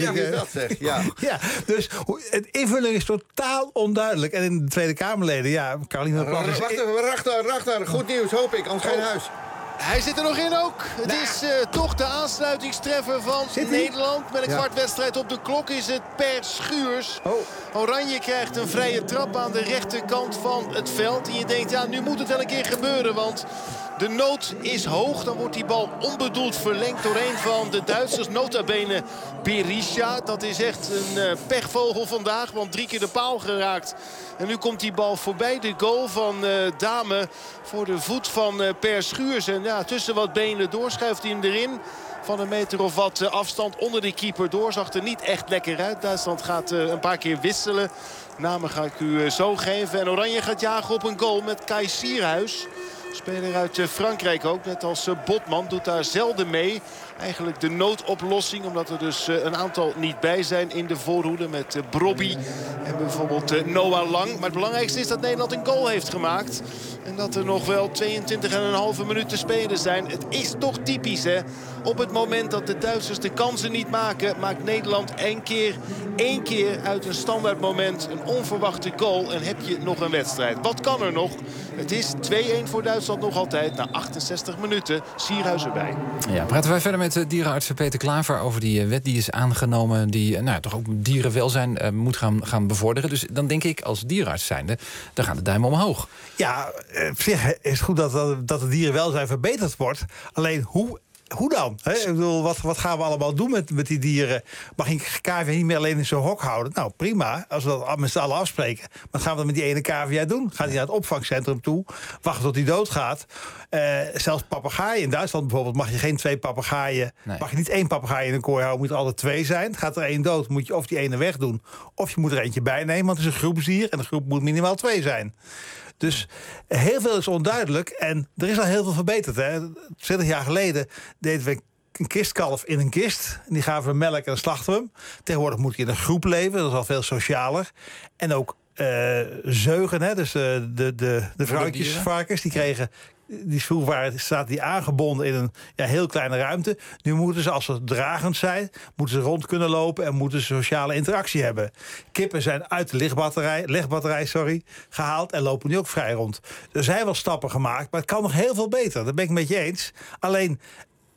Ja. Ja, dus het invulling is totaal onduidelijk. En in de Tweede Kamerleden, ja, Caroline van der Plas... Wacht even, wacht daar, wacht daar. Goed nieuws, hoop ik, anders geen huis. Hij zit er nog in ook. Het nou. is uh, toch de aansluitingstreffer van Nederland. Met een ja. kwartwedstrijd op de klok is het Per Schuurs. Oh. Oranje krijgt een vrije trap aan de rechterkant van het veld. En je denkt, ja, nu moet het wel een keer gebeuren. Want de nood is hoog. Dan wordt die bal onbedoeld verlengd door een van de Duitsers. Nota bene Berisha. Dat is echt een uh, pechvogel vandaag. Want drie keer de paal geraakt. En nu komt die bal voorbij. De goal van uh, Dame voor de voet van uh, Per Schuurs. En ja, tussen wat benen door schuift hij hem erin. Van een meter of wat uh, afstand onder de keeper door. Zag er niet echt lekker uit. Duitsland gaat uh, een paar keer wisselen. Namen ga ik u uh, zo geven. En Oranje gaat jagen op een goal met Kai Sierhuis. Speler uit uh, Frankrijk ook. Net als uh, Botman doet daar zelden mee. Eigenlijk de noodoplossing. Omdat er dus uh, een aantal niet bij zijn in de voorhoede. Met uh, Brobby en bijvoorbeeld uh, Noah Lang. Maar het belangrijkste is dat Nederland een goal heeft gemaakt. En dat er nog wel tweeëntwintig komma vijf minuten te spelen zijn. Het is toch typisch, hè. Op het moment dat de Duitsers de kansen niet maken... maakt Nederland één keer, één keer uit een standaard moment een onverwachte goal. En heb je nog een wedstrijd. Wat kan er nog? Het is twee-één voor Duitsland nog altijd. Na achtenzestig minuten. Sierhuis erbij. Ja, praten wij verder met dierenarts Peter Klaver over die wet die is aangenomen... die nou, toch ook dierenwelzijn uh, moet gaan, gaan bevorderen. Dus dan denk ik, als dierenarts zijnde, dan gaan de duimen omhoog. Ja, op zich is het goed dat, dat het dierenwelzijn verbeterd wordt. Alleen, hoe... Hoe dan? He? Ik bedoel, wat, wat gaan we allemaal doen met, met die dieren? Mag een cavia niet meer alleen in zijn hok houden? Nou, prima, als we dat met z'n allen afspreken. Maar wat gaan we dan met die ene cavia doen? Gaat hij naar het opvangcentrum toe? Wachten tot hij doodgaat? Uh, zelfs papegaaien. In Duitsland bijvoorbeeld mag je geen twee papegaaien... Nee. Mag je niet één papegaai in een kooi houden, moet er altijd twee zijn. Gaat er één dood, moet je of die ene wegdoen... of je moet er eentje bij nemen, want het is een groepsdier... en de groep moet minimaal twee zijn. Dus heel veel is onduidelijk en er is al heel veel verbeterd. Hè. twintig jaar geleden deden we een kistkalf in een kist. En die gaven we melk en dan slachten we hem. Tegenwoordig moet hij in een groep leven, dat is al veel socialer. En ook uh, zeugen, hè, dus uh, de, de, de vrouwtjesvarkens, die kregen... Die vroeger waren, staat die aangebonden in een ja, heel kleine ruimte. Nu moeten ze, als ze dragend zijn, moeten ze rond kunnen lopen... en moeten ze sociale interactie hebben. Kippen zijn uit de legbatterij, legbatterij sorry, gehaald en lopen nu ook vrij rond. Er zijn wel stappen gemaakt, maar het kan nog heel veel beter. Dat ben ik met je eens. Alleen,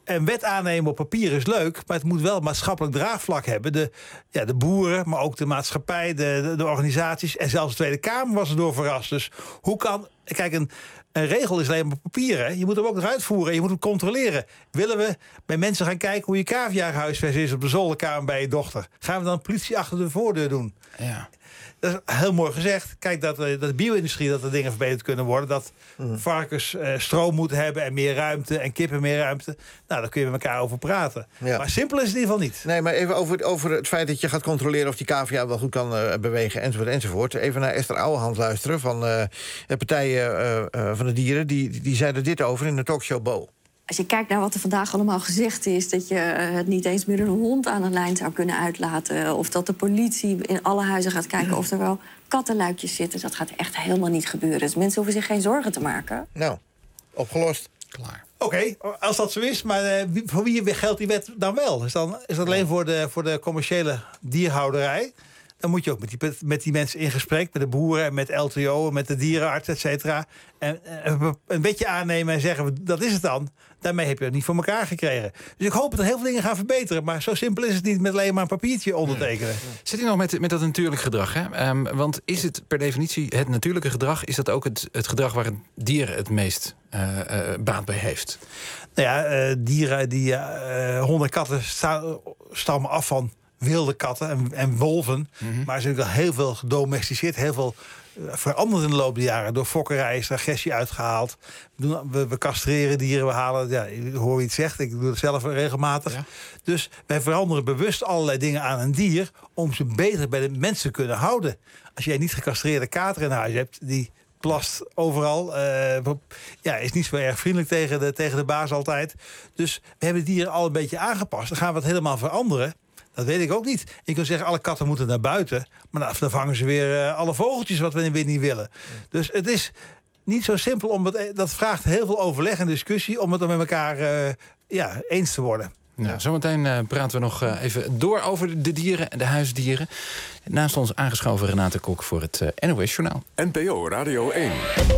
een wet aannemen op papier is leuk, maar het moet wel maatschappelijk draagvlak hebben. De, ja, de boeren, maar ook de maatschappij, de, de, de organisaties en zelfs de Tweede Kamer was erdoor verrast. Dus hoe kan... Kijk, een, een regel is alleen maar papier. Hè? Je moet hem ook nog uitvoeren. Je moet hem controleren. Willen we bij mensen gaan kijken hoe je cavia gehuisvest is op de zolderkamer bij je dochter? Gaan we dan politie achter de voordeur doen? Ja. Dat is heel mooi gezegd. Kijk, dat, dat de bio-industrie, dat er dingen verbeterd kunnen worden. Dat mm. varkens uh, stroom moeten hebben en meer ruimte. En kippen meer ruimte. Nou, daar kun je met elkaar over praten. Ja. Maar simpel is het in ieder geval niet. Nee, maar even over, over het feit dat je gaat controleren of die cavia wel goed kan uh, bewegen, enzovoort, enzovoort. Even naar Esther Ouwehand luisteren van uh, de partijen uh, uh, van de dieren. Die, die zeiden dit over in de talkshow Bo. Als je kijkt naar wat er vandaag allemaal gezegd is... dat je het niet eens meer een hond aan een lijn zou kunnen uitlaten... of dat de politie in alle huizen gaat kijken of er wel kattenluikjes zitten... dat gaat echt helemaal niet gebeuren. Dus mensen hoeven zich geen zorgen te maken. Nou, opgelost. Klaar. Oké, okay, als dat zo is, maar uh, wie, voor wie geldt die wet dan wel? Is, dan, is dat alleen voor de, voor de commerciële dierhouderij? Dan moet je ook met die, met die mensen in gesprek, met de boeren en met L T O en met de dierenarts, et cetera. En uh, een wetje aannemen en zeggen, dat is het dan. Daarmee heb je het niet voor elkaar gekregen. Dus ik hoop dat heel veel dingen gaan verbeteren. Maar zo simpel is het niet met alleen maar een papiertje ondertekenen. Zit u nog met, met dat natuurlijk gedrag? Hè? Um, want is het per definitie het natuurlijke gedrag... is dat ook het, het gedrag waar het dier het meest uh, uh, baat bij heeft? Nou ja, uh, dieren die uh, honden, katten sta, stammen af van wilde katten en, en wolven. Mm-hmm. Maar er is natuurlijk al heel veel gedomesticeerd. Heel veel uh, veranderd in de loop der jaren. Door fokkerij is er agressie uitgehaald. We, doen, we, we castreren dieren, we halen... Ja, ik hoor wie het zegt, ik doe het zelf regelmatig. Ja. Dus wij veranderen bewust allerlei dingen aan een dier... om ze beter bij de mensen te kunnen houden. Als jij niet gecastreerde kater in huis hebt... die plast overal. Uh, ja, is niet zo erg vriendelijk tegen de, tegen de baas altijd. Dus we hebben de dieren al een beetje aangepast. Dan gaan we het helemaal veranderen. Dat weet ik ook niet. Ik wil zeggen, alle katten moeten naar buiten. Maar dan vangen ze weer uh, alle vogeltjes wat we weer niet willen. Ja. Dus het is niet zo simpel. Om het, dat vraagt heel veel overleg en discussie... om het dan met elkaar uh, ja, eens te worden. Ja, zometeen uh, praten we nog uh, even door over de dieren en de huisdieren. Naast ons aangeschoven Renate Kok voor het uh, N O S-journaal. N P O Radio één.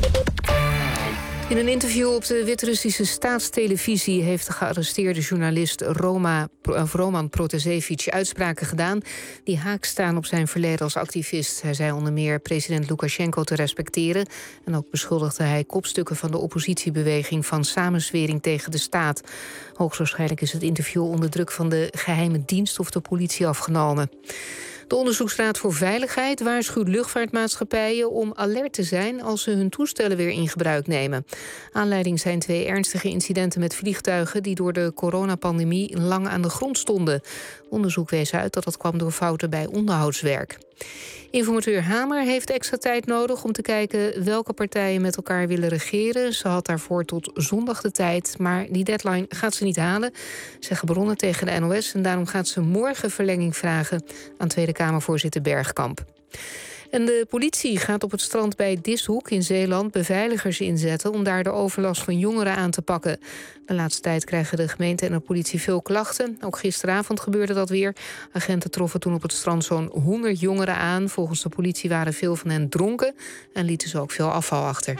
In een interview op de Wit-Russische staatstelevisie... heeft de gearresteerde journalist Roma, Roman Protasevich uitspraken gedaan... die haak staan op zijn verleden als activist. Hij zei onder meer president Lukasjenko te respecteren... en ook beschuldigde hij kopstukken van de oppositiebeweging... van samenzwering tegen de staat. Hoogstwaarschijnlijk is het interview onder druk van de geheime dienst... of de politie afgenomen. De Onderzoeksraad voor Veiligheid waarschuwt luchtvaartmaatschappijen om alert te zijn als ze hun toestellen weer in gebruik nemen. Aanleiding zijn twee ernstige incidenten met vliegtuigen die door de coronapandemie lang aan de grond stonden. Onderzoek wees uit dat dat kwam door fouten bij onderhoudswerk. Informateur Hamer heeft extra tijd nodig om te kijken welke partijen met elkaar willen regeren. Ze had daarvoor tot zondag de tijd, maar die deadline gaat ze niet halen, zeggen bronnen tegen de N O S. En daarom gaat ze morgen verlenging vragen aan Tweede Kamervoorzitter Bergkamp. En de politie gaat op het strand bij Dishoek in Zeeland beveiligers inzetten om daar de overlast van jongeren aan te pakken. De laatste tijd krijgen de gemeente en de politie veel klachten. Ook gisteravond gebeurde dat weer. Agenten troffen toen op het strand zo'n honderd jongeren aan. Volgens de politie waren veel van hen dronken en lieten ze ook veel afval achter.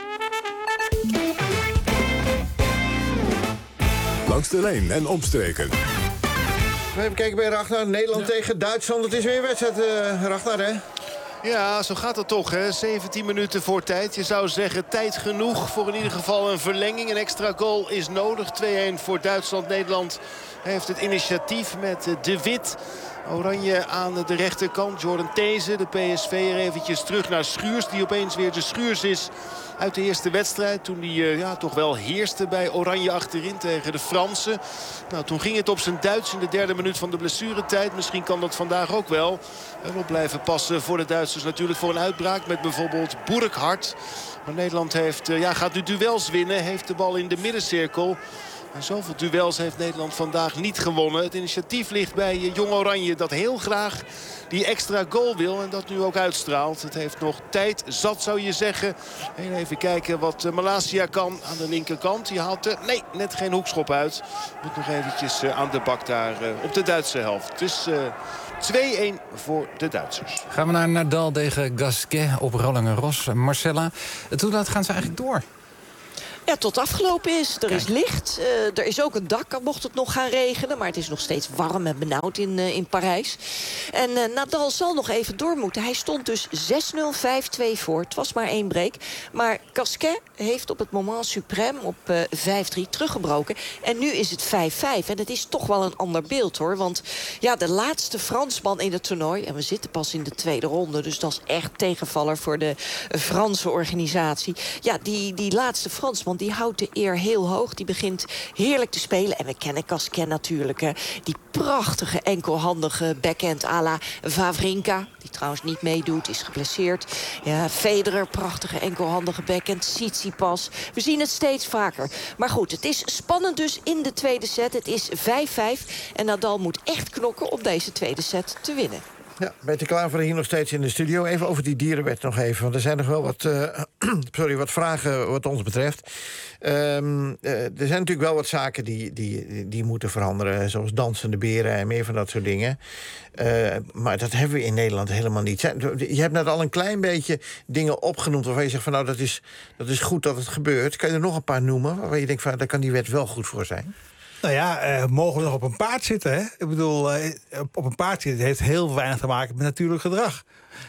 Langs de lijn en omstreken. Even kijken bij Ragnar. Nederland ja. tegen Duitsland. Het is weer een wedstrijd, uh, Ragnar, hè? Ja, zo gaat het toch, hè. zeventien minuten voor tijd. Je zou zeggen tijd genoeg voor in ieder geval een verlenging. Een extra goal is nodig. twee-een voor Duitsland. Nederland heeft het initiatief met De Wit. Oranje aan de rechterkant. Jordan These, de P S V'er, eventjes terug naar Schuurs. Die opeens weer de Schuurs is uit de eerste wedstrijd. Toen die uh, ja, toch wel heerste bij Oranje achterin tegen de Fransen. Nou, toen ging het op zijn Duits in de derde minuut van de blessuretijd. Misschien kan dat vandaag ook wel. En op blijven passen voor de Duitsers natuurlijk voor een uitbraak. Met bijvoorbeeld Burkhardt. Maar Nederland heeft, uh, ja, gaat nu duels winnen. Heeft de bal in de middencirkel. En zoveel duels heeft Nederland vandaag niet gewonnen. Het initiatief ligt bij Jong Oranje dat heel graag die extra goal wil. En dat nu ook uitstraalt. Het heeft nog tijd zat, zou je zeggen. En even kijken wat Malasia kan aan de linkerkant. Die haalt er, nee, net geen hoekschop uit. Moet nog eventjes aan de bak daar op de Duitse helft. Dus uh, twee-een voor de Duitsers. Gaan we naar Nadal tegen Gasquet op Roland Garros. Marcella, hoe laat gaan ze eigenlijk door? Ja, tot afgelopen is. Er is licht. Uh, er is ook een dak, mocht het nog gaan regenen. Maar het is nog steeds warm en benauwd in, uh, in Parijs. En uh, Nadal zal nog even door moeten. Hij stond dus zes nul, vijf twee voor. Het was maar één break. Maar Gasquet heeft op het moment suprême op uh, vijf drie teruggebroken. En nu is het vijf vijf. En het is toch wel een ander beeld, hoor. Want ja, de laatste Fransman in het toernooi... en we zitten pas in de tweede ronde... dus dat is echt tegenvaller voor de Franse organisatie. Ja, die, die laatste Fransman... die houdt de eer heel hoog. Die begint heerlijk te spelen. En we kennen Gasquet natuurlijk. Hè. Die prachtige enkelhandige backhand à la Wawrinka. Die trouwens niet meedoet, is geblesseerd. Ja, Federer, prachtige enkelhandige backhand. Tsitsipas. We zien het steeds vaker. Maar goed, het is spannend dus in de tweede set. Het is vijf vijf. En Nadal moet echt knokken om deze tweede set te winnen. Ja, Peter Klaver hier nog steeds in de studio. Even over die dierenwet nog even. Want er zijn nog wel wat, uh, sorry, wat vragen wat ons betreft. Um, uh, er zijn natuurlijk wel wat zaken die, die, die moeten veranderen. Zoals dansende beren en meer van dat soort dingen. Uh, maar dat hebben we in Nederland helemaal niet. Je hebt net al een klein beetje dingen opgenoemd... waarvan je zegt van nou, dat is, dat is goed dat het gebeurt. Kan je er nog een paar noemen waarvan je denkt van daar kan die wet wel goed voor zijn? Nou ja, uh, mogen we nog op een paard zitten? Hè? Ik bedoel, uh, op een paard zitten heeft heel weinig te maken met natuurlijk gedrag.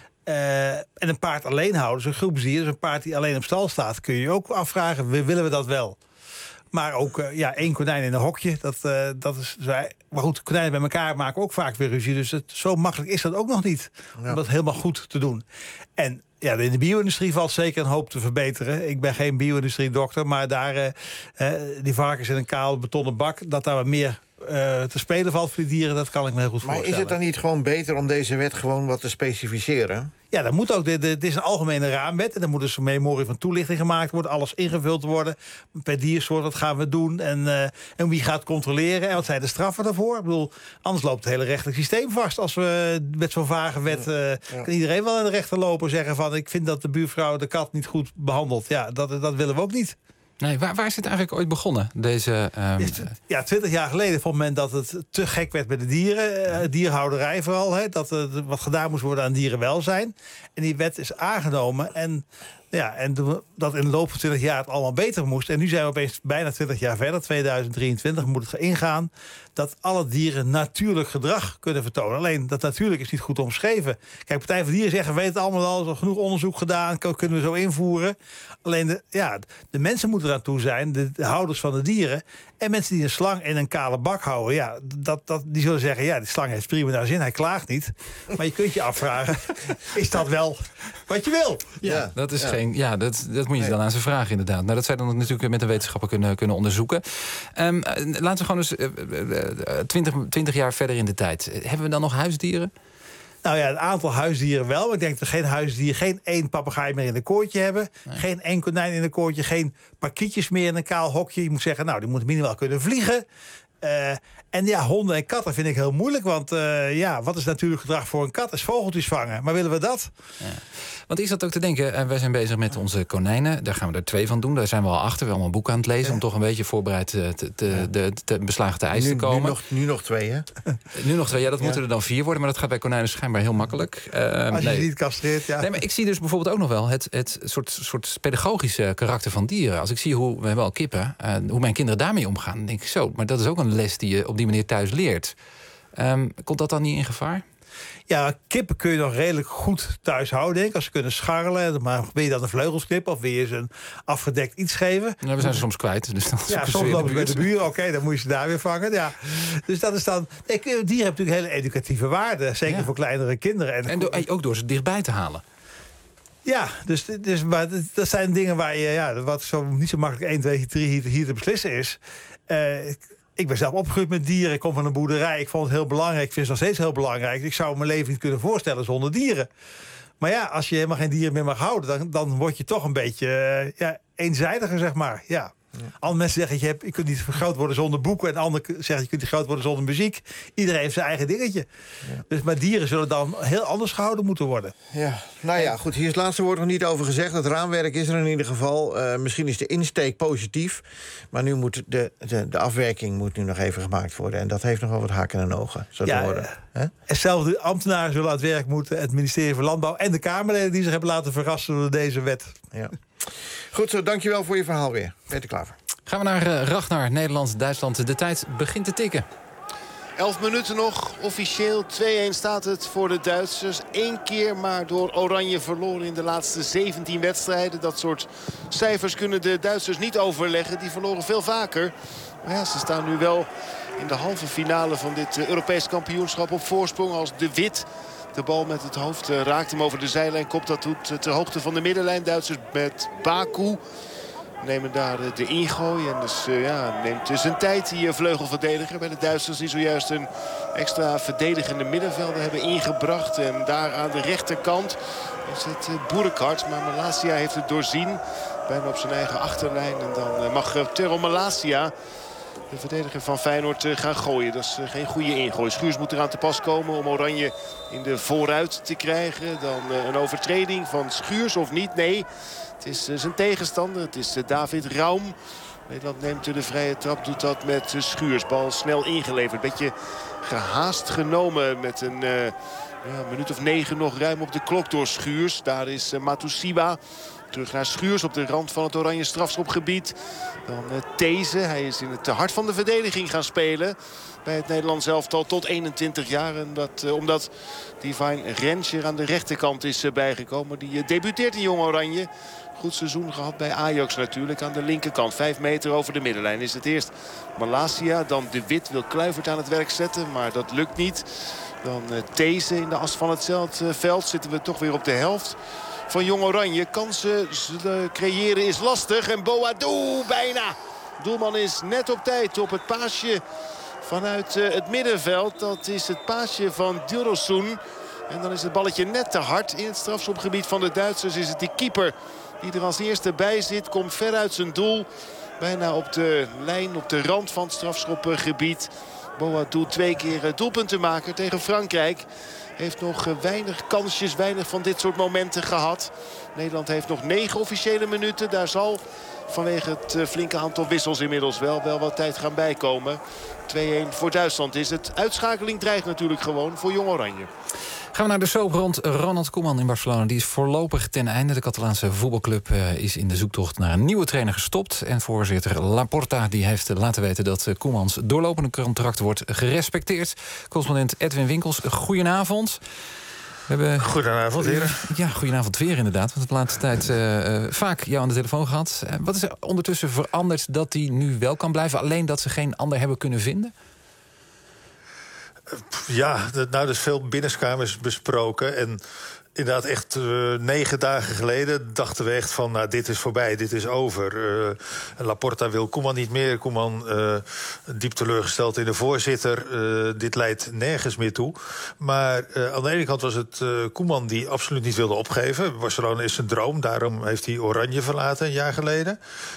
Uh, en een paard alleen houden, zo'n groepsdier, dus een paard die alleen op stal staat... kun je je ook afvragen, willen we dat wel? Maar ook uh, ja, één konijn in een hokje, dat, uh, dat is... Maar goed, konijnen bij elkaar maken ook vaak weer ruzie. Dus het, zo makkelijk is dat ook nog niet, ja. om dat helemaal goed te doen. En ja, in de bio-industrie valt zeker een hoop te verbeteren. Ik ben geen bio-industrie-dokter, maar daar... Uh, uh, die varkens in een kaal betonnen bak, dat daar wat meer... Uh, te spelen valt voor die dieren, dat kan ik me heel goed maar voorstellen. Maar is het dan niet gewoon beter om deze wet gewoon wat te specificeren? Ja, dat moet ook. Dit is een algemene raamwet. En dan moet dus een memorie van toelichting gemaakt worden. Alles ingevuld worden. Per diersoort, wat gaan we doen? En, uh, en wie gaat controleren? En wat zijn de straffen daarvoor? Ik bedoel, anders loopt het hele rechtelijk systeem vast. Als we met zo'n vage wet... Uh, ja. kan iedereen wel aan de rechter lopen en zeggen van... ik vind dat de buurvrouw de kat niet goed behandelt. Ja, dat, dat willen we ook niet. Nee, waar, waar is het eigenlijk ooit begonnen? Deze, um... Ja, twintig jaar geleden vond men dat het te gek werd met de dieren. Uh, dierhouderij vooral. Hè, dat er uh, wat gedaan moest worden aan dierenwelzijn. En die wet is aangenomen. En, ja, en de, dat in de loop van twintig jaar het allemaal beter moest. En nu zijn we opeens bijna twintig jaar verder. tweeduizend drieëntwintig moet het ingaan dat alle dieren natuurlijk gedrag kunnen vertonen. Alleen, dat natuurlijk is niet goed omschreven. Kijk, Partij voor Dieren zeggen, we weten het allemaal al, er is genoeg onderzoek gedaan, kunnen we zo invoeren. Alleen, de, ja, de mensen moeten eraan toe zijn, de, de houders van de dieren. En mensen die een slang in een kale bak houden, ja, dat, dat, die zullen zeggen, ja, die slang heeft prima naar zin, hij klaagt niet. Maar je kunt je afvragen, is dat wel wat je wil? Ja, dat is ja. geen. Ja, dat, dat moet je dan aan ze vragen, inderdaad. Nou, dat zij dan natuurlijk met een wetenschapper kunnen, kunnen onderzoeken. Um, laten we gewoon eens uh, uh, twintig, twintig jaar verder in de tijd. Hebben we dan nog huisdieren? Nou ja, een aantal huisdieren wel. Maar ik denk dat geen huisdier, geen één papegaai meer in een koortje hebben. Nee. Geen één konijn in een koortje. Geen parkietjes meer in een kaal hokje. Je moet zeggen, nou, die moeten minimaal kunnen vliegen. Uh, en ja, honden en katten vind ik heel moeilijk. Want uh, ja, wat is natuurlijk gedrag voor een kat? Is vogeltjes vangen. Maar willen we dat? Ja. Want is dat ook te denken, uh, wij zijn bezig met onze konijnen. Daar gaan we er twee van doen. Daar zijn we al achter. We hebben allemaal een boek aan het lezen. Ja. Om toch een beetje voorbereid te, te, te, ja. de, te beslagen te ijs nu, te komen. Nu nog, nu nog twee, hè? nu nog twee, ja, dat ja. moeten er dan vier worden. Maar dat gaat bij konijnen schijnbaar heel makkelijk. Uh, Als je nee. ze niet castreert, ja. Nee, maar ik zie dus bijvoorbeeld ook nog wel het, het soort, soort pedagogische karakter van dieren. Als ik zie hoe, we hebben al kippen, uh, hoe mijn kinderen daarmee omgaan. Dan denk ik zo, maar dat is ook een les die je op die manier thuis leert. Um, komt dat dan niet in gevaar? Ja, kippen kun je nog redelijk goed thuis houden, denk ik. Als ze kunnen scharrelen. Maar wil je dan een vleugelskip of wil je ze een afgedekt iets geven? Ja, we zijn ze soms kwijt. Dus dan ja, soms lopen ze bij de buren. Oké, okay, dan moet je ze daar weer vangen. Ja. Dus dat is dan... Nee, dieren hebben natuurlijk hele educatieve waarden. Zeker ja. voor kleinere kinderen. En, en do, ook door ze dichtbij te halen. Ja, dus, dus maar dat zijn dingen waar je... Ja, wat zo niet zo makkelijk één, twee, drie hier, hier te beslissen is. Uh, Ik ben zelf opgegroeid met dieren. Ik kom van een boerderij. Ik vond het heel belangrijk. Ik vind het nog steeds heel belangrijk. Ik zou mijn leven niet kunnen voorstellen zonder dieren. Maar ja, als je helemaal geen dieren meer mag houden... dan, dan word je toch een beetje uh, ja, eenzijdiger, zeg maar. Ja. Ja. Andere mensen zeggen, je, hebt, je kunt niet groot worden zonder boeken. En anderen zeggen, je kunt niet groot worden zonder muziek. Iedereen heeft zijn eigen dingetje. Ja. Dus, maar dieren zullen dan heel anders gehouden moeten worden. Ja, nou ja, goed. Hier is het laatste woord nog niet over gezegd. Het raamwerk is er in ieder geval. Uh, misschien is de insteek positief. Maar nu moet de, de, de afwerking moet nu nog even gemaakt worden. En dat heeft nog wel wat haken en ogen. Zo te ja, worden. Uh, en zelfs de ambtenaren zullen aan het werk moeten. Het ministerie van Landbouw en de Kamerleden die zich hebben laten verrassen door deze wet. Ja. Goed zo, dankjewel voor je verhaal weer. Peter Klaver. Gaan we naar uh, Ragnar, Nederland, Duitsland. De tijd begint te tikken. Elf minuten nog. Officieel twee-een staat het voor de Duitsers. Eén keer maar door Oranje verloren in de laatste zeventien wedstrijden. Dat soort cijfers kunnen de Duitsers niet overleggen. Die verloren veel vaker. Maar ja, ze staan nu wel in de halve finale van dit Europees kampioenschap op voorsprong als De Wit. De bal met het hoofd raakt hem over de zijlijn. Kopt dat doet ter hoogte van de middenlijn. Duitsers met Baku nemen daar de ingooi. En dus uh, ja, neemt dus een tijd die vleugelverdediger bij de Duitsers. Die zojuist een extra verdedigende middenvelder hebben ingebracht. En daar aan de rechterkant is het uh, Burkhardt. Maar Malacia heeft het doorzien. Bijna op zijn eigen achterlijn. En dan uh, mag uh, Tero Malacia, de verdediger van Feyenoord, uh, gaan gooien. Dat is uh, geen goede ingooi. Schuurs moet eraan te pas komen om Oranje in de vooruit te krijgen. Dan uh, een overtreding van Schuurs of niet? Nee. Het is uh, zijn tegenstander. Het is uh, David Raum. Nederland neemt de vrije trap. Doet dat met uh, Schuurs. Bal snel ingeleverd. Beetje gehaast genomen met een uh, ja, minuut of negen nog ruim op de klok door Schuurs. Daar is uh, Matusiwa. Terug naar Schuurs op de rand van het Oranje strafschopgebied. Dan uh, These. Hij is in het hart van de verdediging gaan spelen bij het Nederlands elftal tot eenentwintig jaar. En dat, uh, omdat Divine Renscher aan de rechterkant is uh, bijgekomen. Die uh, debuteert in Jong Oranje. Goed seizoen gehad bij Ajax natuurlijk. Aan de linkerkant, vijf meter over de middenlijn. Is het eerst Malacia, dan De Wit wil Kluivert aan het werk zetten. Maar dat lukt niet. Dan uh, These in de as van het veld. Zitten we toch weer op de helft van Jong Oranje. Kansen creëren is lastig. En Boadou bijna. Doelman is net op tijd op het paasje vanuit uh, het middenveld. Dat is het paasje van Durosun. En dan is het balletje net te hard. In het strafschopgebied van de Duitsers is het die keeper die er als eerste bij zit. Komt ver uit zijn doel. Bijna op de lijn, op de rand van het strafschopgebied. Boadou twee keer doelpunten maken tegen Frankrijk. Heeft nog weinig kansjes, weinig van dit soort momenten gehad. Nederland heeft nog negen officiële minuten. Daar zal vanwege het flinke aantal wissels inmiddels wel, wel wat tijd gaan bijkomen. twee-een voor Duitsland is het. Uitschakeling dreigt natuurlijk gewoon voor Jong Oranje. Gaan we naar de soap rond Ronald Koeman in Barcelona. Die is voorlopig ten einde. De Catalaanse voetbalclub uh, is in de zoektocht naar een nieuwe trainer gestopt. En voorzitter Laporta die heeft laten weten dat uh, Koemans doorlopende contract wordt gerespecteerd. Correspondent Edwin Winkels, goedenavond. We hebben... Goedenavond, heren. Ja, goedenavond weer inderdaad. Want de laatste tijd uh, uh, vaak jou aan de telefoon gehad. Uh, wat is er ondertussen veranderd dat hij nu wel kan blijven? Alleen dat ze geen ander hebben kunnen vinden? Ja, nou, er is veel binnenskamers besproken. En inderdaad, echt uh, negen dagen geleden dachten we echt van, nou, dit is voorbij, dit is over. Uh, Laporta wil Koeman niet meer. Koeman uh, diep teleurgesteld in de voorzitter. Uh, dit leidt nergens meer toe. Maar uh, aan de ene kant was het uh, Koeman die absoluut niet wilde opgeven. Barcelona is zijn droom, daarom heeft hij Oranje verlaten een jaar geleden.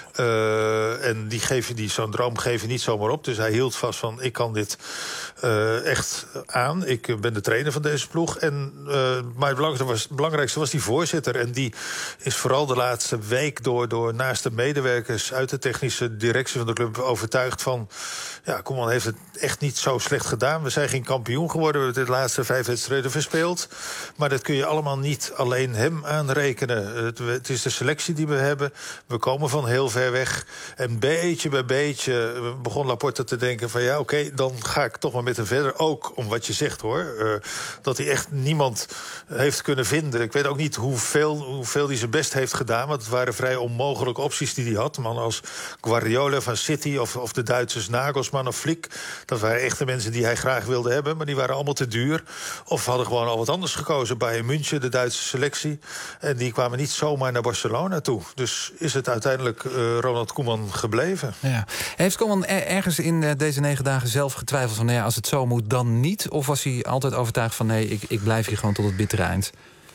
Uh, en die, geven, die zo'n droom geven niet zomaar op. Dus hij hield vast van, ik kan dit uh, echt aan. Ik ben de trainer van deze ploeg. En, uh, maar het belangrijkste was, het belangrijkste was die voorzitter. En die is vooral de laatste week door, door naast de medewerkers uit de technische directie van de club overtuigd van, ja, Koeman heeft het echt niet zo slecht gedaan. We zijn geen kampioen geworden. We hebben de laatste vijf wedstrijden verspeeld. Maar dat kun je allemaal niet alleen hem aanrekenen. Het, het is de selectie die we hebben. We komen van heel ver weg. En beetje bij beetje begon Laporta te denken van, ja, oké, okay, dan ga ik toch maar met hem verder. Ook om wat je zegt, hoor. Uh, dat hij echt niemand heeft kunnen vinden. Ik weet ook niet hoeveel, hoeveel hij zijn best heeft gedaan. Want het waren vrij onmogelijke opties die hij had. Man als Guardiola van City of, of de Duitsers Nagelsmann of Flick. Dat waren echte mensen die hij graag wilde hebben. Maar die waren allemaal te duur. Of hadden gewoon al wat anders gekozen. Bayern München, de Duitse selectie. En die kwamen niet zomaar naar Barcelona toe. Dus is het uiteindelijk uh, Ronald Koeman gebleven. Ja. Heeft Koeman ergens in uh, deze negen dagen zelf getwijfeld van, nou ja, als het zo moet, dan niet? Of was hij altijd overtuigd van, nee, ik, ik blijf hier gewoon tot het bittere eind?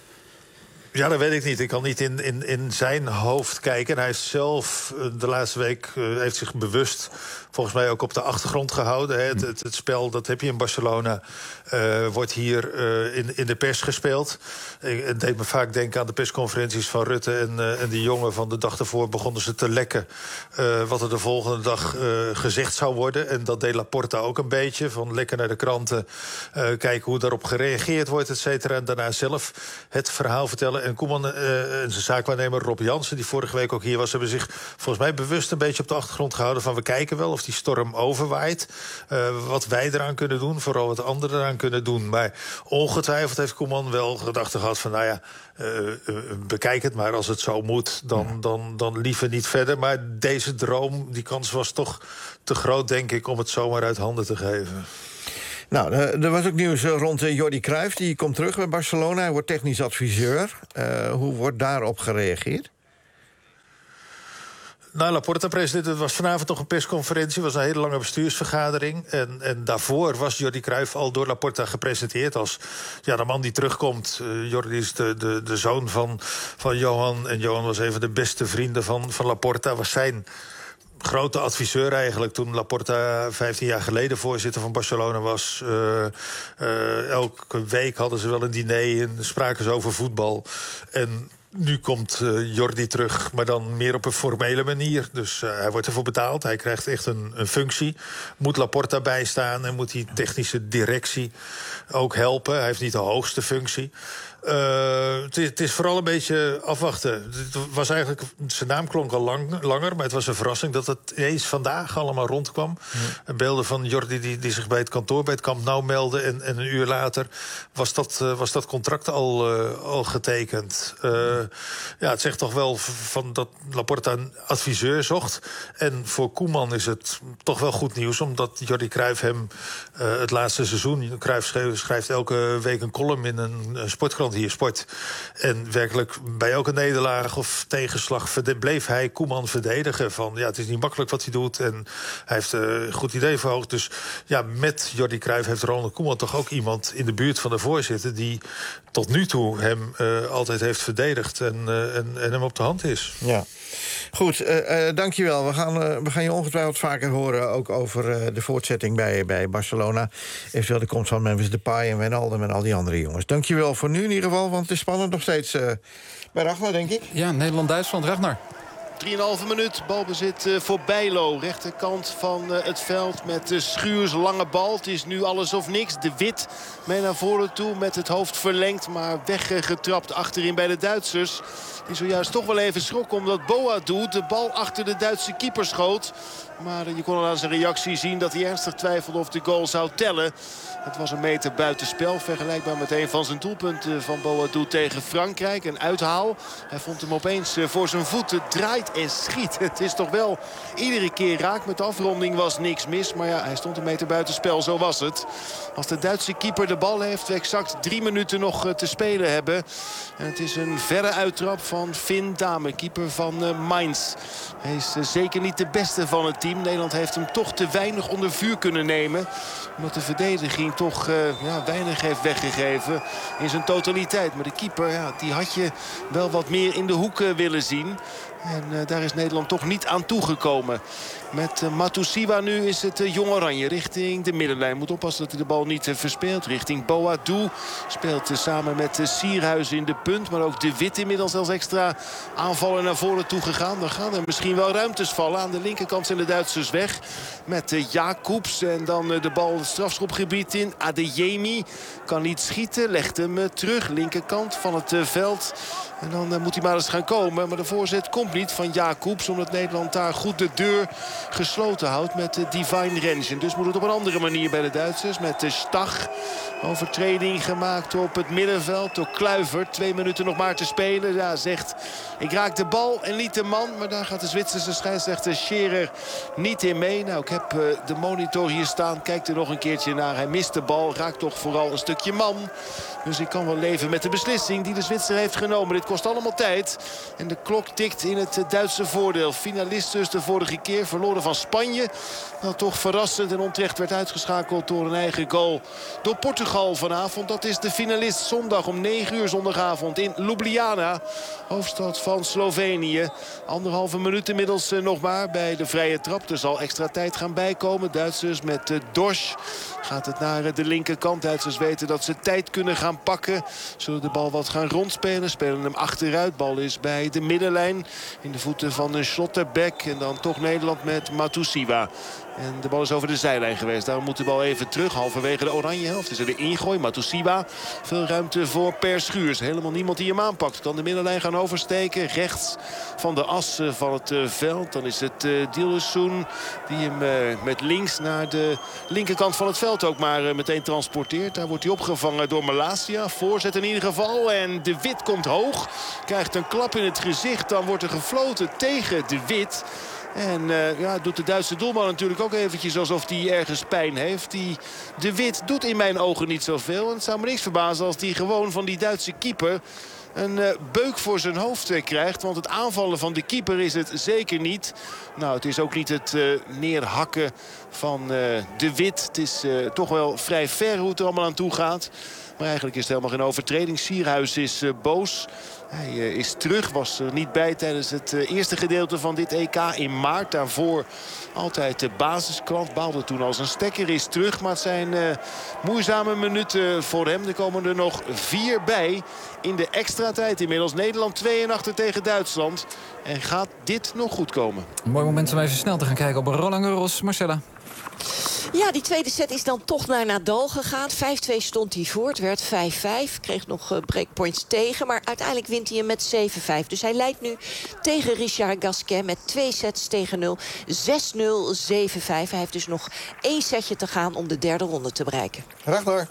Ja, dat weet ik niet. Ik kan niet in, in, in zijn hoofd kijken. En hij is zelf de laatste week uh, heeft zich bewust volgens mij ook op de achtergrond gehouden. Hè. Het, het, het spel, dat heb je in Barcelona, uh, wordt hier uh, in, in de pers gespeeld. Het deed me vaak denken aan de persconferenties van Rutte en, uh, en die jongen van de dag ervoor begonnen ze te lekken uh, wat er de volgende dag uh, gezegd zou worden. En dat deed Laporta ook een beetje. Van lekker naar de kranten, uh, kijken hoe daarop gereageerd wordt, et cetera. En daarna zelf het verhaal vertellen. en Koeman uh, en zijn zaakwaarnemer Rob Jansen, die vorige week ook hier was, hebben zich volgens mij bewust een beetje op de achtergrond gehouden van we kijken wel of die storm overwaait. Uh, wat wij eraan kunnen doen, vooral wat de anderen eraan kunnen doen. Maar ongetwijfeld heeft Koeman wel gedachten gehad van nou ja, uh, uh, bekijk het maar als het zo moet, dan, ja. dan, dan liever niet verder. Maar deze droom, die kans was toch te groot, denk ik, om het zomaar uit handen te geven. Nou, er was ook nieuws rond Jordi Cruijff. Die komt terug bij Barcelona. Hij wordt technisch adviseur. Uh, hoe wordt daarop gereageerd? Nou, Laporta presenteerde, het was vanavond nog een persconferentie. Het was een hele lange bestuursvergadering. En, en daarvoor was Jordi Cruijff al door Laporta gepresenteerd als ja, de man die terugkomt. Uh, Jordi is de, de, de zoon van, van Johan. En Johan was een van de beste vrienden van, van Laporta. Was zijn grote adviseur eigenlijk toen Laporta vijftien jaar geleden voorzitter van Barcelona was. Uh, uh, elke week hadden ze wel een diner en spraken ze over voetbal. En nu komt uh, Jordi terug, maar dan meer op een formele manier. Dus uh, hij wordt ervoor betaald, hij krijgt echt een, een functie. Moet Laporta bijstaan en moet die technische directie ook helpen. Hij heeft niet de hoogste functie. Uh, het, is, het is vooral een beetje afwachten. Het was eigenlijk, zijn naam klonk al lang, langer, maar het was een verrassing dat het ineens vandaag allemaal rondkwam. Ja. Beelden van Jordi die, die zich bij het kantoor bij het Camp Nou meldde en, en een uur later was dat, uh, was dat contract al, uh, al getekend. Uh, ja, het zegt toch wel van dat Laporta een adviseur zocht. En voor Koeman is het toch wel goed nieuws, omdat Jordi Cruijff hem uh, het laatste seizoen, Cruijff schrijft, schrijft elke week een column in een, een sportkrant hier, Sport. En werkelijk bij elke nederlaag of tegenslag bleef hij Koeman verdedigen van ja, het is niet makkelijk wat hij doet en hij heeft uh, een goed idee voor hoogte. Dus ja, met Jordi Cruijff heeft Ronald Koeman toch ook iemand in de buurt van de voorzitter die tot nu toe hem uh, altijd heeft verdedigd en, uh, en, en hem op de hand is. Ja. Goed, uh, uh, dankjewel. We gaan, uh, we gaan je ongetwijfeld vaker horen ook over uh, de voortzetting bij, bij Barcelona. Eventueel de komst van Memphis Depay en Wijnaldum en al die andere jongens. Dankjewel voor nu in ieder geval, want het is spannend nog steeds uh, bij Ragnar, denk ik. Ja, Nederland-Duitsland, Ragnar. drieënhalve minuut, balbezit uh, voor Bijlo. Rechterkant van uh, het veld met uh, Schuurs lange bal. Het is nu alles of niks. De Wit mee naar voren toe met het hoofd verlengd. Maar weggetrapt achterin bij de Duitsers. Die zojuist toch wel even schrok omdat Boadu de bal achter de Duitse keeper schoot. Maar uh, je kon al aan zijn reactie zien dat hij ernstig twijfelde of de goal zou tellen. Het was een meter buitenspel. Vergelijkbaar met een van zijn doelpunten van Boadu tegen Frankrijk. Een uithaal. Hij vond hem opeens uh, voor zijn voeten. Draait en schiet. Het is toch wel iedere keer raak. Met de afronding was niks mis. Maar ja, hij stond een meter buitenspel. Zo was het. Als de Duitse keeper de bal heeft, we exact drie minuten nog uh, te spelen hebben. En het is een verre uittrap van Finn Dame, keeper van uh, Mainz. Hij is uh, zeker niet de beste van het team. Nederland heeft hem toch te weinig onder vuur kunnen nemen. Omdat de verdediging toch uh, ja, weinig heeft weggegeven in zijn totaliteit. Maar de keeper, ja, die had je wel wat meer in de hoek uh, willen zien. En uh, daar is Nederland toch niet aan toegekomen. Met uh, Matusiwa nu is het uh, Jong Oranje richting de middenlijn. Moet oppassen dat hij de bal niet uh, verspeelt. Richting Boadu. Speelt uh, samen met uh, Sierhuis in de punt. Maar ook de Wit inmiddels als extra aanvallen naar voren toe gegaan. Dan gaan er misschien wel ruimtes vallen. Aan de linkerkant zijn de Duitsers weg. Met uh, Jacobs. En dan uh, de bal het strafschopgebied in. Adeyemi kan niet schieten. Legt hem uh, terug. Linkerkant van het uh, veld. En dan uh, moet hij maar eens gaan komen. Maar de voorzet komt niet van Jacobs. Omdat Nederland daar goed de deur gesloten houdt met de Divine Rengen. Dus moet het op een andere manier bij de Duitsers. Met de Stach. Overtreding gemaakt op het middenveld door Kluivert. Twee minuten nog maar te spelen. Ja, zegt, ik raak de bal en niet de man. Maar daar gaat de Zwitserse scheidsrechter Scherer niet in mee. Nou, ik heb uh, de monitor hier staan. Kijk er nog een keertje naar. Hij mist de bal. Raakt toch vooral een stukje man. Dus ik kan wel leven met de beslissing die de Zwitser heeft genomen. Dit kost allemaal tijd. En de klok tikt in het Duitse voordeel. Finalist dus de vorige keer. Verloren van Spanje. Dat toch verrassend en onterecht werd uitgeschakeld door een eigen goal. Door Portugal vanavond. Dat is de finalist zondag om negen uur zondagavond in Ljubljana. Hoofdstad van Slovenië. Anderhalve minuut inmiddels nog maar bij de vrije trap. Er zal extra tijd gaan bijkomen. Duitsers met Dorsch. Gaat het naar de linkerkant. Duitsers weten dat ze tijd kunnen gaan pakken. Zullen de bal wat gaan rondspelen. Spelen hem achteruit. Bal is bij de middenlijn. In de voeten van een Schlotterbeck. En dan toch Nederland met met Matusiwa. En de bal is over de zijlijn geweest. Daarom moet de bal even terug. Halverwege de oranje helft is er de ingooi. Matusiwa. Veel ruimte voor Per Schuurs. Helemaal niemand die hem aanpakt. Kan de middenlijn gaan oversteken. Rechts van de as van het uh, veld. Dan is het uh, Dillersoen die hem uh, met links naar de linkerkant van het veld ook maar uh, meteen transporteert. Daar wordt hij opgevangen door Malasia. Voorzet in ieder geval. En De Wit komt hoog. Krijgt een klap in het gezicht. Dan wordt er gefloten tegen De Wit. En uh, ja, doet de Duitse doelman natuurlijk ook eventjes alsof hij ergens pijn heeft. Die De Wit doet in mijn ogen niet zoveel. En het zou me niks verbazen als hij gewoon van die Duitse keeper een uh, beuk voor zijn hoofd uh, krijgt. Want het aanvallen van de keeper is het zeker niet. Nou, het is ook niet het uh, neerhakken van uh, De Wit. Het is uh, toch wel vrij ver hoe het er allemaal aan toe gaat. Maar eigenlijk is het helemaal geen overtreding. Sierhuis is uh, boos. Hij uh, is terug, was er niet bij tijdens het uh, eerste gedeelte van dit E K in maart. Daarvoor altijd de basiskrant. Baalde toen als een stekker, is terug. Maar het zijn uh, moeizame minuten voor hem. Er komen er nog vier bij in de extra tijd inmiddels. Nederland twee en achter tegen Duitsland. En gaat dit nog goed komen? Een mooi moment om even snel te gaan kijken op Roland Garros. Marcella. Ja, die tweede set is dan toch naar Nadal gegaan. vijf twee stond hij voor. Het werd vijf vijf. Kreeg nog uh, breakpoints tegen. Maar uiteindelijk wint hij hem met zeven vijf. Dus hij leidt nu tegen Richard Gasquet met twee sets tegen nul. zes nul, zeven vijf. Hij heeft dus nog één setje te gaan om de derde ronde te bereiken. Rechtdoor.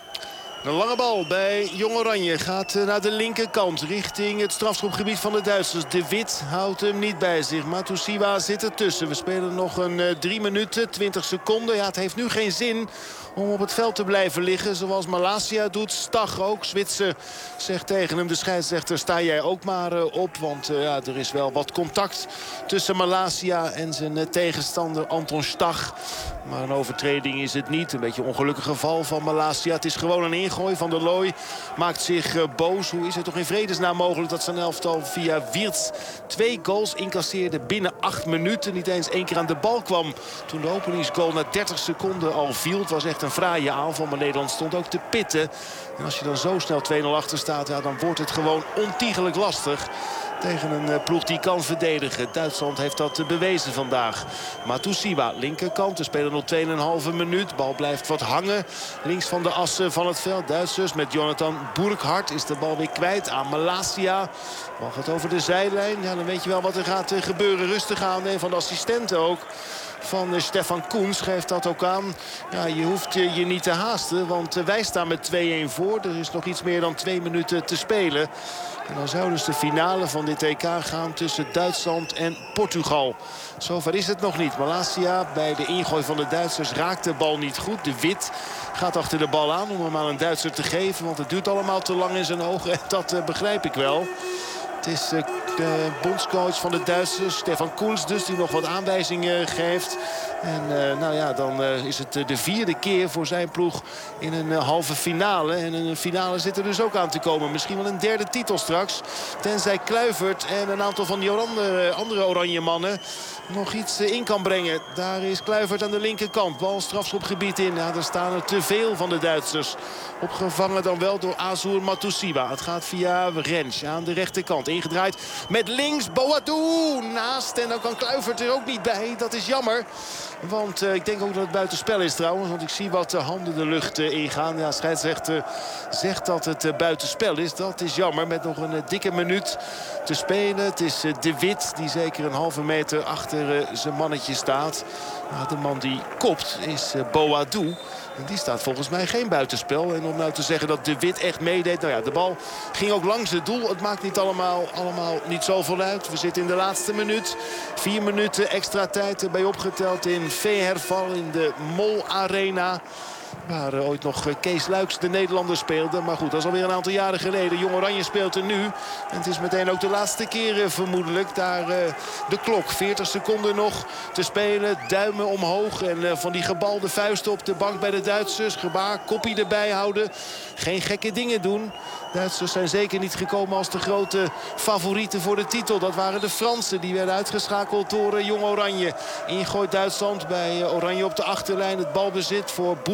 Een lange bal bij Jong Oranje gaat naar de linkerkant richting het strafschopgebied van de Duitsers. De Wit houdt hem niet bij zich. Matusiwa zit ertussen. We spelen nog een uh, drie minuten, twintig seconden. Ja, het heeft nu geen zin om op het veld te blijven liggen. Zoals Malasia doet. Stag ook. Zwitser zegt tegen hem, de scheidsrechter, sta jij ook maar uh, op. Want uh, ja, er is wel wat contact tussen Malasia en zijn uh, tegenstander Anton Stag. Maar een overtreding is het niet. Een beetje een ongelukkig geval van Malasia. Het is gewoon een ingooi. Van der Looy maakt zich uh, boos. Hoe is het toch in vredesnaam mogelijk dat zijn elftal via Wirtz twee goals incasseerde binnen acht minuten. Niet eens één keer aan de bal kwam toen de openingsgoal na dertig seconden al viel. Het was echt een fraaie aanval, maar Nederland stond ook te pitten. En als je dan zo snel twee nul achter staat, ja, dan wordt het gewoon ontiegelijk lastig tegen een ploeg die kan verdedigen. Duitsland heeft dat bewezen vandaag. Matusiwa, linkerkant. Er spelen nog twee en een halve minuut. Bal blijft wat hangen. Links van de assen van het veld. Duitsers met Jonathan Burkhardt is de bal weer kwijt aan Malasia. De bal gaat over de zijlijn. Ja, dan weet je wel wat er gaat gebeuren. Rustig aan. Een van de assistenten ook van uh, Stefan Koens geeft dat ook aan. Ja, je hoeft uh, je niet te haasten, want uh, wij staan met twee een voor. Er is nog iets meer dan twee minuten te spelen. En dan zou dus de finale van dit E K gaan tussen Duitsland en Portugal. Zover is het nog niet. Malasia bij de ingooi van de Duitsers raakt de bal niet goed. De Wit gaat achter de bal aan om hem aan een Duitser te geven. Want het duurt allemaal te lang in zijn ogen. En dat uh, begrijp ik wel. Het is uh, de bondscoach van de Duitsers, Stefan Koens dus, die nog wat aanwijzingen geeft. En uh, nou ja, dan uh, is het uh, de vierde keer voor zijn ploeg in een uh, halve finale. En in een finale zit er dus ook aan te komen. Misschien wel een derde titel straks. Tenzij Kluivert en een aantal van die andere, andere oranje mannen nog iets uh, in kan brengen. Daar is Kluivert aan de linkerkant. Bal strafschopgebied in. Ja, er staan er te veel van de Duitsers. Opgevangen dan wel door Azur Matusiwa. Het gaat via Rens aan de rechterkant. Ingedraaid met links. Boadou naast. En dan kan Kluivert er ook niet bij. Dat is jammer. Want uh, ik denk ook dat het buitenspel is trouwens. Want ik zie wat uh, handen de lucht uh, ingaan. Ja, scheidsrechter zegt dat het uh, buitenspel is. Dat is jammer met nog een uh, dikke minuut te spelen. Het is uh, De Wit die zeker een halve meter achter uh, zijn mannetje staat. Nou, de man die kopt is uh, Boadou. En die staat volgens mij geen buitenspel. En om nou te zeggen dat De Wit echt meedeed. Nou ja, de bal ging ook langs het doel. Het maakt niet allemaal, allemaal niet zoveel uit. We zitten in de laatste minuut. Vier minuten extra tijd erbij opgeteld in Veerval in de Mol Arena. Waar uh, ooit nog uh, Kees Luiks de Nederlander speelde. Maar goed, dat is alweer een aantal jaren geleden. Jong Oranje speelt er nu. En het is meteen ook de laatste keer uh, vermoedelijk. Daar uh, de klok. veertig seconden nog te spelen. Duimen omhoog. En uh, van die gebalde vuisten op de bank bij de Duitsers. Gebaar, koppie erbij houden. Geen gekke dingen doen. Duitsers zijn zeker niet gekomen als de grote favorieten voor de titel. Dat waren de Fransen. Die werden uitgeschakeld door uh, Jong Oranje. Ingooit Duitsland bij uh, Oranje op de achterlijn. Het balbezit voor Burkhardt.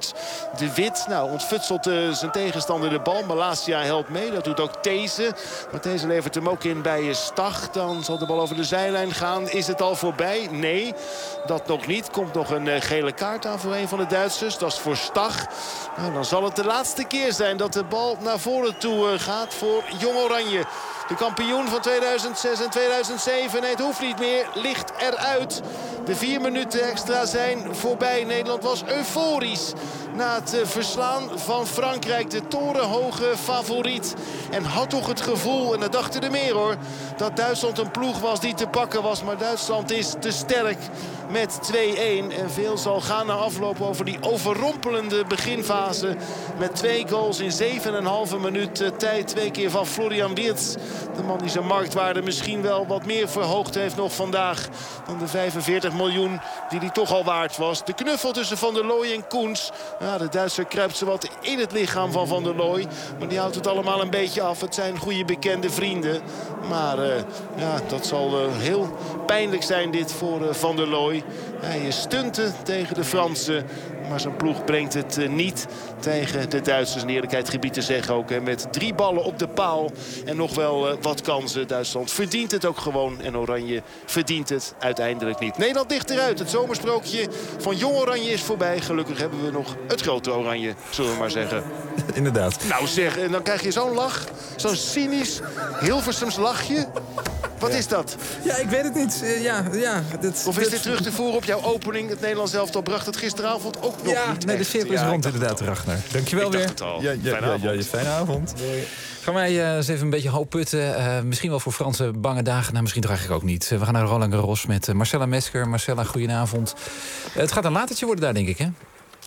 wordt. De Wit nou, ontfutselt uh, zijn tegenstander de bal. Malasia helpt mee. Dat doet ook These. Maar These levert hem ook in bij Stach. Dan zal de bal over de zijlijn gaan. Is het al voorbij? Nee, dat nog niet. Komt nog een uh, gele kaart aan voor een van de Duitsers. Dat is voor Stach. Nou, dan zal het de laatste keer zijn dat de bal naar voren toe uh, gaat voor Jong Oranje. De kampioen van tweeduizend zes en tweeduizend zeven. Nee, het hoeft niet meer. Ligt eruit. De vier minuten extra zijn voorbij. Nederland was euforisch na het uh, verslaan van Frankrijk. De torenhoge favoriet. En had toch het gevoel, en dat dachten er meer hoor, dat Duitsland een ploeg was die te pakken was. Maar Duitsland is te sterk met twee-een. En veel zal gaan na afloop over die overrompelende beginfase. Met twee goals in zeven en een halve minuut uh, tijd. Twee keer van Florian Wirtz. De man die zijn marktwaarde misschien wel wat meer verhoogd heeft nog vandaag dan de vijfenveertig miljoen die hij toch al waard was. De knuffel tussen Van der Looy en Koens. Ja, de Duitser kruipt zowat in het lichaam van Van der Looy. Maar die houdt het allemaal een beetje af. Het zijn goede bekende vrienden. Maar uh, ja, dat zal uh, heel pijnlijk zijn dit voor uh, Van der Looy. Hij is stunten tegen de Fransen. Maar zijn ploeg brengt het uh, niet tegen de Duitsers. In eerlijkheid gebied te zeggen ook. Hè, met drie ballen op de paal. En nog wel uh, wat kansen. Duitsland verdient het ook gewoon. En Oranje verdient het uiteindelijk niet. Nederland ligt eruit. Het zomersprookje van Jong Oranje is voorbij. Gelukkig hebben we nog het grote Oranje. Zullen we maar zeggen. Inderdaad. Nou zeg, en dan krijg je zo'n lach. Zo'n cynisch Hilversems lachje. Wat ja. is dat? Ja, ik weet het niet. Uh, ja, ja, dit, of is dit... dit terug te voeren op jouw opening? Het Nederlands elftal bracht het gisteravond ook nog ja, niet nee, echt. de cirkel is ja, rond inderdaad, Ragnar. Dankjewel weer. Ja, ja, ja, fijne ja, avond. ja, fijne avond. Doei. Gaan wij uh, eens even een beetje hoop putten. Uh, misschien wel voor Franse bange dagen. Nou, misschien draag ik ook niet. Uh, we gaan naar Roland Garros met uh, Marcella Mesker. Marcella, goedenavond. Uh, het gaat een latertje worden daar, denk ik, hè?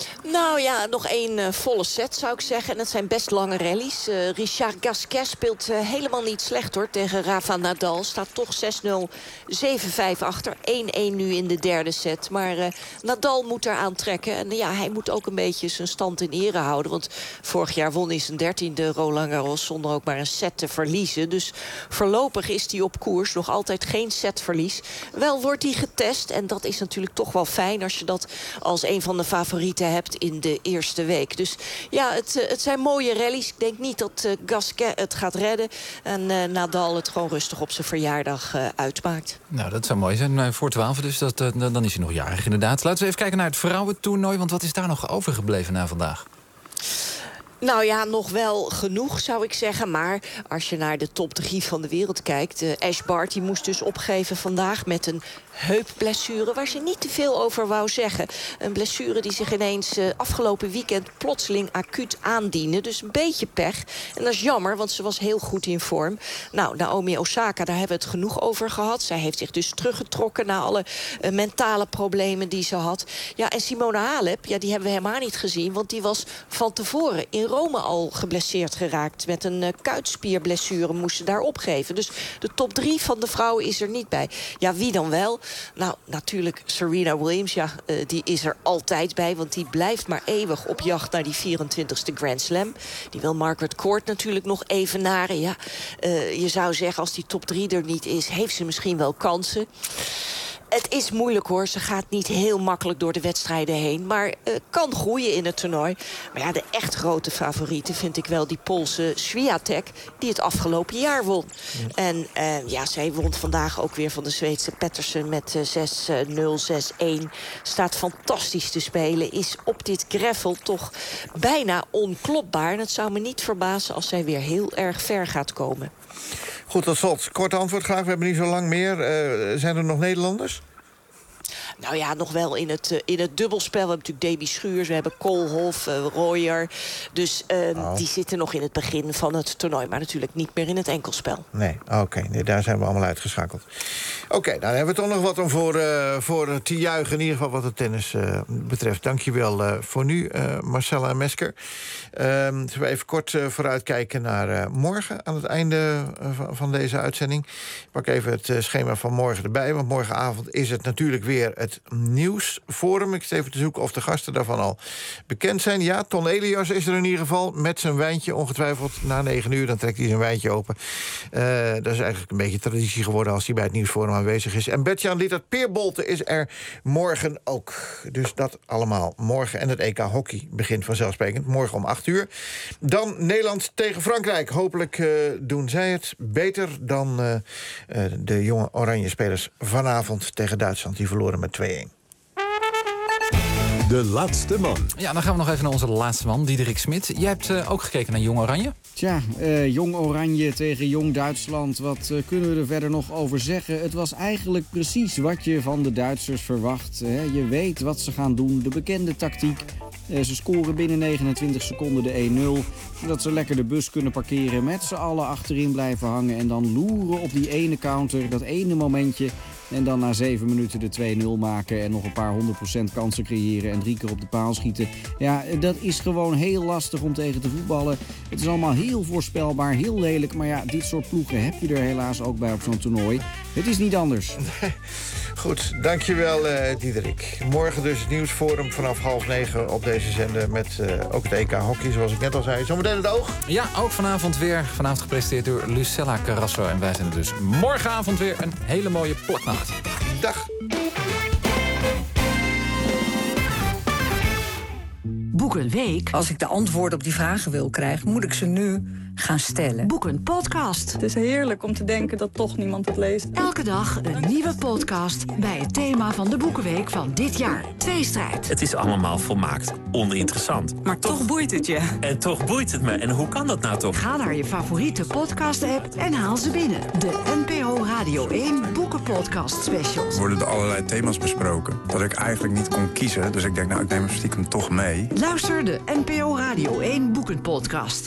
Nou ja, nog één uh, volle set zou ik zeggen. En het zijn best lange rallies. Uh, Richard Gasquet speelt uh, helemaal niet slecht hoor tegen Rafa Nadal. Staat toch zes nul, zeven vijf achter. één-één nu in de derde set. Maar uh, Nadal moet eraan trekken. En uh, ja, hij moet ook een beetje zijn stand in ere houden. Want vorig jaar won hij zijn dertiende Roland Garros zonder ook maar een set te verliezen. Dus voorlopig is hij op koers. Nog altijd geen setverlies. Wel wordt hij getest. En dat is natuurlijk toch wel fijn als je dat als een van de favorieten hebt in de eerste week. Dus ja, het, het zijn mooie rallies. Ik denk niet dat uh, Gasquet het gaat redden. En uh, Nadal het gewoon rustig op zijn verjaardag uh, uitmaakt. Nou, dat zou mooi zijn. Uh, voor twaalf dus, dat, uh, dan is hij nog jarig inderdaad. Laten we even kijken naar het vrouwentoernooi. Want wat is daar nog overgebleven na vandaag? Nou ja, nog wel genoeg zou ik zeggen. Maar als je naar de top drie van de wereld kijkt... Uh, Ash Barty moest dus opgeven vandaag met een heupblessure... waar ze niet te veel over wou zeggen. Een blessure die zich ineens uh, afgelopen weekend plotseling acuut aandiende. Dus een beetje pech. En dat is jammer, want ze was heel goed in vorm. Nou, Naomi Osaka, daar hebben we het genoeg over gehad. Zij heeft zich dus teruggetrokken na alle uh, mentale problemen die ze had. Ja, en Simone Halep, ja, die hebben we helemaal niet gezien... want die was van tevoren in Rome al geblesseerd geraakt. Met een uh, kuitspierblessure moest ze daar opgeven. Dus de top drie van de vrouwen is er niet bij. Ja, wie dan wel? Nou, natuurlijk Serena Williams. Ja, uh, die is er altijd bij. Want die blijft maar eeuwig op jacht naar die vierentwintigste Grand Slam. Die wil Margaret Court natuurlijk nog evenaren. Ja, uh, je zou zeggen, als die top drie er niet is... heeft ze misschien wel kansen. Het is moeilijk hoor. Ze gaat niet heel makkelijk door de wedstrijden heen. Maar uh, kan groeien in het toernooi. Maar ja, de echt grote favorieten vind ik wel die Poolse Swiatek... die het afgelopen jaar won. Ja. En uh, ja, zij won vandaag ook weer van de Zweedse Pettersen... met uh, zes nul, zes één. Staat fantastisch te spelen. Is op dit gravel toch bijna onklopbaar. En het zou me niet verbazen als zij weer heel erg ver gaat komen. Goed, tot slot. Kort antwoord graag. We hebben niet zo lang meer. Uh, zijn er nog Nederlanders? Nou ja, nog wel in het, uh, in het dubbelspel. We hebben natuurlijk Davy Schuurs, we hebben Koolhof, uh, Royer. Dus uh, oh. die zitten nog in het begin van het toernooi. Maar natuurlijk niet meer in het enkelspel. Nee, oké. Okay. Nee, daar zijn we allemaal uitgeschakeld. Oké, okay, dan hebben we toch nog wat om voor, uh, voor te juichen. In ieder geval wat het tennis uh, betreft. Dank je wel uh, voor nu, uh, Marcella Mesker. Uh, zullen we even kort uh, vooruitkijken naar uh, morgen... aan het einde uh, van, van deze uitzending. Ik pak even het uh, schema van morgen erbij. Want morgenavond is het natuurlijk weer het het Nieuwsforum. Ik zit even te zoeken of de gasten daarvan al bekend zijn. Ja, Ton Elias is er in ieder geval met zijn wijntje. Ongetwijfeld na negen uur, dan trekt hij zijn wijntje open. Uh, dat is eigenlijk een beetje traditie geworden als hij bij het Nieuwsforum aanwezig is. En Bert-Jan Lietert Peerbolte is er morgen ook. Dus dat allemaal morgen. En het E K Hockey begint vanzelfsprekend. Morgen om acht uur. Dan Nederland tegen Frankrijk. Hopelijk uh, doen zij het beter dan uh, uh, de jonge oranje spelers vanavond tegen Duitsland. Die verloren met twee-een. De laatste man. Ja, dan gaan we nog even naar onze laatste man, Diederik Smit. Jij hebt uh, ook gekeken naar Jong Oranje? Tja, uh, Jong Oranje tegen Jong Duitsland. Wat uh, kunnen we er verder nog over zeggen? Het was eigenlijk precies wat je van de Duitsers verwacht. Hè? Je weet wat ze gaan doen, de bekende tactiek. Uh, ze scoren binnen negenentwintig seconden de een nul. Zodat ze lekker de bus kunnen parkeren, met z'n allen achterin blijven hangen. En dan loeren op die ene counter, dat ene momentje. En dan na zeven minuten de twee nul maken en nog een paar honderd procent kansen creëren en drie keer op de paal schieten. Ja, dat is gewoon heel lastig om tegen te voetballen. Het is allemaal heel voorspelbaar, heel lelijk. Maar ja, dit soort ploegen heb je er helaas ook bij op zo'n toernooi. Het is niet anders. Goed, dankjewel uh, Diederik. Morgen dus het Nieuwsforum vanaf half negen op deze zender met uh, ook het E K Hockey, zoals ik net al zei. Zometeen het oog. Ja, ook vanavond weer. Vanavond gepresenteerd door Lucella Carrasso. En wij zijn er dus morgenavond weer. Een hele mooie plaknacht. Dag. Boek een week. Als ik de antwoorden op die vragen wil krijgen, moet ik ze nu gaan stellen. Boek een podcast. Het is heerlijk om te denken dat toch niemand het leest. Elke dag een nieuwe podcast bij het thema van de Boekenweek van dit jaar. Tweestrijd. Het is allemaal volmaakt oninteressant. Maar toch boeit het je. En toch boeit het me. En hoe kan dat nou toch? Ga naar je favoriete podcast-app en haal ze binnen. De N P O Radio één Boekenpodcast Specials. Er worden er allerlei thema's besproken dat ik eigenlijk niet kon kiezen. Dus ik denk, nou, ik neem hem stiekem toch mee. Luister de N P O Radio één Boekenpodcast.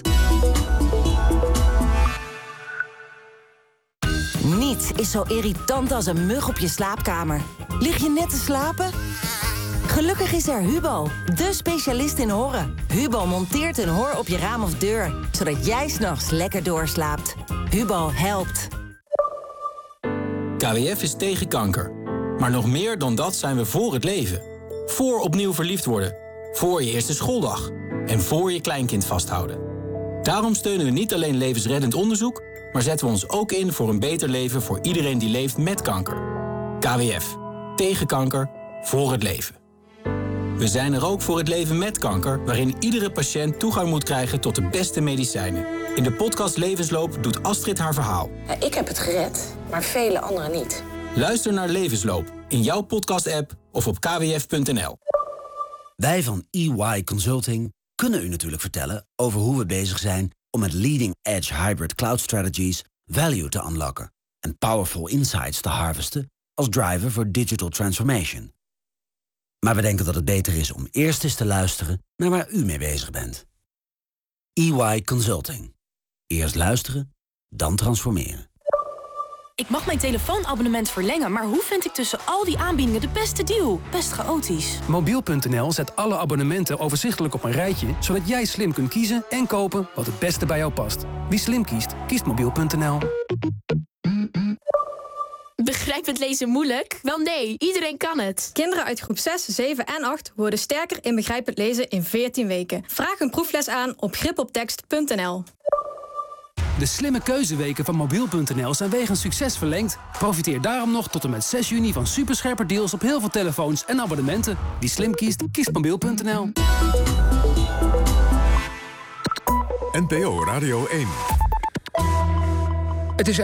Niets is zo irritant als een mug op je slaapkamer. Lig je net te slapen? Gelukkig is er Hubo, de specialist in horren. Hubo monteert een hor op je raam of deur, zodat jij 's nachts lekker doorslaapt. Hubo helpt. K W F is tegen kanker. Maar nog meer dan dat zijn we voor het leven. Voor opnieuw verliefd worden. Voor je eerste schooldag. En voor je kleinkind vasthouden. Daarom steunen we niet alleen levensreddend onderzoek, maar zetten we ons ook in voor een beter leven voor iedereen die leeft met kanker. K W F. Tegen kanker. Voor het leven. We zijn er ook voor het leven met kanker, waarin iedere patiënt toegang moet krijgen tot de beste medicijnen. In de podcast Levensloop doet Astrid haar verhaal. Ja, ik heb het gered, maar vele anderen niet. Luister naar Levensloop in jouw podcast-app of op k w f punt n l. Wij van E Y Consulting kunnen u natuurlijk vertellen over hoe we bezig zijn om met leading-edge hybrid cloud strategies value te unlocken en powerful insights te harvesten als driver voor digital transformation. Maar we denken dat het beter is om eerst eens te luisteren naar waar u mee bezig bent. E Y Consulting. Eerst luisteren, dan transformeren. Ik mag mijn telefoonabonnement verlengen, maar hoe vind ik tussen al die aanbiedingen de beste deal? Best chaotisch. Mobiel punt n l zet alle abonnementen overzichtelijk op een rijtje, zodat jij slim kunt kiezen en kopen wat het beste bij jou past. Wie slim kiest, kiest mobiel punt n l. Begrijpend lezen moeilijk? Wel nee, iedereen kan het. Kinderen uit groep zes, zeven en acht worden sterker in begrijpend lezen in veertien weken. Vraag een proefles aan op grip op tekst punt n l. De slimme keuzeweken van mobiel punt n l zijn wegens succes verlengd. Profiteer daarom nog tot en met zes juni van superscherpe deals op heel veel telefoons en abonnementen. Wie slim kiest, kiest mobiel punt n l. N P O Radio één.